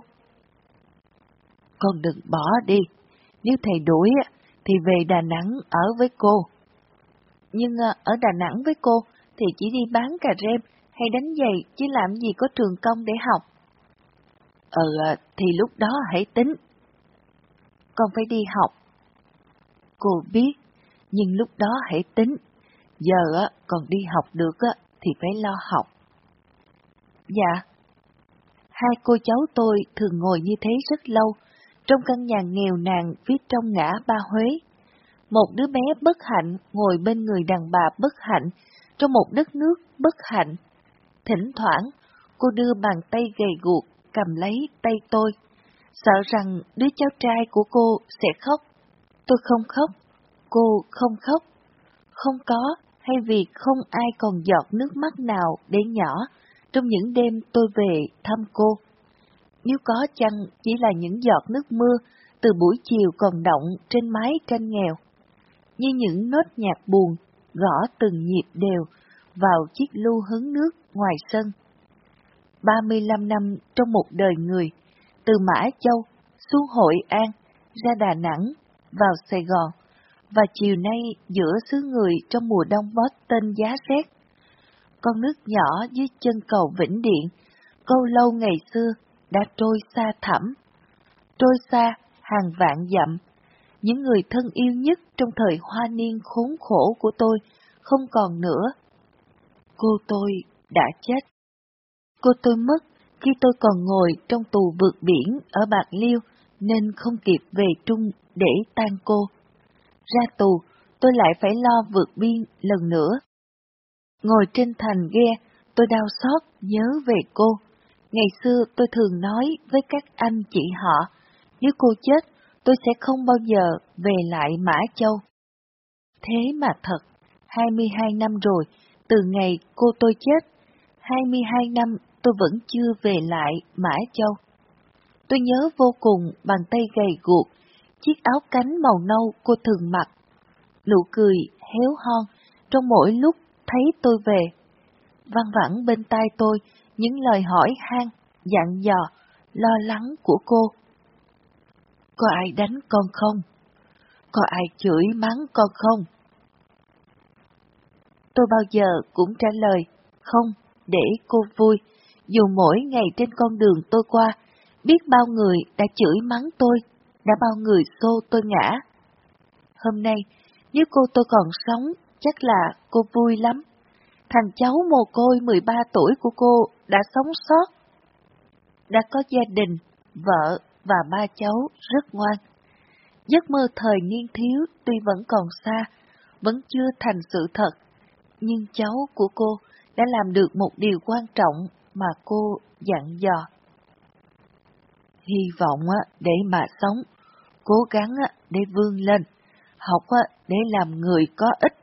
Con đừng bỏ đi, nếu thầy đuổi thì về Đà Nẵng ở với cô. Nhưng ở Đà Nẵng với cô thì chỉ đi bán cà rem hay đánh giày chứ làm gì có trường công để học. Thì lúc đó hãy tính. con phải đi học. Cô biết, nhưng lúc đó hãy tính. Giờ còn đi học được thì phải lo học. Dạ. Hai cô cháu tôi thường ngồi như thế rất lâu, trong căn nhà nghèo nàn phía trong ngã Ba Huế. Một đứa bé bất hạnh ngồi bên người đàn bà bất hạnh, trong một đất nước bất hạnh. Thỉnh thoảng, cô đưa bàn tay gầy guộc cầm lấy tay tôi, sợ rằng đứa cháu trai của cô sẽ khóc. Tôi không khóc, cô không khóc. Không có, hay vì không ai còn giọt nước mắt nào để nhỏ trong những đêm tôi về thăm cô. Nếu có chăng chỉ là những giọt nước mưa từ buổi chiều còn đọng trên mái tranh nghèo, như những nốt nhạc buồn gõ từng nhịp đều vào chiếc lu hứng nước ngoài sân. 35 năm trong một đời người, từ Mã Châu xuống Hội An, ra Đà Nẵng, vào Sài Gòn, và chiều nay giữa xứ người trong mùa đông Boston giá rét. Con nước nhỏ dưới chân cầu Vĩnh Điện, câu lâu ngày xưa đã trôi xa thẳm. Trôi xa hàng vạn dặm, những người thân yêu nhất trong thời hoa niên khốn khổ của tôi không còn nữa. Cô tôi đã chết. Cô tôi mất khi tôi còn ngồi trong tù vượt biển ở Bạc Liêu nên không kịp về Trung để tang cô. Ra tù, tôi lại phải lo vượt biên lần nữa. Ngồi trên thành ghe, tôi đau xót nhớ về cô. Ngày xưa tôi thường nói với các anh chị họ, nếu cô chết, tôi sẽ không bao giờ về lại Mã Châu. Thế mà thật, 22 năm rồi, từ ngày cô tôi chết, 22 năm tôi vẫn chưa về lại Mã Châu. Tôi nhớ vô cùng bàn tay gầy guộc, chiếc áo cánh màu nâu cô thường mặc, nụ cười héo hon trong mỗi lúc thấy tôi về. Văng vẳng bên tai tôi những lời hỏi han, dặn dò, lo lắng của cô. Có ai đánh con không? Có ai chửi mắng con không? Tôi bao giờ cũng trả lời, không, để cô vui, dù mỗi ngày trên con đường tôi qua, biết bao người đã chửi mắng tôi, đã bao người xô tôi ngã. Hôm nay, nếu cô tôi còn sống, chắc là cô vui lắm. Thằng cháu mồ côi 13 tuổi của cô đã sống sót, đã có gia đình, vợ và ba cháu rất ngoan. Giấc mơ thời niên thiếu tuy vẫn còn xa, vẫn chưa thành sự thật, nhưng cháu của cô đã làm được một điều quan trọng mà cô dặn dò. Hy vọng để mà sống, cố gắng để vươn lên, học để làm người có ích.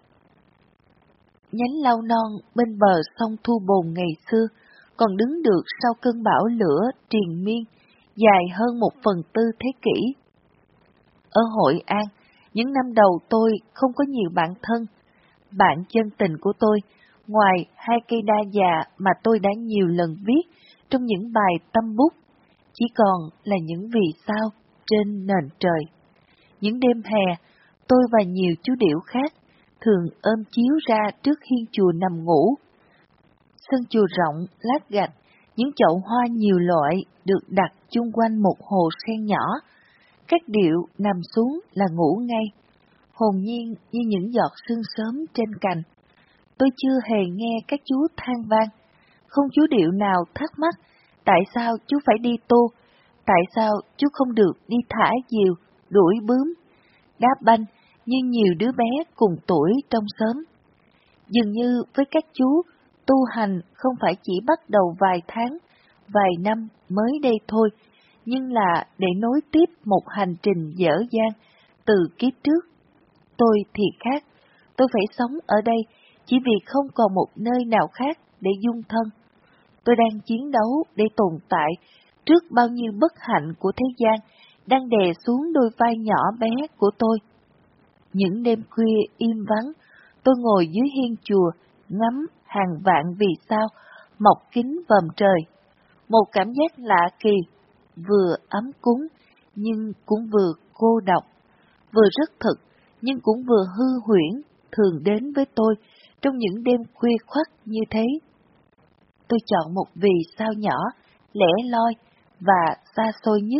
Nhánh lau non bên bờ sông Thu Bồn ngày xưa còn đứng được sau cơn bão lửa triền miên dài hơn 1/4 thế kỷ. Ở Hội An, những năm đầu tôi không có nhiều bạn thân. Bạn chân tình của tôi, ngoài 2 cây đa già mà tôi đã nhiều lần viết trong những bài tâm bút, chỉ còn là những vì sao trên nền trời. Những đêm hè, tôi và nhiều chú điểu khác thường ôm chiếu ra trước hiên chùa nằm ngủ. Sân chùa rộng, lát gạch, những chậu hoa nhiều loại được đặt chung quanh một hồ sen nhỏ. Các điệu nằm xuống là ngủ ngay, hồn nhiên như những giọt sương sớm trên cành. Tôi chưa hề nghe các chú than vang, không chú điệu nào thắc mắc tại sao chú phải đi tu, tại sao chú không được đi thả diều, đuổi bướm, đá banh như nhiều đứa bé cùng tuổi trong xóm. Dường như với các chú, tu hành không phải chỉ bắt đầu vài tháng, vài năm mới đây thôi, nhưng là để nối tiếp một hành trình dở dang từ kiếp trước. Tôi thì khác, tôi phải sống ở đây chỉ vì không còn một nơi nào khác để dung thân. Tôi đang chiến đấu để tồn tại trước bao nhiêu bất hạnh của thế gian đang đè xuống đôi vai nhỏ bé của tôi. Những đêm khuya im vắng, tôi ngồi dưới hiên chùa, ngắm hàng vạn vì sao mọc kín vòm trời. Một cảm giác lạ kỳ, vừa ấm cúng, nhưng cũng vừa cô độc, vừa rất thực, nhưng cũng vừa hư huyễn, thường đến với tôi trong những đêm khuya khoắt như thế. Tôi chọn một vì sao nhỏ, lẻ loi và xa xôi nhất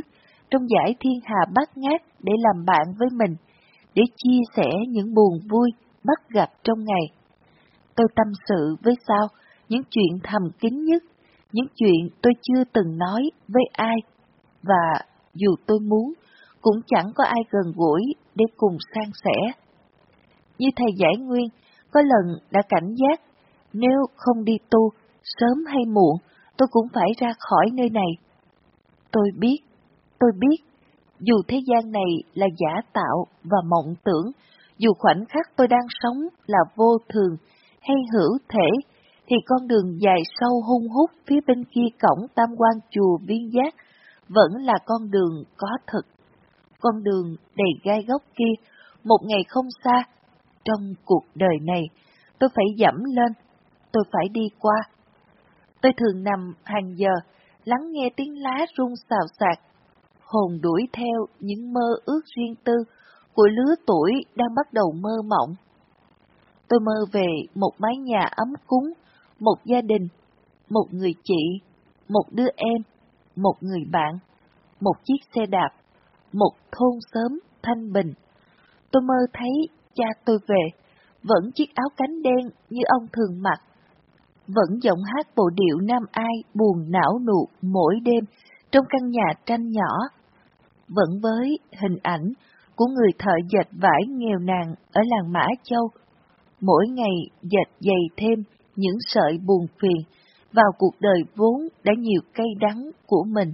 trong dải thiên hà bát ngát để làm bạn với mình, để chia sẻ những buồn vui bắt gặp trong ngày. Tôi tâm sự với Sao những chuyện thầm kín nhất, những chuyện tôi chưa từng nói với ai, và dù tôi muốn, cũng chẳng có ai gần gũi để cùng san sẻ. Như thầy Giải Nguyên có lần đã cảnh giác, nếu không đi tu, sớm hay muộn, tôi cũng phải ra khỏi nơi này. Tôi biết, dù thế gian này là giả tạo và mộng tưởng, dù khoảnh khắc tôi đang sống là vô thường hay hữu thể, thì con đường dài sâu hun hút phía bên kia cổng Tam Quan chùa Viên Giác vẫn là con đường có thực. Con đường đầy gai góc kia, một ngày không xa, trong cuộc đời này, tôi phải dẫm lên, tôi phải đi qua. Tôi thường nằm hàng giờ, lắng nghe tiếng lá rung xào xạc, hồn đuổi theo những mơ ước riêng tư của lứa tuổi đang bắt đầu mơ mộng. Tôi mơ về một mái nhà ấm cúng, một gia đình, một người chị, một đứa em, một người bạn, một chiếc xe đạp, một thôn xóm thanh bình. Tôi mơ thấy cha tôi về, vẫn chiếc áo cánh đen như ông thường mặc, vẫn giọng hát bộ điệu nam ai buồn não nụt mỗi đêm trong căn nhà tranh nhỏ, vẫn với hình ảnh của người thợ dệt vải nghèo nàn ở làng Mã Châu, mỗi ngày dệt dày thêm những sợi buồn phiền vào cuộc đời vốn đã nhiều cay đắng của mình.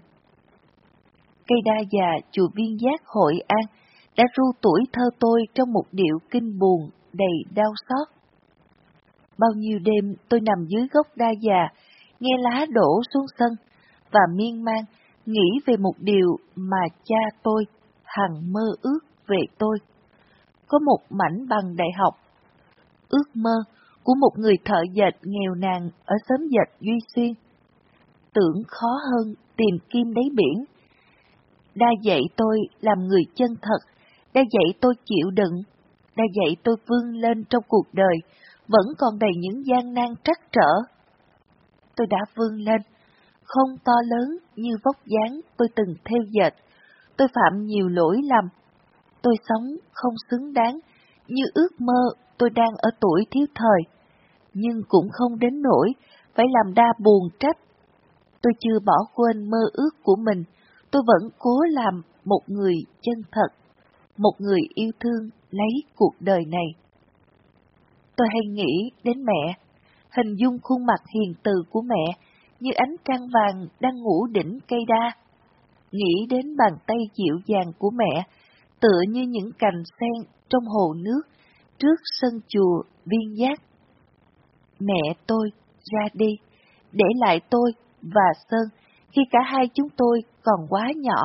Cây đa già chùa Viên Giác Hội An đã ru tuổi thơ tôi trong một điệu kinh buồn đầy đau xót. Bao nhiêu đêm tôi nằm dưới gốc đa già, nghe lá đổ xuống sân, và miên man nghĩ về một điều mà cha tôi hằng mơ ước về tôi. Có một mảnh bằng đại học, ước mơ của một người thợ dệt nghèo nàn ở xóm dệt Duy Xuyên. Tưởng khó hơn tìm kim đáy biển. Đã dạy tôi làm người chân thật, đã dạy tôi chịu đựng, đã dạy tôi vươn lên trong cuộc đời, vẫn còn đầy những gian nan trắc trở. Tôi đã vươn lên, không to lớn như vóc dáng tôi từng theo dệt. Tôi phạm nhiều lỗi lầm. Tôi sống không xứng đáng như ước mơ tôi đang ở tuổi thiếu thời, nhưng cũng không đến nỗi phải làm đa buồn trách. Tôi chưa bỏ quên mơ ước của mình, tôi vẫn cố làm một người chân thật, một người yêu thương lấy cuộc đời này. Tôi hay nghĩ đến mẹ, hình dung khuôn mặt hiền từ của mẹ như ánh trăng vàng đang ngủ đỉnh cây đa. Nghĩ đến bàn tay dịu dàng của mẹ, tựa như những cành sen trong hồ nước trước sân chùa Viên Giác. Mẹ tôi ra đi, để lại tôi và Sơn khi cả hai chúng tôi còn quá nhỏ.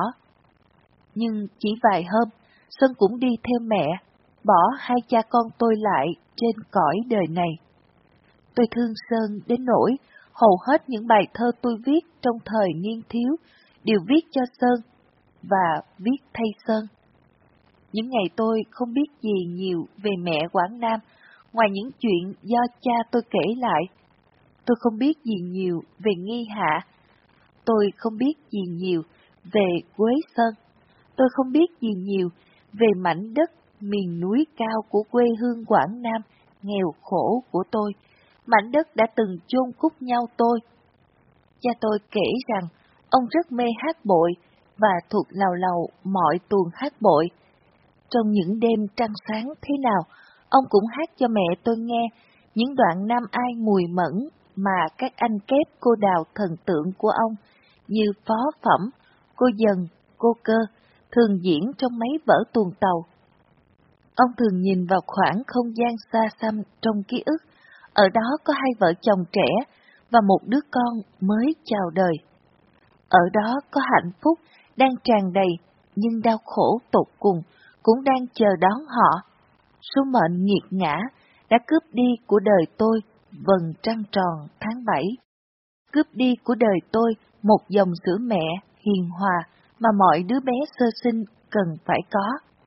Nhưng chỉ vài hôm, Sơn cũng đi theo mẹ, bỏ hai cha con tôi lại trên cõi đời này. Tôi thương Sơn đến nỗi hầu hết những bài thơ tôi viết trong thời niên thiếu đều viết cho Sơn và viết thay Sơn. Những ngày tôi không biết gì nhiều về mẹ Quảng Nam, ngoài những chuyện do cha tôi kể lại. Tôi không biết gì nhiều về Nghi Hạ. Tôi không biết gì nhiều về Quế Sơn. Tôi không biết gì nhiều về mảnh đất miền núi cao của quê hương Quảng Nam nghèo khổ của tôi, mảnh đất đã từng chôn cất nhau tôi. Cha tôi kể rằng ông rất mê hát bội và thuộc lầu lầu mọi tuồng hát bội. Trong những đêm trăng sáng thế nào, ông cũng hát cho mẹ tôi nghe những đoạn nam ai mùi mẫn mà các anh kép cô đào thần tượng của ông như Phó Phẩm, cô Dần, cô Cơ thường diễn trong mấy vở tuồng tàu. Ông thường nhìn vào khoảng không gian xa xăm trong ký ức, ở đó có hai vợ chồng trẻ và một đứa con mới chào đời. Ở đó có hạnh phúc đang tràn đầy, nhưng đau khổ tột cùng cũng đang chờ đón họ. Số mệnh nghiệt ngã đã cướp đi của đời tôi vầng trăng tròn tháng 7. Cướp đi của đời tôi một dòng sữa mẹ hiền hòa mà mọi đứa bé sơ sinh cần phải có.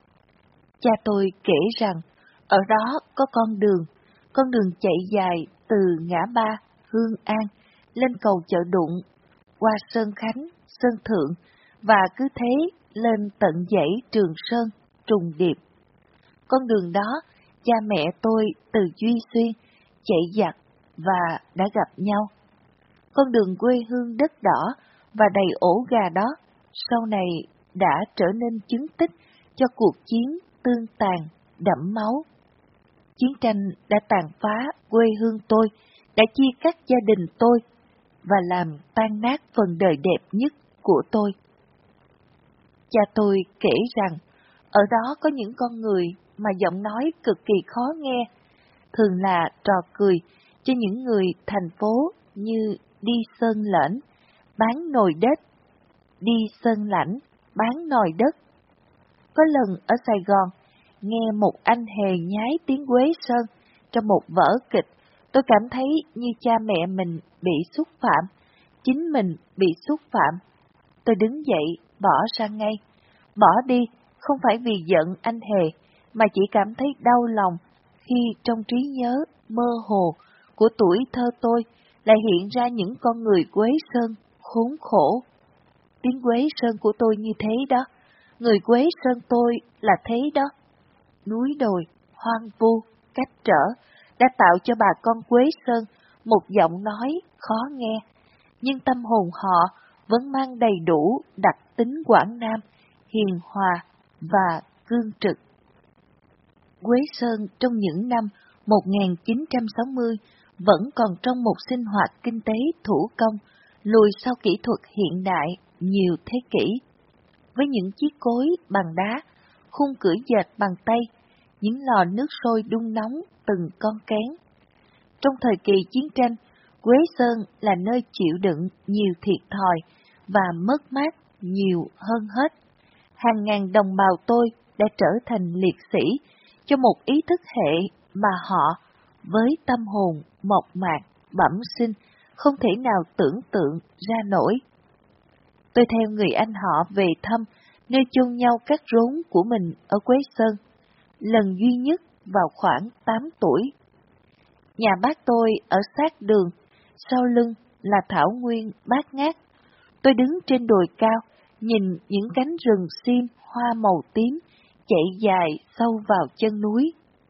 Cha tôi kể rằng, ở đó có con đường chạy dài từ ngã ba Hương An lên cầu Chợ Đụng, qua Sơn Khánh, Sơn Thượng, và cứ thế lên tận dãy Trường Sơn, trùng điệp. Con đường đó, cha mẹ tôi từ Duy Xuyên chạy giặc và đã gặp nhau. Con đường quê hương đất đỏ và đầy ổ gà đó, sau này đã trở nên chứng tích cho cuộc chiến tương tàn, đẫm máu. Chiến tranh đã tàn phá quê hương tôi, đã chia cắt gia đình tôi, và làm tan nát phần đời đẹp nhất của tôi. Cha tôi kể rằng, ở đó có những con người mà giọng nói cực kỳ khó nghe, thường là trò cười cho những người thành phố như đi sơn lễn, bán nồi đất, đi sơn lãnh, bán nồi đất. Có lần ở Sài Gòn, nghe một anh hề nhái tiếng Quế Sơn trong một vở kịch, tôi cảm thấy như cha mẹ mình bị xúc phạm, chính mình bị xúc phạm. Tôi đứng dậy, bỏ ra ngay. Bỏ đi, không phải vì giận anh hề, mà chỉ cảm thấy đau lòng khi trong trí nhớ mơ hồ của tuổi thơ tôi lại hiện ra những con người Quế Sơn khốn khổ. Tiếng Quế Sơn của tôi như thế đó, người Quế Sơn tôi là thế đó. Núi đồi, hoang vu, cách trở đã tạo cho bà con Quế Sơn một giọng nói khó nghe, nhưng tâm hồn họ vẫn mang đầy đủ đặc tính Quảng Nam, hiền hòa và cương trực. Quế Sơn trong những năm 1960 vẫn còn trong một sinh hoạt kinh tế thủ công, lùi sau kỹ thuật hiện đại nhiều thế kỷ. Với những chiếc cối bằng đá, khung cưỡi dệt bằng tay, những lò nước sôi đun nóng từng con kén. Trong thời kỳ chiến tranh, Quế Sơn là nơi chịu đựng nhiều thiệt thòi và mất mát nhiều hơn hết. Hàng ngàn đồng bào tôi đã trở thành liệt sĩ cho một ý thức hệ mà họ, với tâm hồn mộc mạc, bẩm sinh, không thể nào tưởng tượng ra nổi. Tôi theo người anh họ về thăm nơi chôn nhau các rốn của mình ở Quế Sơn, lần duy nhất vào khoảng 8 tuổi. Nhà bác tôi ở sát đường, sau lưng là thảo nguyên bát ngát. Tôi đứng trên đồi cao, nhìn những cánh rừng sim hoa màu tím chạy dài sâu vào chân núi.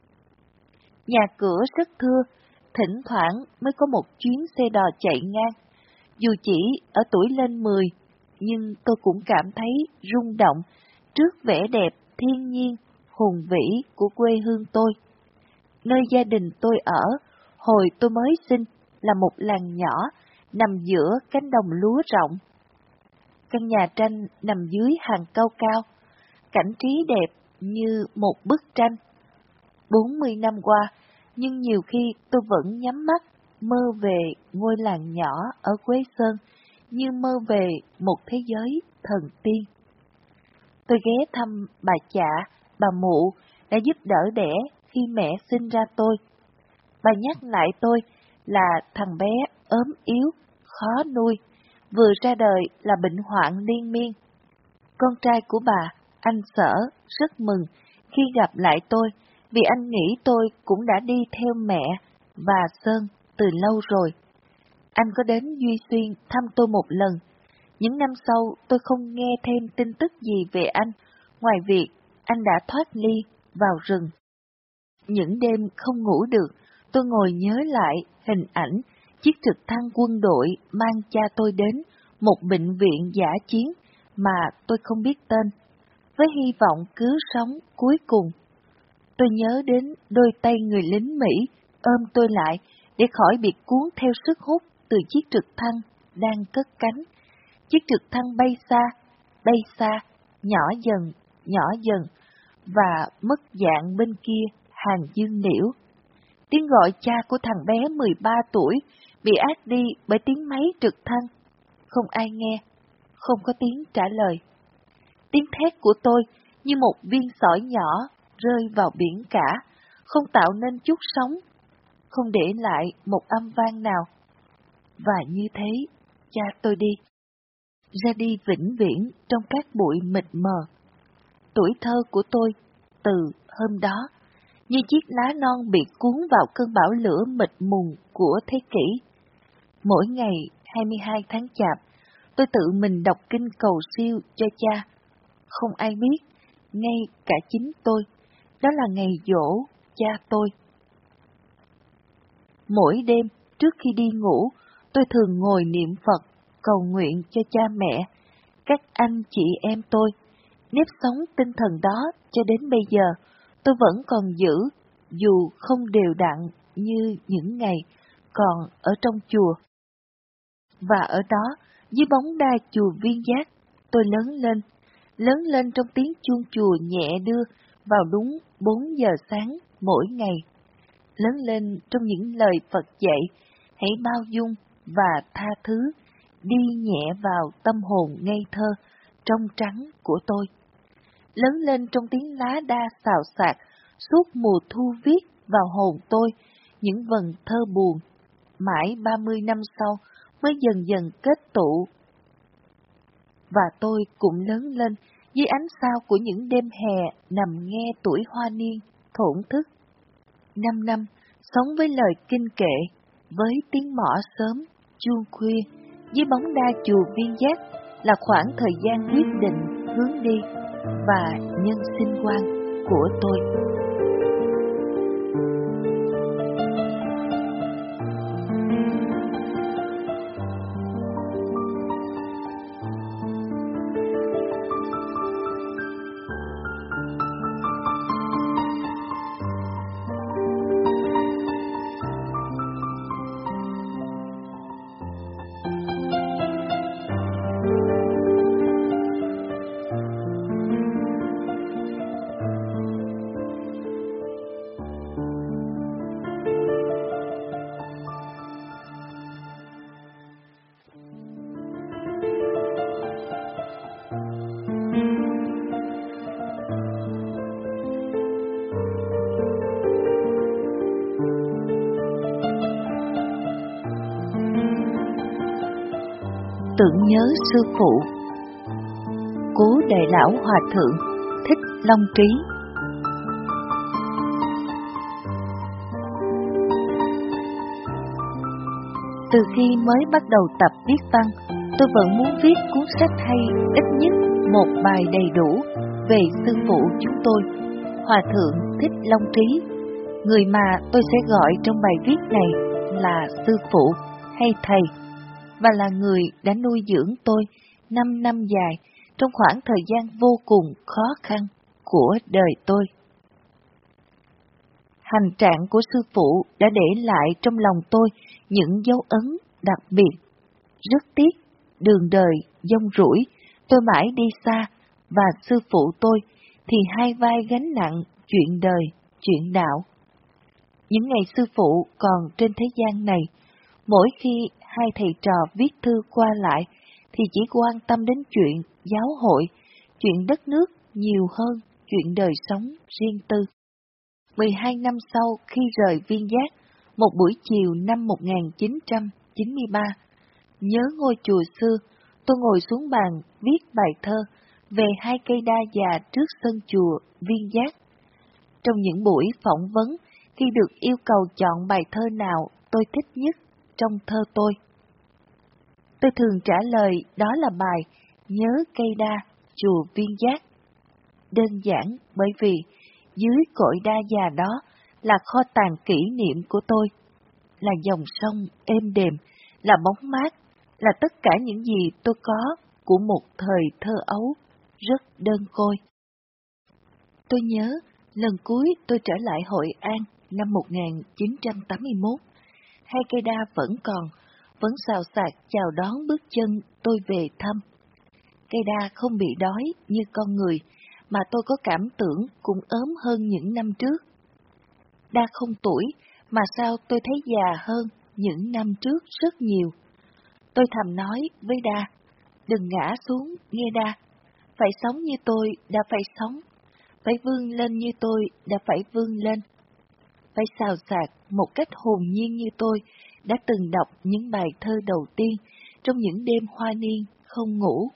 Nhà cửa rất thưa, thỉnh thoảng mới có một chuyến xe đò chạy ngang. Dù chỉ ở tuổi lên 10, nhưng tôi cũng cảm thấy rung động trước vẻ đẹp thiên nhiên, hùng vĩ của quê hương tôi. Nơi gia đình tôi ở, hồi tôi mới sinh, là một làng nhỏ nằm giữa cánh đồng lúa rộng. Căn nhà tranh nằm dưới hàng cao cao, cảnh trí đẹp như một bức tranh. 40 năm qua, nhưng nhiều khi tôi vẫn nhắm mắt, mơ về ngôi làng nhỏ ở Quế Sơn, như mơ về một thế giới thần tiên. Tôi ghé thăm bà Chạ, bà Mụ đã giúp đỡ đẻ khi mẹ sinh ra tôi. Bà nhắc lại tôi là thằng bé ốm yếu, khó nuôi, vừa ra đời là bệnh hoạn liên miên. Con trai của bà, anh Sở, rất mừng khi gặp lại tôi, vì anh nghĩ tôi cũng đã đi theo mẹ và Sơn từ lâu rồi. Anh có đến Duy Xuyên thăm tôi một lần. Những năm sau tôi không nghe thêm tin tức gì về anh, ngoài việc anh đã thoát ly vào rừng. Những đêm không ngủ được, tôi ngồi nhớ lại hình ảnh chiếc trực thăng quân đội mang cha tôi đến một bệnh viện dã chiến mà tôi không biết tên, với hy vọng cứu sống cuối cùng. Tôi nhớ đến đôi tay người lính Mỹ ôm tôi lại để khỏi bị cuốn theo sức hút từ chiếc trực thăng đang cất cánh. Chiếc trực thăng bay xa, nhỏ dần, và mất dạng bên kia hàng dương liễu. Tiếng gọi cha của thằng bé 13 tuổi bị át đi bởi tiếng máy trực thăng. Không ai nghe, không có tiếng trả lời. Tiếng thét của tôi như một viên sỏi nhỏ rơi vào biển cả, không tạo nên chút sóng, không để lại một âm vang nào. Và như thế, cha tôi đi. Ra đi vĩnh viễn trong các bụi mịt mờ. Tuổi thơ của tôi, từ hôm đó, như chiếc lá non bị cuốn vào cơn bão lửa mịt mùng của thế kỷ. Mỗi ngày 22 tháng Chạp, tôi tự mình đọc kinh cầu siêu cho cha. không ai biết, ngay cả chính tôi. Đó là ngày giỗ cha tôi. Mỗi đêm, trước khi đi ngủ, tôi thường ngồi niệm Phật, cầu nguyện cho cha mẹ, các anh chị em tôi. Nếp sống tinh thần đó cho đến bây giờ, tôi vẫn còn giữ, dù không đều đặn như những ngày còn ở trong chùa. Và ở đó, dưới bóng đa chùa Viên Giác, tôi lớn lên trong tiếng chuông chùa nhẹ đưa vào đúng 4 giờ sáng mỗi ngày. Lớn lên trong những lời Phật dạy, hãy bao dung và tha thứ, đi nhẹ vào tâm hồn ngây thơ, trong trắng của tôi. Lớn lên trong tiếng lá đa xào xạc, suốt mùa thu viết vào hồn tôi những vần thơ buồn, mãi 30 năm sau mới dần dần kết tụ. Và tôi cũng lớn lên dưới ánh sao của những đêm hè nằm nghe tuổi hoa niên thổn thức. 5 năm sống với lời kinh kệ, với tiếng mõ sớm, chuông khuya, dưới bóng đa chùa Viên Giác là khoảng thời gian quyết định hướng đi và nhân sinh quan của tôi. Tưởng nhớ sư phụ. Cố Đại Lão Hòa Thượng Thích Long Trí. Từ khi mới bắt đầu tập viết văn, tôi vẫn muốn viết cuốn sách hay ít nhất một bài đầy đủ về sư phụ chúng tôi, Hòa Thượng Thích Long Trí, người mà tôi sẽ gọi trong bài viết này là sư phụ hay thầy, và là người đã nuôi dưỡng tôi 5 năm dài trong khoảng thời gian vô cùng khó khăn của đời tôi. Hành trạng của sư phụ đã để lại trong lòng tôi những dấu ấn đặc biệt. Rất tiếc, đường đời dông rủi, tôi mãi đi xa, và sư phụ tôi thì hai vai gánh nặng chuyện đời, chuyện đạo. Những ngày sư phụ còn trên thế gian này, mỗi khi hai thầy trò viết thư qua lại thì chỉ quan tâm đến chuyện giáo hội, chuyện đất nước nhiều hơn chuyện đời sống riêng tư. 12 năm sau khi rời Viên Giác, một buổi chiều năm 1993, nhớ ngôi chùa xưa, tôi ngồi xuống bàn viết bài thơ về hai cây đa già trước sân chùa Viên Giác. Trong những buổi phỏng vấn, khi được yêu cầu chọn bài thơ nào tôi thích nhất trong thơ tôi thường trả lời đó là bài Nhớ cây đa chùa Viên Giác. Đơn giản bởi vì dưới cội đa già đó là kho tàng kỷ niệm của tôi, là dòng sông êm đềm, là bóng mát, là tất cả những gì tôi có của một thời thơ ấu rất đơn côi. Tôi nhớ lần cuối tôi trở lại Hội An năm 1981, hai cây đa vẫn xào xạc chào đón bước chân tôi về thăm. Cây đa không bị đói như con người, mà tôi có cảm tưởng cũng ốm hơn những năm trước. Đa không tuổi, mà sao tôi thấy già hơn những năm trước rất nhiều. Tôi thầm nói với đa, đừng ngã xuống nghe đa, phải sống như tôi đã phải sống, phải vươn lên như tôi đã phải vươn lên, phải xào xạc một cách hồn nhiên như tôi đã từng đọc những bài thơ đầu tiên trong những đêm hoa niên không ngủ.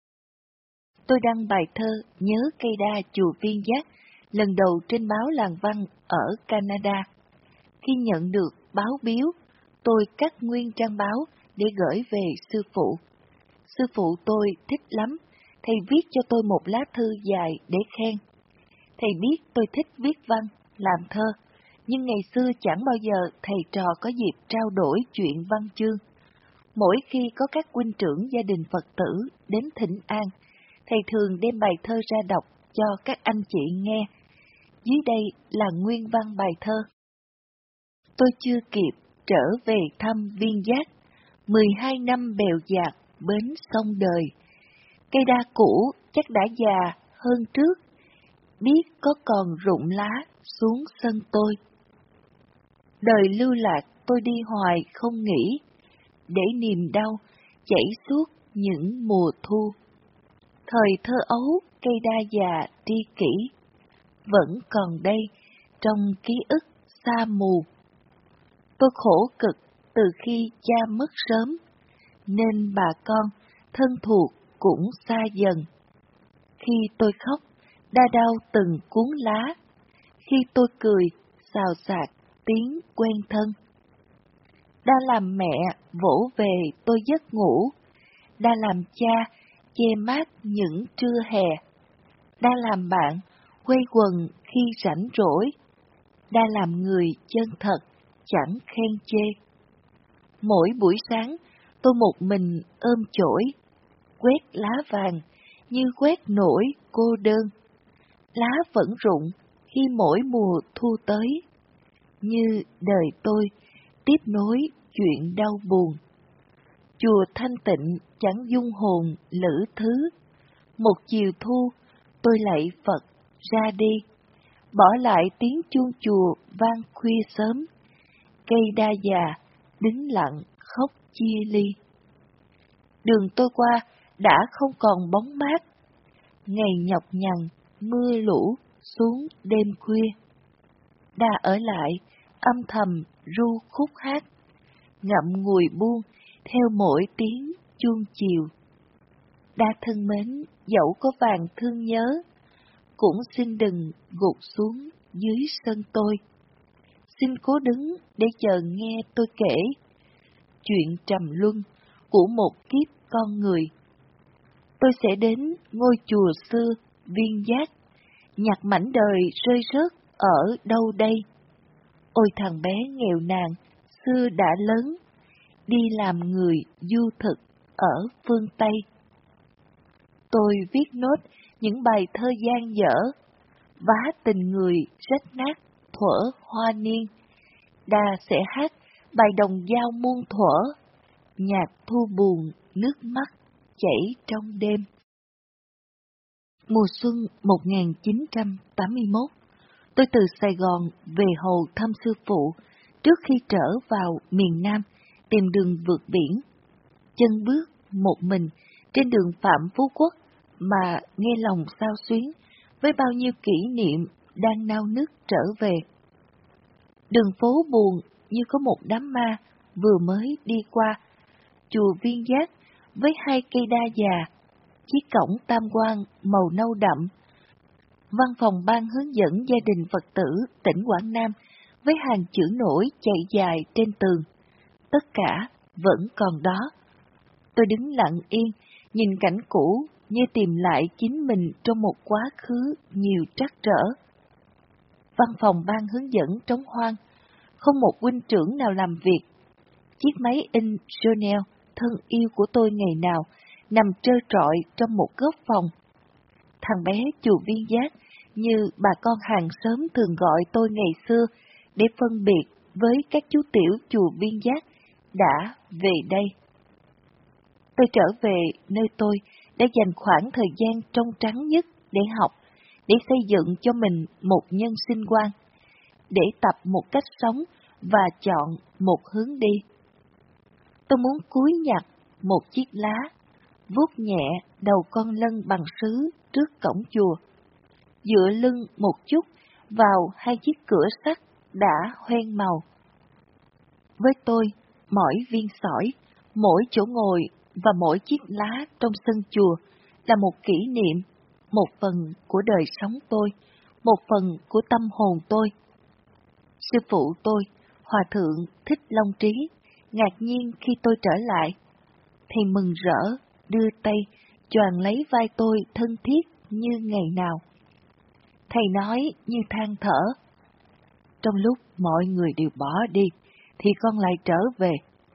Tôi đăng bài thơ Nhớ cây đa chùa Viên Giác lần đầu trên báo Làng Văn ở Canada. Khi nhận được báo biếu, tôi cắt nguyên trang báo để gửi về sư phụ. Sư phụ tôi thích lắm, thầy viết cho tôi một lá thư dài để khen. Thầy biết tôi thích viết văn, làm thơ, nhưng ngày xưa chẳng bao giờ thầy trò có dịp trao đổi chuyện văn chương. Mỗi khi có các huynh trưởng gia đình Phật tử đến thỉnh an, thầy thường đem bài thơ ra đọc cho các anh chị nghe. Dưới đây là nguyên văn bài thơ. Tôi chưa kịp trở về thăm Viên Giác, 12 năm bèo dạt bến sông đời. Cây đa cũ chắc đã già hơn trước, biết có còn rụng lá xuống sân tôi. Đời lưu lạc tôi đi hoài không nghỉ, để niềm đau chảy suốt những mùa thu. Thời thơ ấu cây đa già tri kỷ, vẫn còn đây trong ký ức xa mù. Tôi khổ cực từ khi cha mất sớm, nên bà con thân thuộc cũng xa dần. Khi tôi khóc, đa đau từng cuốn lá, khi tôi cười, xào xạc tiếng quen thân. Đã làm mẹ vỗ về tôi giấc ngủ, đã làm cha che mát những trưa hè, đã làm bạn quây quần khi rảnh rỗi, đã làm người chân thật chẳng khen chê. Mỗi buổi sáng tôi một mình ôm chổi, quét lá vàng như quét nổi cô đơn. Lá vẫn rụng khi mỗi mùa thu tới, như đời tôi tiếp nối chuyện đau buồn. Chùa thanh tịnh chẳng dung hồn lữ thứ, một chiều thu tôi lạy Phật ra đi, bỏ lại tiếng chuông chùa vang khuya sớm, cây đa già đứng lặng khóc chia ly. Đường tôi qua đã không còn bóng mát, ngày nhọc nhằn mưa lũ xuống đêm khuya. Đa ở lại âm thầm ru khúc hát, ngậm ngùi buông theo mỗi tiếng chuông chiều. Đa thân mến, dẫu có vàng thương nhớ, cũng xin đừng gục xuống dưới sân tôi. Xin cố đứng để chờ nghe tôi kể chuyện trầm luân của một kiếp con người. Tôi sẽ đến ngôi chùa xưa Viên Giác, nhặt mảnh đời rơi rớt ở đâu đây. Ôi thằng bé nghèo nàn xưa đã lớn, đi làm người du thực ở phương Tây. Tôi viết nốt những bài thơ dang dở, vá tình người rách nát thuở hoa niên. Đa sẽ hát bài đồng dao muôn thuở, nhạc thu buồn nước mắt chảy trong đêm. Mùa xuân 1981, tôi từ Sài Gòn về Hồ thăm sư phụ trước khi trở vào miền Nam tìm đường vượt biển. Chân bước một mình trên đường Phạm Phú Quốc mà nghe lòng xao xuyến với bao nhiêu kỷ niệm đang nao nức trở về. Đường phố buồn như có một đám ma vừa mới đi qua. Chùa Viên Giác với hai cây đa già, chiếc cổng tam quan màu nâu đậm, văn phòng ban hướng dẫn gia đình Phật tử tỉnh Quảng Nam với hàng chữ nổi chạy dài trên tường. Tất cả vẫn còn đó. Tôi đứng lặng yên, nhìn cảnh cũ như tìm lại chính mình trong một quá khứ nhiều trắc trở. Văn phòng ban hướng dẫn trống hoang, không một huynh trưởng nào làm việc. Chiếc máy in Jonel thân yêu của tôi ngày nào nằm trơ trọi trong một góc phòng. Thằng bé chùa Viên Giác như bà con hàng xóm thường gọi tôi ngày xưa để phân biệt với các chú tiểu chùa Viên Giác đã về đây. Tôi trở về nơi tôi để dành khoảng thời gian trong trắng nhất để học, để xây dựng cho mình một nhân sinh quan, để tập một cách sống và chọn một hướng đi. Tôi muốn cúi nhặt một chiếc lá, vuốt nhẹ đầu con lân bằng sứ trước cổng chùa, dựa lưng một chút vào hai chiếc cửa sắt đã hoen màu. Với tôi, mỗi viên sỏi, mỗi chỗ ngồi và mỗi chiếc lá trong sân chùa là một kỷ niệm, một phần của đời sống tôi, một phần của tâm hồn tôi. Sư phụ tôi, Hòa thượng Thích Long Trí, ngạc nhiên khi tôi trở lại. Thầy mừng rỡ đưa tay choàng lấy vai tôi thân thiết như ngày nào. Thầy nói như than thở: trong lúc mọi người đều bỏ đi, thì con lại trở về.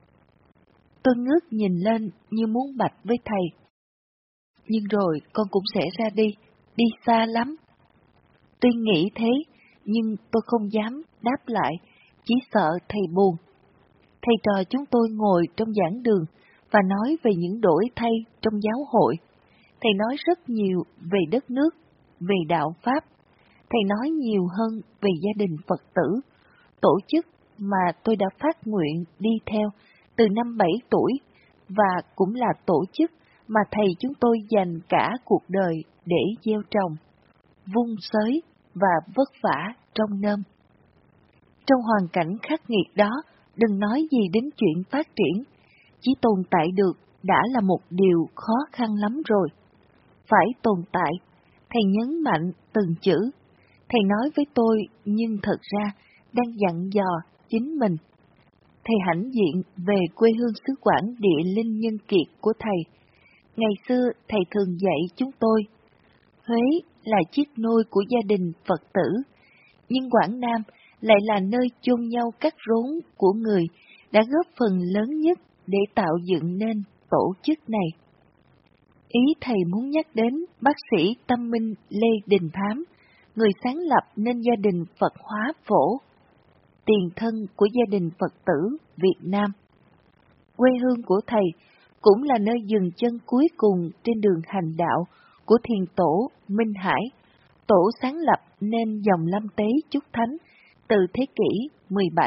Tôi ngước nhìn lên như muốn bạch với thầy: nhưng rồi con cũng sẽ ra đi xa lắm. Tuy nghĩ thế, nhưng tôi không dám đáp lại, chỉ sợ thầy buồn. Thầy trò chúng tôi ngồi trong giảng đường và nói về những đổi thay trong giáo hội. Thầy nói rất nhiều về đất nước, về đạo Pháp. Thầy nói nhiều hơn về gia đình Phật tử, tổ chức mà tôi đã phát nguyện đi theo từ năm 7 tuổi, và cũng là tổ chức mà thầy chúng tôi dành cả cuộc đời để gieo trồng, vun xới và vất vả trong nôm. Trong hoàn cảnh khắc nghiệt đó, đừng nói gì đến chuyện phát triển, chỉ tồn tại được đã là một điều khó khăn lắm rồi. Phải tồn tại, thầy nhấn mạnh từng chữ. Thầy nói với tôi nhưng thật ra đang dặn dò chính mình. Thầy hãnh diện về quê hương xứ Quảng địa linh nhân kiệt của thầy. Ngày xưa thầy thường dạy chúng tôi: Huế là chiếc nôi của gia đình Phật tử, nhưng Quảng Nam lại là nơi chôn nhau cắt rốn của người đã góp phần lớn nhất để tạo dựng nên tổ chức này. Ý thầy muốn nhắc đến bác sĩ tâm minh Lê Đình Thám, người sáng lập nên gia đình Phật hóa Phổ, tiền thân của gia đình Phật tử Việt Nam. Quê hương của thầy cũng là nơi dừng chân cuối cùng trên đường hành đạo của thiền tổ Minh Hải, tổ sáng lập nên dòng Lâm Tế Chúc Thánh từ thế kỷ 17.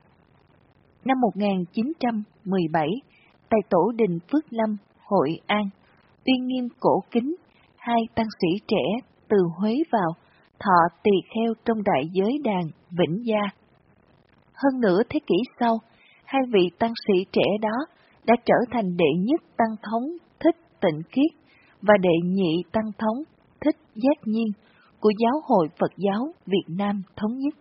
Năm 1917, tại tổ đình Phước Lâm, Hội An, uy nghiêm cổ kính, hai tăng sĩ trẻ từ Huế vào, thọ tỳ kheo trong đại giới đàn Vĩnh Gia. Hơn nửa thế kỷ sau, hai vị tăng sĩ trẻ đó đã trở thành đệ nhất tăng thống Thích Tịnh Khiết và đệ nhị tăng thống Thích Giác Nhiên của Giáo hội Phật giáo Việt Nam Thống nhất.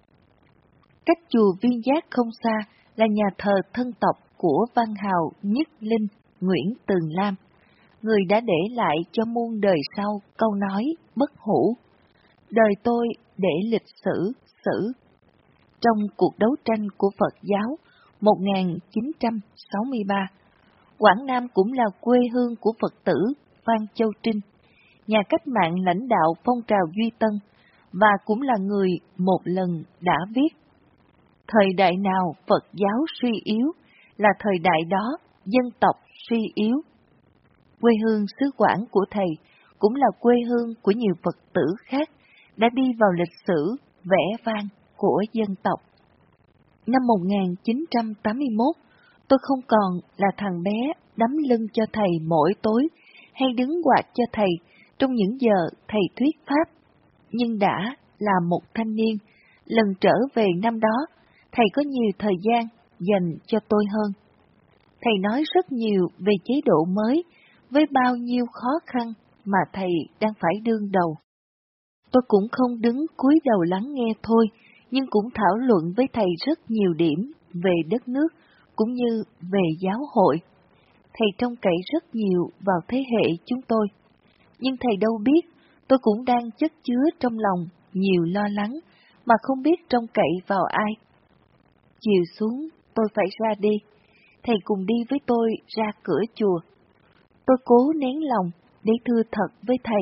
Cách chùa Viên Giác không xa là nhà thờ thân tộc của văn hào Nhất Linh Nguyễn Tường Lam, người đã để lại cho muôn đời sau câu nói bất hủ: đời tôi để lịch sử xử. Trong cuộc đấu tranh của Phật giáo 1963, Quảng Nam cũng là quê hương của Phật tử Phan Châu Trinh, nhà cách mạng lãnh đạo phong trào Duy Tân, và cũng là người một lần đã viết: thời đại nào Phật giáo suy yếu là thời đại đó dân tộc suy yếu. Quê hương xứ Quảng của thầy cũng là quê hương của nhiều Phật tử khác đã đi vào lịch sử vẻ vang của dân tộc. Năm 1981, tôi không còn là thằng bé đắm lưng cho thầy mỗi tối hay đứng quạt cho thầy trong những giờ thầy thuyết pháp, nhưng đã là một thanh niên. Lần trở về năm đó, thầy có nhiều thời gian dành cho tôi hơn. Thầy nói rất nhiều về chế độ mới, với bao nhiêu khó khăn mà thầy đang phải đương đầu. Tôi cũng không đứng cúi đầu lắng nghe thôi, nhưng cũng thảo luận với thầy rất nhiều điểm về đất nước cũng như về giáo hội. Thầy trông cậy rất nhiều vào thế hệ chúng tôi, nhưng thầy đâu biết tôi cũng đang chất chứa trong lòng nhiều lo lắng mà không biết trông cậy vào ai. Chiều xuống tôi phải ra đi, thầy cùng đi với tôi ra cửa chùa. Tôi cố nén lòng để thưa thật với thầy: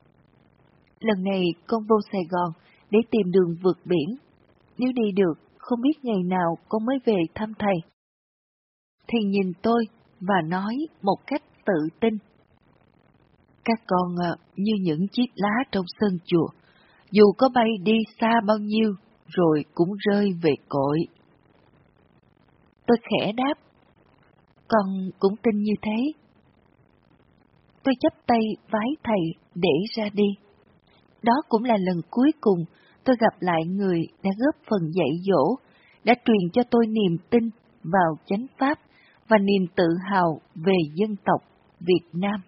lần này con vô Sài Gòn để tìm đường vượt biển. Nếu đi được, không biết ngày nào con mới về thăm thầy. Thầy nhìn tôi và nói một cách tự tin: các con như những chiếc lá trong sân chùa, dù có bay đi xa bao nhiêu, rồi cũng rơi về cội. Tôi khẽ đáp: con cũng tin như thế. Tôi chắp tay vái thầy để ra đi. Đó cũng là lần cuối cùng tôi gặp lại người đã góp phần dạy dỗ, đã truyền cho tôi niềm tin vào chánh pháp và niềm tự hào về dân tộc Việt Nam.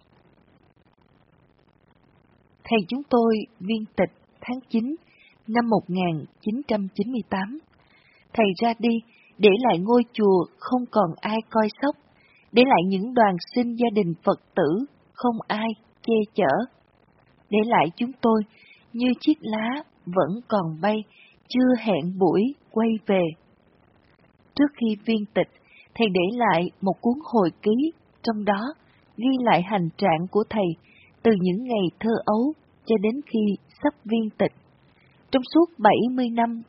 Thầy chúng tôi viên tịch tháng 9 năm 1998. Thầy ra đi để lại ngôi chùa không còn ai coi sóc, để lại những đoàn sinh gia đình Phật tử không ai che chở, để lại chúng tôi như chiếc lá vẫn còn bay, chưa hẹn buổi quay về. Trước khi viên tịch, thầy để lại một cuốn hồi ký, trong đó ghi lại hành trạng của thầy từ những ngày thơ ấu cho đến khi sắp viên tịch. Trong suốt 70 năm